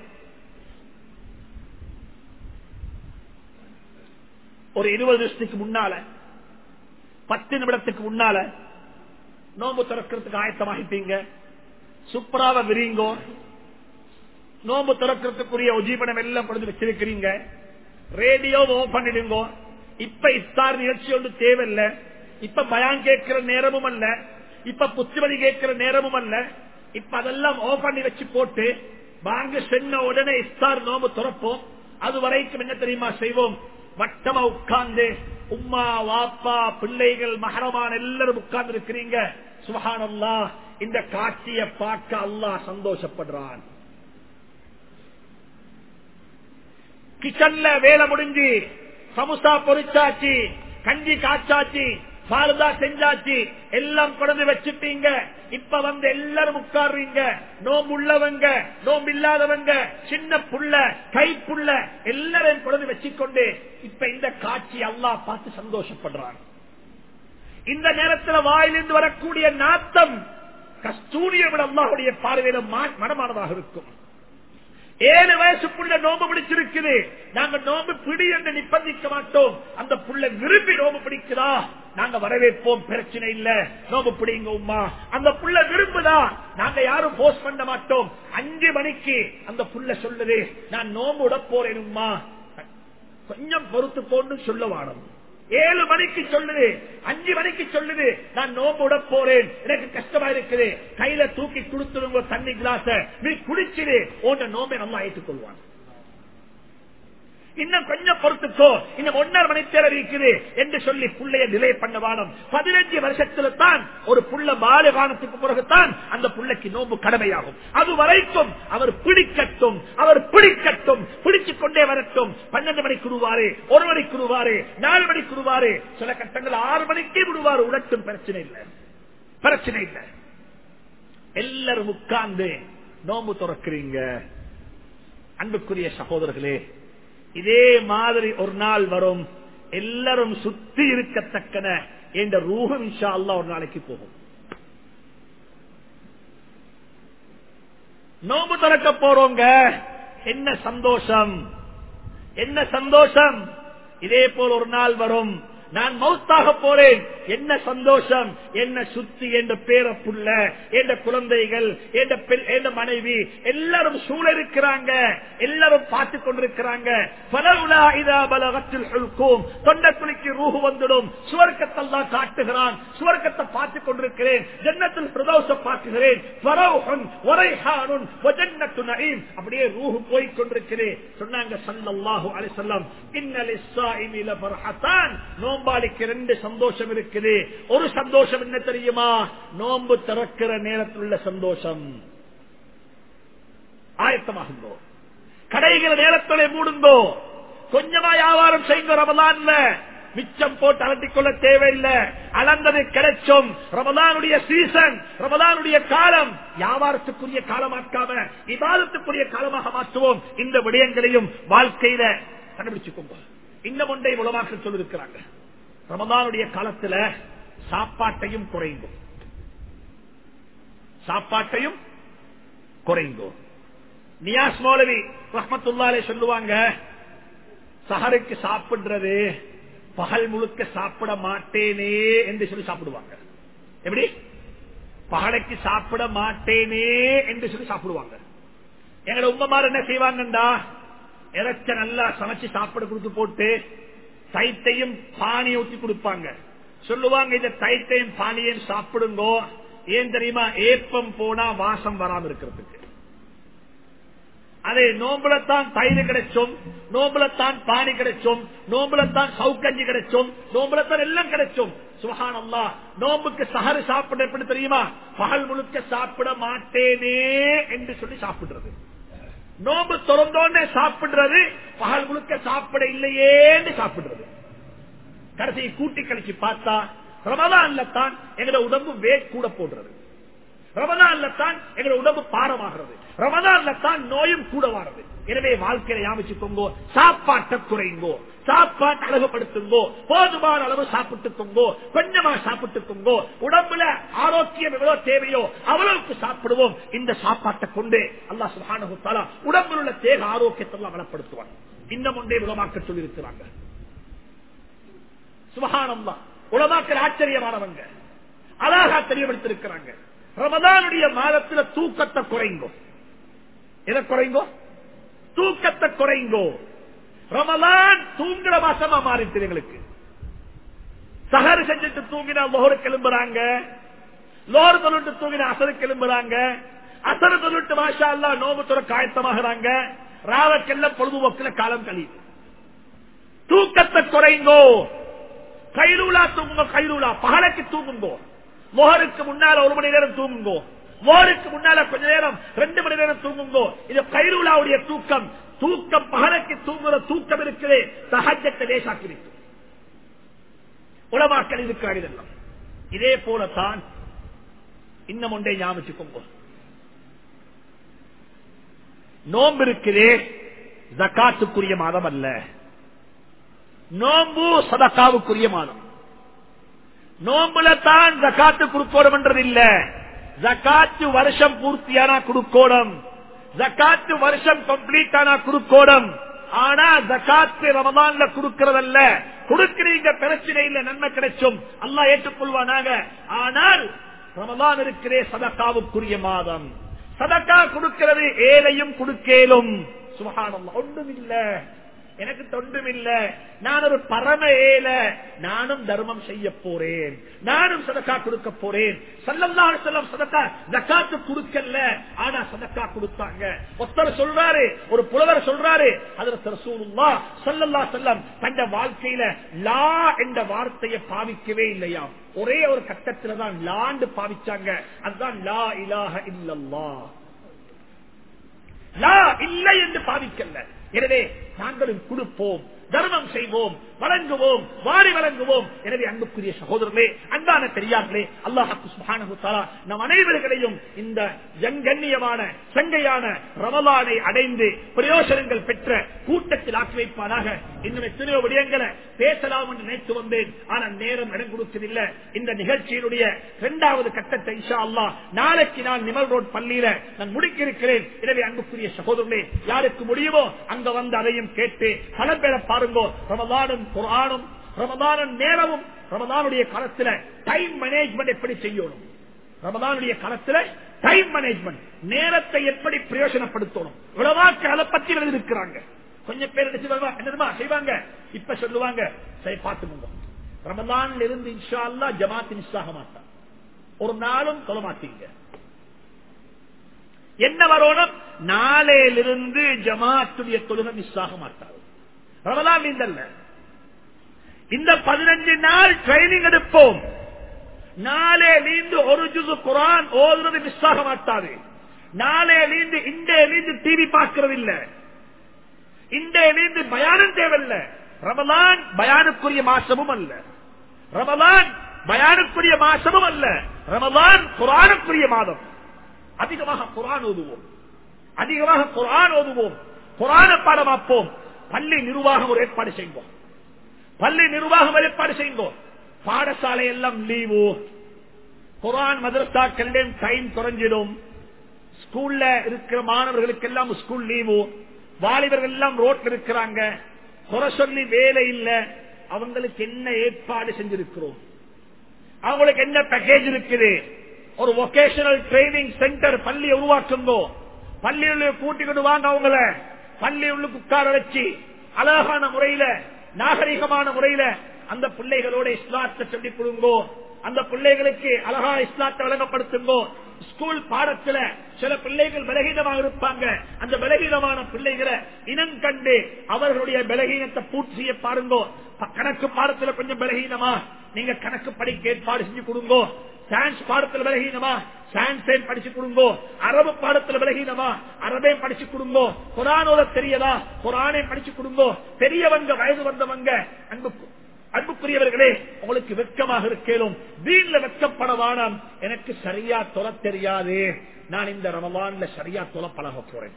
ஒரு இருபது வருஷத்துக்கு முன்னால, பத்து நிமிடத்துக்கு முன்னால நோன்பு திறக்கிறதுக்கு ஆயத்தமாகிட்டீங்க. சூப்பராக விரிங்கோ. நோன்பு திறக்கிறதுக்குரிய உஜீபனம் எல்லாம் கொண்டு வச்சிருக்கிறீங்க. ரேடியோ ஓபன் பண்ணிடுங்க. இப்ப இஃப்தார் நிகழ்ச்சி ஒன்று தேவையில்லை. இப்ப பயான் கேட்கிற நேரமும் அல்ல, இப்ப புத்திமதி கேட்கிற நேரமும் அல்ல. இப்ப அதெல்லாம் ஓபன் பண்ணி வச்சு போட்டு வாங்க சொன்ன உடனே இஃப்தார் நோன்பு திறப்போம். அது வரைக்கும் என்ன தெரியுமா செய்வோம்? வட்டமா உட்கார்ந்து உம்மா வாப்பா பிள்ளைகள் மஹரமான எல்லாரும் உட்கார்ந்து இருக்கிறீங்க. சுப்ஹானல்லாஹ், இந்த காட்சியை பார்க்க அல்லாஹ் சந்தோஷப்படுறான். கிச்சன்ல வேலை முடிஞ்சு சமுசா பொரிச்சாச்சு, கஞ்சி காய்ச்சாச்சு, பாரதா செஞ்சாச்சு, எல்லாம் கொண்டு வச்சுட்டீங்க. இப்ப வந்து எல்லாரும் உட்கார்றீங்க. நோம்பு உள்ளவங்க, நோம்பு இல்லாதவங்க, சின்ன புள்ள, கை புள்ள எல்லாரும் கொண்டு வச்சுக்கொண்டு இப்ப இந்த காட்சி அல்லாஹ் பார்த்து சந்தோஷப்படுறான். இந்த நேரத்தில் வாயிலிருந்து வரக்கூடிய நாத்தம் கஸ்தூரியை விட அல்லாஹ்வுடைய பார்வையில மனமானதாக இருக்கும். ஏழு வயசு புள்ள நோம்பு பிடிச்சிருக்குது. நாங்க நோம்பு பிடி என்று நிர்பந்திக்க மாட்டோம். அந்த புள்ள விரும்பி நோம்பு பிடிக்குதா, நாங்க வரவேற்போம். பிரச்சனை இல்ல, நோம்பு பிடிங்க உம்மா. அந்த புள்ள விரும்புதா, நாங்க யாரும் போஸ்ட் பண்ண மாட்டோம். அஞ்சு மணிக்கு அந்த புள்ள சொல்லுது, நான் நோம்பு விட போறேன் உம்மா, கொஞ்சம் பொறுத்து போன்னு சொல்ல வாடும். ஏழு மணிக்கு சொல்லுது, அஞ்சு மணிக்கு சொல்லுது, நான் நோம்பு விட போறேன், எனக்கு கஷ்டமா இருக்குது, கையில தூக்கி கொடுத்துருங்க தண்ணி கிளாஸ, நீ குடிச்சிடு, உன்ன நோம்பை நல்லா ஏற்றுக்கொள்வான். இன்னும் கொஞ்சம் பொறுத்துக்கோ, இன்னும் ஒன்னரை மணி நேரம் இருக்குது என்று சொல்லி புள்ளைய நிலை பண்ண வானம். பதினஞ்சு வருஷத்துல தான் ஒரு புள்ள பாலகானத்துக்கு பிறகுதான் அந்த புள்ளைக்கு நோம்பு கடமையாகும். அது வரைக்கும் அவர் பிடிக்கட்டும், அவர் பிடிக்கட்டும், பிடிச்சுக் கொண்டே வரட்டும். பன்னெண்டு மணிக்கு விடுவாரு, ஒரு மணிக்கு விடுவாரு, நாலு மணிக்கு விடுவாரு, சில கட்டங்கள் ஆறு மணிக்கே விடுவாரு. உடட்டும், பிரச்சனை இல்லை, பிரச்சனை இல்லை. எல்லாரும் உட்கார்ந்து நோம்பு துறக்கிறீங்க. அன்புக்குரிய சகோதரர்களே, இதே மாதிரி ஒரு நாள் வரும், எல்லாரும் சுத்தி இருக்கத்தக்கன என்ற ரூஹம் இன்ஷா அல்லாஹ் ஒரு நாளைக்கு போகும். நோம்பு திறக்க போறோங்க, என்ன சந்தோஷம், என்ன சந்தோஷம். இதே போல் ஒரு நாள் வரும், நான் மௌத்தாக போறேன், என்ன சந்தோஷம், என்ன சுத்தி, என்ற பேர புள்ள, என்ற குழந்தைகள், என்ற மனைவி எல்லாரும் சூழ இருக்கிறாங்க, எல்லாரும் பார்த்து கொண்டிருக்கிறாங்க. தொண்டக்குழிக்கு ரூஹு வந்துடும், சுவர்க்கத்தை எல்லாம் காட்டுகிறான், சுவர்க்கத்தை பார்த்துக் கொண்டிருக்கிறேன், ஜன்னத்துல் ஃபிர்தௌஸை பார்க்கிறேன், ஃபரௌஹுன் வரைஹானுன் வஜன்னத்து நஈம், அப்படியே ரூஹு போய் கொண்டிருக்கிறேன். சொன்னாங்க ஸல்லல்லாஹு அலைஹி வஸல்லம், இன்னலிஸ் ஸாயிமி லஃபர்ஹதான், நோம்பாளிக்கு ரெண்டு சந்தோஷம் இருக்குது. ஒரு சந்தோஷம் என்ன தெரியுமா? நோன்பு திறக்கிற நேரத்தில் உள்ள சந்தோஷம். ஆயத்தமாகுங்கோ, கடைகிற நேரத்தோட மூடுங்கோ, கொஞ்சமா வியாபாரம் செய்யுங்க. ரமலான்ல மிச்சம் போட்டு அலட்டிக் கொள்ள தேவையில்லை, அளந்தது கிடைச்சும். ரமலானுடைய சீசன், ரமலானுடைய காலம் வியாபாரத்துக்குரிய காலமாக்காம இபாதத்துக்குரிய காலமாக மாற்றுவோம். இந்த விடயங்களையும் வாழ்க்கையில கண்டுபிடிச்சுக்கோங்க. இன்னும் ஒன்றை உலமாக்கள் சொல்லிருக்கிறாங்க, ரமலானுடைய காலத்துல சாப்பாட்டையும் குறைங்கோ, சாப்பாட்டையும் குறைங்கோ. நியாஸ் மௌலவி ரஹ்மத்துல்லாஹி சொல்லுவாங்க, சஹருக்கு சாப்பிடுறது பகல் முழுக்க சாப்பிட மாட்டேனே என்று சொல்லி சாப்பிடுவாங்க. எப்படி? பகலைக்கு சாப்பிட மாட்டேனே என்று சொல்லி சாப்பிடுவாங்க. எங்களை உம்மமார் என்ன செய்வாங்கண்டா, இறைச்ச நல்லா சமைச்சு சாப்பிட கொடுத்து போட்டு தைத்தையும் பானியை ஊற்றி கொடுப்பாங்க. சொல்லுவாங்க, இந்த தைத்தையும் பானியையும் சாப்பிடுங்கோ. ஏன் தெரியுமா? ஏப்பம் போனா வாசம் வராம இருக்கிறதுக்கு. அதே நோம்புலத்தான் தயிர் கிடைச்சும், நோம்புலத்தான் பானி கிடைச்சும், நோம்புலத்தான் சவுக்கஞ்சி கிடைச்சும், நோம்புலத்தான் எல்லாம் கிடைச்சும். சுப்ஹானல்லாஹ், நோம்புக்கு சஹர் சாப்பிட எப்படி தெரியுமா? பகல் முழுக்க சாப்பிட மாட்டேனே என்று சொல்லி சாப்பிடுறது. நோம்பு திறந்தோன்னே சாப்பிடுறது, பகல் முழுக்க சாப்பிட இல்லையேன்னு சாப்பிடுறது. கடைசி கூட்டி கழிச்சு பார்த்தா ரமலான்ல தான் எங்களோட உடம்பு வேட் கூட போடுறது, ரமலான்ல தான் எங்களோட உடம்பு பாரமாகிறது, ரமலான்ல தான் நோயும் கூட வாடுறது. எனவே வாழ்க்கையில யாமிச்சுக்கோங்கோ, சாப்பாட்டை குறைங்கோ, சாப்பாட்டை அழகுபடுத்துங்கோ, போதுமான அளவு சாப்பிட்டுக்கோங்கோ, கொஞ்சமா சாப்பிட்டுக்கோங்கோ. உடம்புல ஆரோக்கியம் எவ்வளவு தேவையோ அவ்வளவுக்கு சாப்பிடுவோம். இந்த சாப்பாட்டை கொண்டு அல்லாஹ் சுப்ஹானஹு வ தஆலா உடம்பில் உள்ள தேக ஆரோக்கியத்தை எல்லாம் வளப்படுத்துவாங்க. இன்னும் ஒன்றே உலமாக்க சொல்லி இருக்கிறாங்க. சுப்ஹானல்லாஹ், உலமாக்கள் ஆச்சரியமானவங்க, அழகா தெளிவுபடுத்திருக்கிறாங்க. ரமதானுடைய மாதத்துல தூக்கத்தை குறைங்கோ. எதை குறைங்கோ? தூக்கத்தை குறைங்கோ. ரமலான் தூங்குற மாசமா மாறிட்டு எங்களுக்கு. சஹர் செஞ்சுட்டு தூங்கினா லோஹருக்கு எழும்புறாங்க, லோஹர் தொழுட்டு தூங்கினா அசருக்கு எழும்புறாங்க, அசரு தொழுட்டு மாஷா அல்லாஹ் நோம்பு துறக்க ஆயத்தமாகறாங்க, ராவக்கெல்லாம் பொழுதுபோக்கில காலம் கழியுது. தூக்கத்தை குறைங்கோ. கைலூலா தூங்குங்க, கைலூலா பகலைக்கு தூங்குங்கோ. மோகருக்கு முன்னால ஒரு மணி நேரம் தூங்குங்கோ, மோகருக்கு முன்னால கொஞ்ச நேரம் ரெண்டு மணி நேரம் தூங்குங்கோ. இது கைலூலாவுடைய தூக்கம். தூக்கம் பகலைக்கு தூங்குற தூக்கம் இருக்கிறே தஹஜ்ஜத்தை லேசாக்கி இருக்கு. உலமாக்கள் இருக்கிறார்கள் இதெல்லாம். இதே போலத்தான் இன்னும் ஒன்றை ஞாபகம், நோன்பு இருக்கிறே ஜகாத்துக்குரிய மாதம் அல்ல, நோன்பு சதகாவுக்குரிய மாதம். நோம்புல தான் ஜகாத்து கொடுக்கணும் என்றது இல்ல, ஜகாத்து வருஷம் பூர்த்தியானா கொடுக்கணும், ஜகாத்து வருஷம் கம்ப்ளீட் ஆனா கொடுக்கணும். ஆனா ஜகாத்து ரமலான்ல கொடுக்கிறதல்ல. கொடுக்கிறீங்க பிரச்சனை இல்ல, நன்மை கிடைச்சும், அல்லாஹ் ஏற்றுக்கொள்வானாக. ஆனால் ரமலான் இருக்கிறே சதகாவுக்குரிய மாதம். சதகா கொடுக்கிறது ஏழையும் கொடுக்கலும். சுப்ஹானல்லாஹ், ஒன்றும் இல்ல, எனக்கு தொண்டும் இல்ல, நான் ஒரு பரம ஏழை, நானும் தர்மம் செய்ய போறேன், நானும் சதக்கா கொடுக்க போறேன். ஸல்லல்லாஹு அலைஹி வஸல்லம் சதக்கா ஜகாத் கொடுக்கல, ஆனா சதக்கா கொடுத்தாங்க. ஒருத்தர் சொல்றாரு, ஒரு புலவர் சொல்றாரு, ஹஜ்ரத் ரசூலுல்லாஹ் ஸல்லல்லாஹு அலைஹி வஸல்லம் தன்னுடைய வாழ்க்கையில லா என்ற வார்த்தையை பாவிக்கவே இல்லையா, ஒரே ஒரு கட்டத்துல தான் லாண்டு பாவிச்சாங்க. அதுதான் லா இலாஹ இல்லல்லாஹ். லா இல்லை என்று பாவிக்கல. எனவே நாங்களும் கொடுப்போம், தர்மம் செய்வோம், வழங்குவோம், வாரி வழங்குவோம். எனவே அன்புக்குரிய சகோதரர்களே, அன்பான பெரியார்களே, அல்லாஹ் சுப்ஹானஹு வ தஆலா நம் அனைவர்களையும் இந்த ஜங்கண்ணியமான சங்கையான ரமலானை அடைந்து பிரயோஜனங்கள் பெற்ற கூட்டத்தில் ஆக்கி வைப்பானாக. இன்னும் எத்தனையோ விடயங்களை பேசலாம் என்று நினைத்து வந்தேன், ஆனால் நேரம் இடம் கொடுக்கவில்லை. இந்த நிகழ்ச்சியினுடைய இரண்டாவது கட்டத்தை இன்ஷா அல்லாஹ் நாளைக்கு நான் நிமல் ரோட் பள்ளியில நான் முடிக்க இருக்கிறேன். எனவே அன்புக்குரிய சகோதரர்களே, யாருக்கு முடியுமோ அங்க வந்து அதையும் கேட்டு பல பேரை பாருங்கோ. ரமலானும் குர்ஆனும் ரமதான நேரமும் ரமதானுடைய காலத்துல டைம் மேனேஜ்மெண்ட் எப்படி செய்யணும், ரமதானுடைய காலத்துல டைம் மேனேஜ்மெண்ட் நேரத்தை எப்படி பிரயோஜனப்படுத்தணும், உலவாக்கு அதை பத்தி இருக்கிறாங்க. கொஞ்சம் பேர் என்ன செய்வாங்க, இப்ப சொல்லுவாங்க சரி பார்த்துக்கோங்க, ரமதான்ல இருந்து இன்ஷா அல்லாஹ் ஜமாத் மிஸ் ஆக மாட்டான், ஒரு நாளும் சொல்ல மாட்டீங்க. என்ன வரணும், நாளையிலிருந்து ஜமாத்துடைய தொழுகை மிஸ் ஆக மாட்டார். ரமலான் இல்ல, இந்த பதினஞ்சு நாள் ட்ரைனிங் எடுப்போம். நாளையிலிருந்து ஒரு ஜுசு குர்ஆன் ஓதுறது மிஸ் ஆக மாட்டாது. நாளையிலிருந்து இன்றையிலிருந்து டிவி பார்க்கறது இல்ல, இன்றையிலிருந்து பயானம் தேவையில்ல. ரமலான் பயானுக்குரிய மாசமும் அல்ல, ரமலான் பயானுக்குரிய மாசமும் அல்ல, ரமலான் குர்ஆனுக்குரிய மாதம். அதிகமாக குர்ஆன் ஓதுவோம், அதிகமாக குர்ஆன் ஓதுவோம், குர்ஆனை பாடமாப்போம். பள்ளி நிர்வாகம் ஒரு ஏற்பாடு செய்வோம், பள்ளி நிர்வாகம் ஏற்பாடு செய்வோம். பாடசாலை எல்லாம் லீவு, குர்ஆன் மதரசாக்கள் டைம் குறைஞ்சிடும். ஸ்கூல்ல இருக்கிற மாணவர்களுக்கு எல்லாம் ஸ்கூல் லீவு, வாலிபர்கள் எல்லாம் ரோட்ல இருக்கிறாங்க, குறை சொல்லி வேலை இல்ல. அவங்களுக்கு என்ன ஏற்பாடு செஞ்சிருக்கிறோம், அவங்களுக்கு என்ன பேக்கேஜ் இருக்குது. ஒரு வொகேஷனல் ட்ரைனிங் சென்டர் பள்ளி உருவாக்குங்கோ, பள்ளியுள்ள கூட்டிக்கிட்டு வாங்க, அவங்கள பள்ளியுள்ள உட்கார வச்சு அழகான முறையில நாகரிகமான முறையில அந்த பிள்ளைகளோட இஸ்லாத்தை சொல்லிக் கொடுங்கோ, அந்த பிள்ளைகளுக்கு அழகா இஸ்லாத்தை வழங்கப்படுத்துங்கோ. ஸ்கூல் பாடத்துல சில பிள்ளைகள் பலகீனமாக இருப்பாங்க, அந்த பலகீனமான பிள்ளைகளை இனம் கண்டு அவர்களுடைய பலகீனத்தை பூர்த்தி செய்ய பாருங்கோ. கணக்கு பாடத்துல கொஞ்சம் பலகீனமா, நீங்க கணக்கு படிக்க ஏற்பாடு செஞ்சு கொடுங்கோ. சயின்ஸ் பாடத்துல பலகீனமா, சயின்ஸே படிச்சு கொடுங்கோ. அரபு பாடத்துல பலகீனமா, அரபே படிச்சு கொடுங்கோ. குர்ஆனோட தெரியதா, குர்ஆனே படிச்சு கொடுங்கோ. பெரியவங்க வயது வந்தவங்க அன்பு அன்புக்குரியவர்களே, உங்களுக்கு வெட்கமாக இருக்கேனும், வீண்ல வெட்கப்பட வேணாம். எனக்கு சரியா தொலை தெரியாது, நான் இந்த ரமலான்ல சரியா தொலை பழக போறேன்.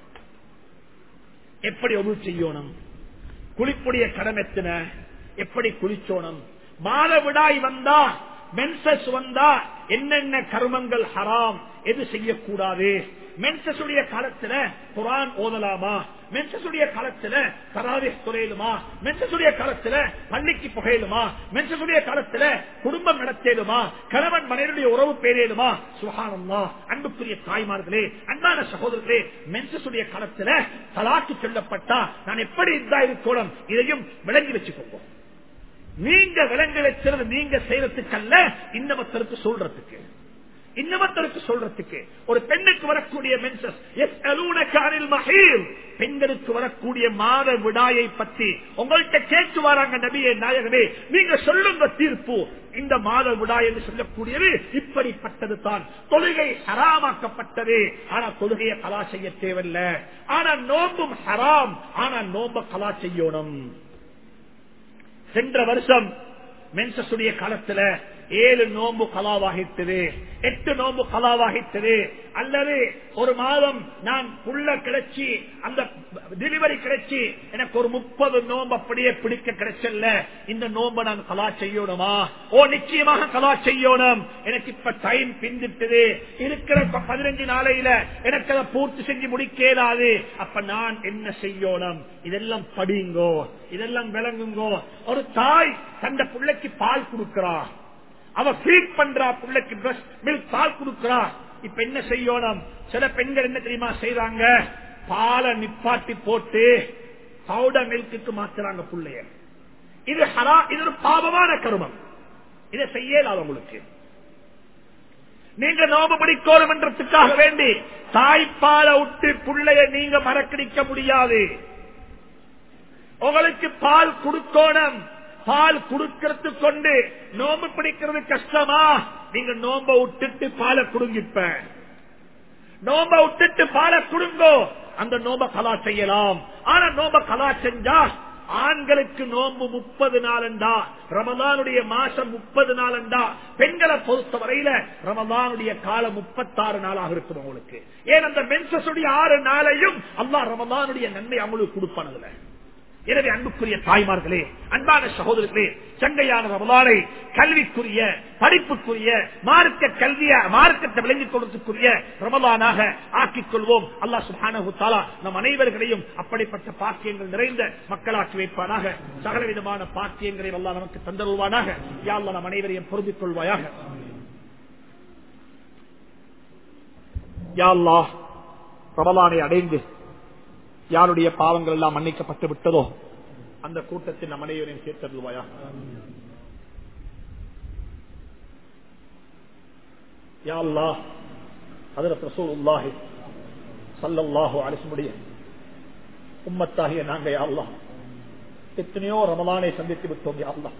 எப்படி ஒழு செய்யணும், குளிப்புடைய கடம் எத்தன, எப்படி குளிச்சோணும், மாதவிடாய் வந்தா மென்சஸ் வந்தா என்னென்ன கர்மங்கள் ஹராம், எது செய்யக்கூடாது. மென்சஸுடைய காலத்துல குர்ஆன் ஓதலாமா, மென்சஸுடைய காலத்துல தராவீஹ் தொழலுமா, மென்சஸுடைய காலத்துல பள்ளிக்கு புகையலுமா, மென்சஸுடைய காலத்துல குடும்பம் நடத்தேலுமா, கணவன் மனைவியுடைய உறவு பேரேலுமா. சுப்ஹானல்லாஹ். அன்புக்குரிய தாய்மார்களே, அன்பான சகோதரர்களே, மென்சஸுடைய காலத்துல தலாக்கு சொல்லப்பட்டா நான் எப்படி இருந்தா இருக்கணும், இதையும் விளங்கி வச்சுக்கோங்க. நீங்க விளங்கி வச்சிருந்த நீங்க செய்யறதுக்கல்ல, இன்னமத்தருக்கு சொல்றதுக்கு, இன்னமத்தருக்கு சொல்றதுக்கு. ஒரு பெண்ணுக்கு வரக்கூடிய மென்சஸ், பெண்களுக்கு வரக்கூடிய மாத விடாயை பற்றி உங்கள்கிட்ட கேட்டு வராங்க, நபியே நாயகமே நீங்க சொல்லுங்க தீர்ப்பு. இந்த மாத விடாய் என்று சொல்லக்கூடியது இப்படிப்பட்டது தான். தொழுகை ஹராமாக்கப்பட்டது, ஆனா தொழுகையை கலா செய்ய தேவையில்லை. ஆனா நோம்பும் ஹராம், ஆனா நோம்ப கலா செய்யணும். சென்ற வருஷம் மென்சஸுடைய காலத்துல ஏழு நோம்பு கலாவாகிட்டது, எட்டு நோம்பு கலாவாகிட்டது. அல்லது ஒரு மாதம் நான் புள்ள கிடைச்சி, அந்த டெலிவரி கிடைச்சி எனக்கு ஒரு முப்பது நோம்பு அப்படியே பிடிக்க கிடைச்சல, இந்த நோம்பை நான் கலா செய்யணுமா? ஓ நிச்சயமாக கலா செய்யணும். எனக்கு இப்ப டைம் பிந்திட்டது, இருக்கிற பதினஞ்சு நாளையில எனக்கு அதை பூர்த்தி செஞ்சு முடிக்காது. அப்ப நான் என்ன செய்யணும்? இதெல்லாம் படிங்கோ, இதெல்லாம் விளங்குங்கோ. ஒரு தாய் தந்த பிள்ளைக்கு பால் கொடுக்கிறா, அவ ஃபீட் பண்றா, பிள்ளைக்கு பிரஸ்ட் மில்க் பால் கொடுக்கிறா. இப்ப என்ன செய்யணும்? சில பெண்கள் என்ன தெரியுமா செய்றாங்க, பாலை நிப்பாட்டி போட்டு பவுடர் மில்க்கு மாத்துறாங்க பிள்ளைய. இது ஹரா, இது ஒரு பாவமான கருமம். இதை செய்யலாம். உங்களுக்கு நீங்க நோம்பு பிடிக்கணும் என்றதுக்காக வேண்டி தாய்ப்பாலை விட்டு பிள்ளைய நீங்க மறக்கடிக்க முடியாது. உங்களுக்கு பால் கொடுக்கணும். பால் கொடுக்கிறது கொண்டு நோம்பு பிடிக்கிறது கஷ்டமா? நீங்க நோம்ப விட்டுட்டு பாலை கொடுங்கிப்ப, நோம்ப விட்டுட்டு பாலை கொடுங்கோ, அந்த நோம்ப கலா செய்யலாம். ஆனா நோம்ப கலா செஞ்சா ஆண்களுக்கு நோம்பு முப்பது நாளண்டா, ரமலானுடைய மாசம் முப்பது நாளண்டா. பெண்களை பொறுத்த வரையில ரமலானுடைய காலம் முப்பத்தாறு நாளாக இருக்கும் அவங்களுக்கு. ஏன் அந்த மென்சஸுடைய ஆறு நாளையும் அல்லாஹ் ரமலானுடைய நன்மை அவங்களுக்கு கொடுப்பானதுல. எனவே அன்புக்குரிய தாய்மார்களே, அன்பான சகோதரர்களே, சங்கையான ரமலானை கல்விக்குரிய, படிப்புக்குரிய, மார்க்க கல்விய மார்க்கத்தை விளங்கிக் கொள்வதற்குரிய ரமலானாக ஆக்கிக் கொள்வோம். அல்லாஹ் சுப்ஹானஹு வ தஆலா நம் அனைவர்களையும் அப்படிப்பட்ட பாக்கியங்கள் நிறைந்த மக்களாக்கி வைப்பானாக. சகலவிதமான பாக்கியங்களை அல்லாஹ் நமக்கு தந்தருவானாக. யா அல்லாஹ் நம் அனைவரையும் பொருந்திக் கொள்வாயாக. யா அல்லாஹ், ரமலானை அடைந்து யாருடைய பாவங்கள் எல்லாம் மன்னிக்கப்பட்டு விட்டதோ அந்த கூட்டத்தில் நம் அனைவரையும் சேர்த்தருள்வாயா. யா அல்லாஹ், ஹஜ்ரத் ரசூலுல்லாஹி ஸல்லல்லாஹு அலைஹி வஸல்லம் உம்மத்தாகிய நாங்க யா அல்லாஹ் எத்தனையோ ரமலானை சந்தித்து விட்டோம். யா அல்லாஹ்,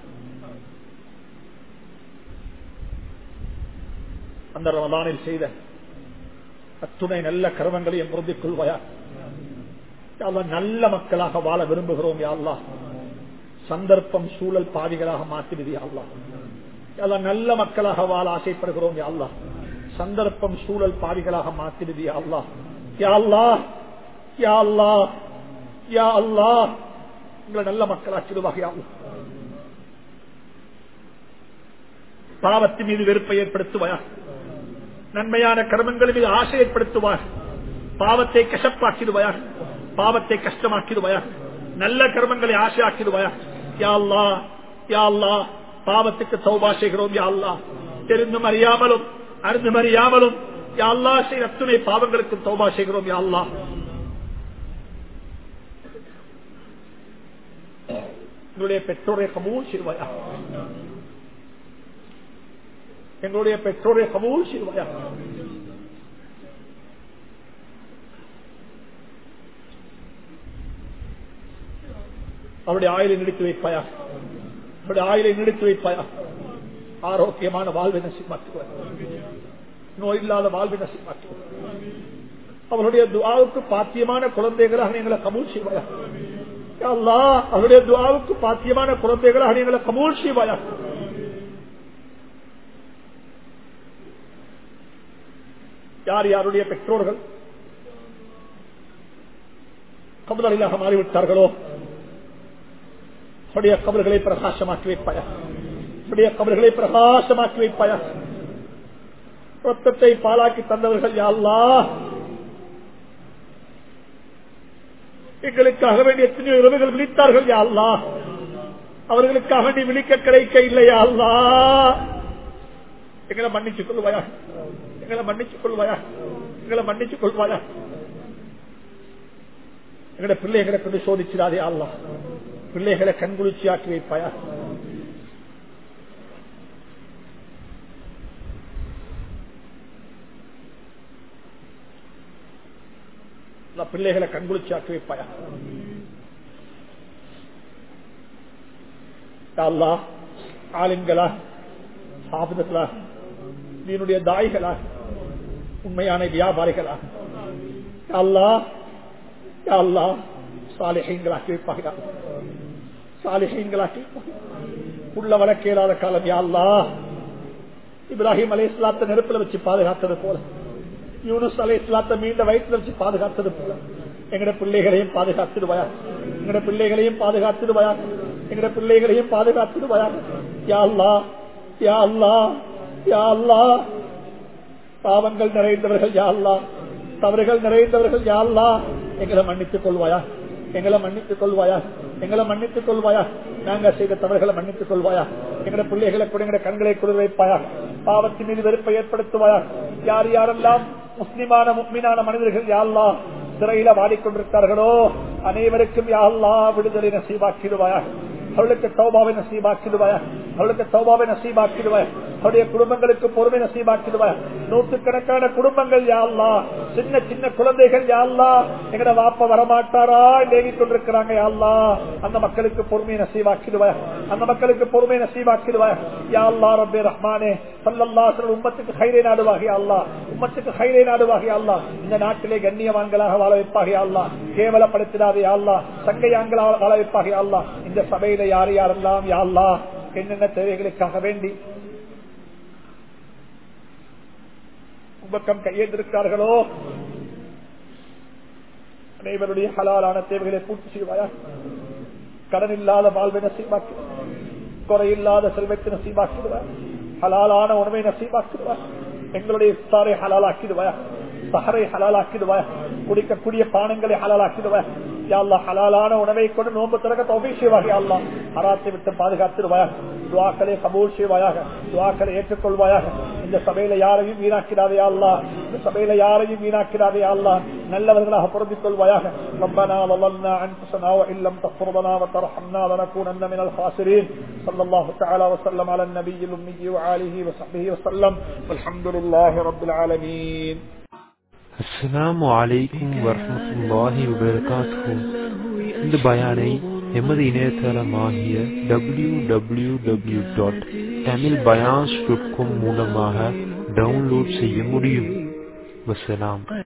அந்த ரமலானில் செய்த அத்துணை நல்ல கர்மங்களையும் பொருந்திக் கொள்வாயா. நல்ல மக்களாக வாழ விரும்புகிறோம். யா அல்லாஹ், சந்தர்ப்பம் சூழல் பாவிகளாக மாற்றிவிடு. யா அல்லாஹ், நல்ல மக்களாக வாழ ஆசைப்படுகிறோம். யா அல்லாஹ், சந்தர்ப்பம் சூழல் பாவிகளாக மாற்றிவிடு. யா அல்லாஹ், யா அல்லாஹ், யா அல்லாஹ், யா அல்லாஹ், உங்களை நல்ல மக்களாக்கிடுவாக. யா அல்லாஹ், பாவத்தின் மீது வெறுப்பை ஏற்படுத்துவாயா, நன்மையான கர்மங்கள் மீது ஆசை ஏற்படுத்துவார், பாவத்தை கசப்பாக்கிடுவாயா, பாவத்தை கஷ்டமாக்கிடுவாயா, நல்ல கர்மங்களை ஆசையாக்கிடுவாயா. யா அல்லாஹ், யா அல்லாஹ், பாவத்துக்கு தௌபா செய்கிறோம். யா அல்லாஹ், தெரிந்தும் அறியாமலும் அறிந்தும் அறியாமலும் யா அல்லாஹ் செய்த அத்துணை பாவங்களுக்கு தௌபா செய்கிறோம். யா அல்லாஹ், எங்களுடைய பெற்றோரை கபூல் செய்வாயா, எங்களுடைய பெற்றோரை கபூல் செய்வாயா. அவருடைய ஆயுளை நீடித்து வைப்பாயா, அவருடைய ஆயுளை நீடித்து வைப்பாயா, ஆரோக்கியமான வாழ்வை நசீபாக்குவார், நோய் இல்லாத வாழ்வை நசீபாக்குவார். அவருடைய துஆவுக்கு பாத்தியமான குழந்தைகளாக எங்களை கபூல் செய்வாயா. யா அல்லாஹ், அவருடைய துஆவுக்கு பாத்தியமான குழந்தைகளாக எங்களை கபூல் செய்வாயா. யார் யாருடைய பெற்றோர்கள் கபுதலாக மாறிவிட்டார்களோ அவருடைய கபர்களை பிரகாசமாக்கி வைப்பாயா, அவருடைய கபர்களை பிரகாசமாக்கி வைப்பாயா. ரத்தத்தை பாலாக்கி தந்தவர்கள் யா அல்லாஹ், எங்களுக்காக வேண்டிய எத்தனையோ இரவுகள் விழித்தார்கள். யா அல்லாஹ், அவர்களுக்காக வேண்டி விழிக்க கிடைக்க இல்லை. யா அல்லாஹ், எங்களை மன்னிச்சுக் கொள்வாயா, எங்களை மன்னிச்சுக் கொள்வாயா, எங்களை மன்னிச்சுக் கொள்வாயா. எங்களுடைய பிள்ளைகளை கொண்டு சோதிச்சிடாதே. அல்லாஹ், பிள்ளைகளை கண்குளிர்ச்சி ஆக்கி வைப்பாயா. பிள்ளைகளை கண்குளிர்ச்சி ஆக்கி வைப்பாயா. அல்லாஹ், ஆலிம்களா, ஹாஃபிதுகளா, நீனுடைய தாய்களா, உண்மையான வியாபாரிகளா, அல்லாஹ் யா அல்லாஹ் சாலிஹீன்களாக்கி வைப்பாயா, சாலிஹீன்களாக்கி உள்ள வழக்கேலாத காலம். யா அல்லாஹ், இப்ராஹிம் அலைஹிஸ்ஸலாத்தை நெருப்புல வச்சு பாதுகாத்தது போல, யூனுஸ் அலைஹிஸ்ஸலாத்தை மீண்ட வயிற்றுல வச்சு பாதுகாத்தது போல எங்கட பிள்ளைகளையும் பாதுகாத்துடுவாயா, எங்கட பிள்ளைகளையும் பாதுகாத்துடுவாயா, எங்கட பிள்ளைகளையும் பாதுகாத்துடுவாயா. யா அல்லாஹ், யா அல்லாஹ், யா அல்லாஹ், பாவங்கள் நிறைந்தவர்கள் யா அல்லாஹ், தவறுகள் நிறைந்தவர்கள் யா அல்லாஹ், எங்களை மன்னித்துக் கொள்வாயா, எங்களை மன்னித்துக் கொள்வாயா, எங்களை மன்னித்துக் கொள்வாயா. நாங்க செய்த தவறுகளை மன்னித்துக் கொள்வாயா. எங்களை பிள்ளைகளை கூட எங்களை கண்களை குளிர் வைப்பாயா, பாவத்தின் மீது வெறுப்பை ஏற்படுத்துவாயா. யார் யாரெல்லாம் முஸ்லிமான முக்மீனான மனிதர்கள் யா அல்லாஹ் சிறையில வாடிக்கொண்டிருக்கிறார்களோ அனைவருக்கும் யா அல்லாஹ் விடுதலை நசீபாக்கிடுவாயா, அவளுக்கு தௌபாவை நசீபாக்கிடுவாயா, அவளுக்கு தௌபாவை நசீபாக்கிடுவாயா, அவருடைய குடும்பங்களுக்கு பொறுமை நசீபாக்கிடுவாயா. நூற்றுக்கணக்கான குடும்பங்கள் யா அல்லாஹ், சின்ன சின்ன குழந்தைகள் யா அல்லாஹ் எங்கட வாப்ப வரமாட்டாரா ஏங்கிக் கொண்டிருக்கிறாங்க யா அல்லாஹ், அந்த மக்களுக்கு பொறுமை நசீபாக்கிடுவாயா, அந்த மக்களுக்கு பொறுமை நசீபாக்கிடுவாயா. யா அல்லாஹ் ரப்பே ரஹ்மானே ஸல்லல்லாஹு அலைஹி வஸல்லம் உம்மத்துக்கு கைரை நாடுவாக யா அல்லாஹ், உம்மத்துக்கு கைரை நாடுவாக யா அல்லாஹ். இந்த நாட்டிலே கண்ணியவான்களாக வாழ வைப்பாக யா அல்லாஹ், கேவலப்படுத்திடாதே யா அல்லாஹ், சங்கையான்களாக வாழ வைப்பாக யா அல்லாஹ். இந்த சபையில யார் யாரெல்லாம் யா அல்லாஹ் என்னென்ன தேவைகளுக்காக வேண்டி பக்கம் கையெழுந்திருக்கிறார்களோ அனைவருடைய ஹலாலான தேவைகளை பூர்த்தி செய்வாயா.
கடன் இல்லாத வாழ்வை நசீபாக்கிடுவார், குறையில்லாத செல்வத்தை நசீபாக்கிடுவார், ஹலாலான உணவை நசீபாக்கிடுவார், எங்களுடைய இஃப்தாரை ஹலாலாக்கிடுவார், சஹரை ஹலாலாக்கிடுவார், குடிக்கக்கூடிய பானங்களை ஹலாலாக்கிடுவார். யா அல்லாஹ் ஹலாலான உணவை கொண்டு நோன்பு திறக்க தௌஃபீக் செய்வாயாக. யா அல்லாஹ் ஹராத்தை விட்டு பாதுகாத்திடுவாயாக. துஆக்களை கபூல் செய்வாயாக, துஆக்களை ஏற்றுக்கொள்வாயாக. இந்த சபையில யாரையும் வீணாக்கிறாதே யா அல்லாஹ், இந்த சபையில யாரையும் வீணாக்கிறாதே யா அல்லாஹ், நல்லவர்களாக பொருந்திக் கொள்வாயாக. ربنا ظلمنا انفسنا وان لم تغفر لنا وترحمنا لنكونن من الخاسرين. صلى الله تعالى وسلم على النبي الامي وآله وصحبه وسلم والحمد لله رب العالمين.
அஸ்ஸலாமு அலைக்கும் வரஹ்மத்துல்லாஹி வபரகாத்துஹு. இந்த பயானை எமது இணையதளமாகிய W W W dot Tamil bayans dot com மூலமாக டவுன்லோட் செய்ய முடியும். வஸ்ஸலாம்.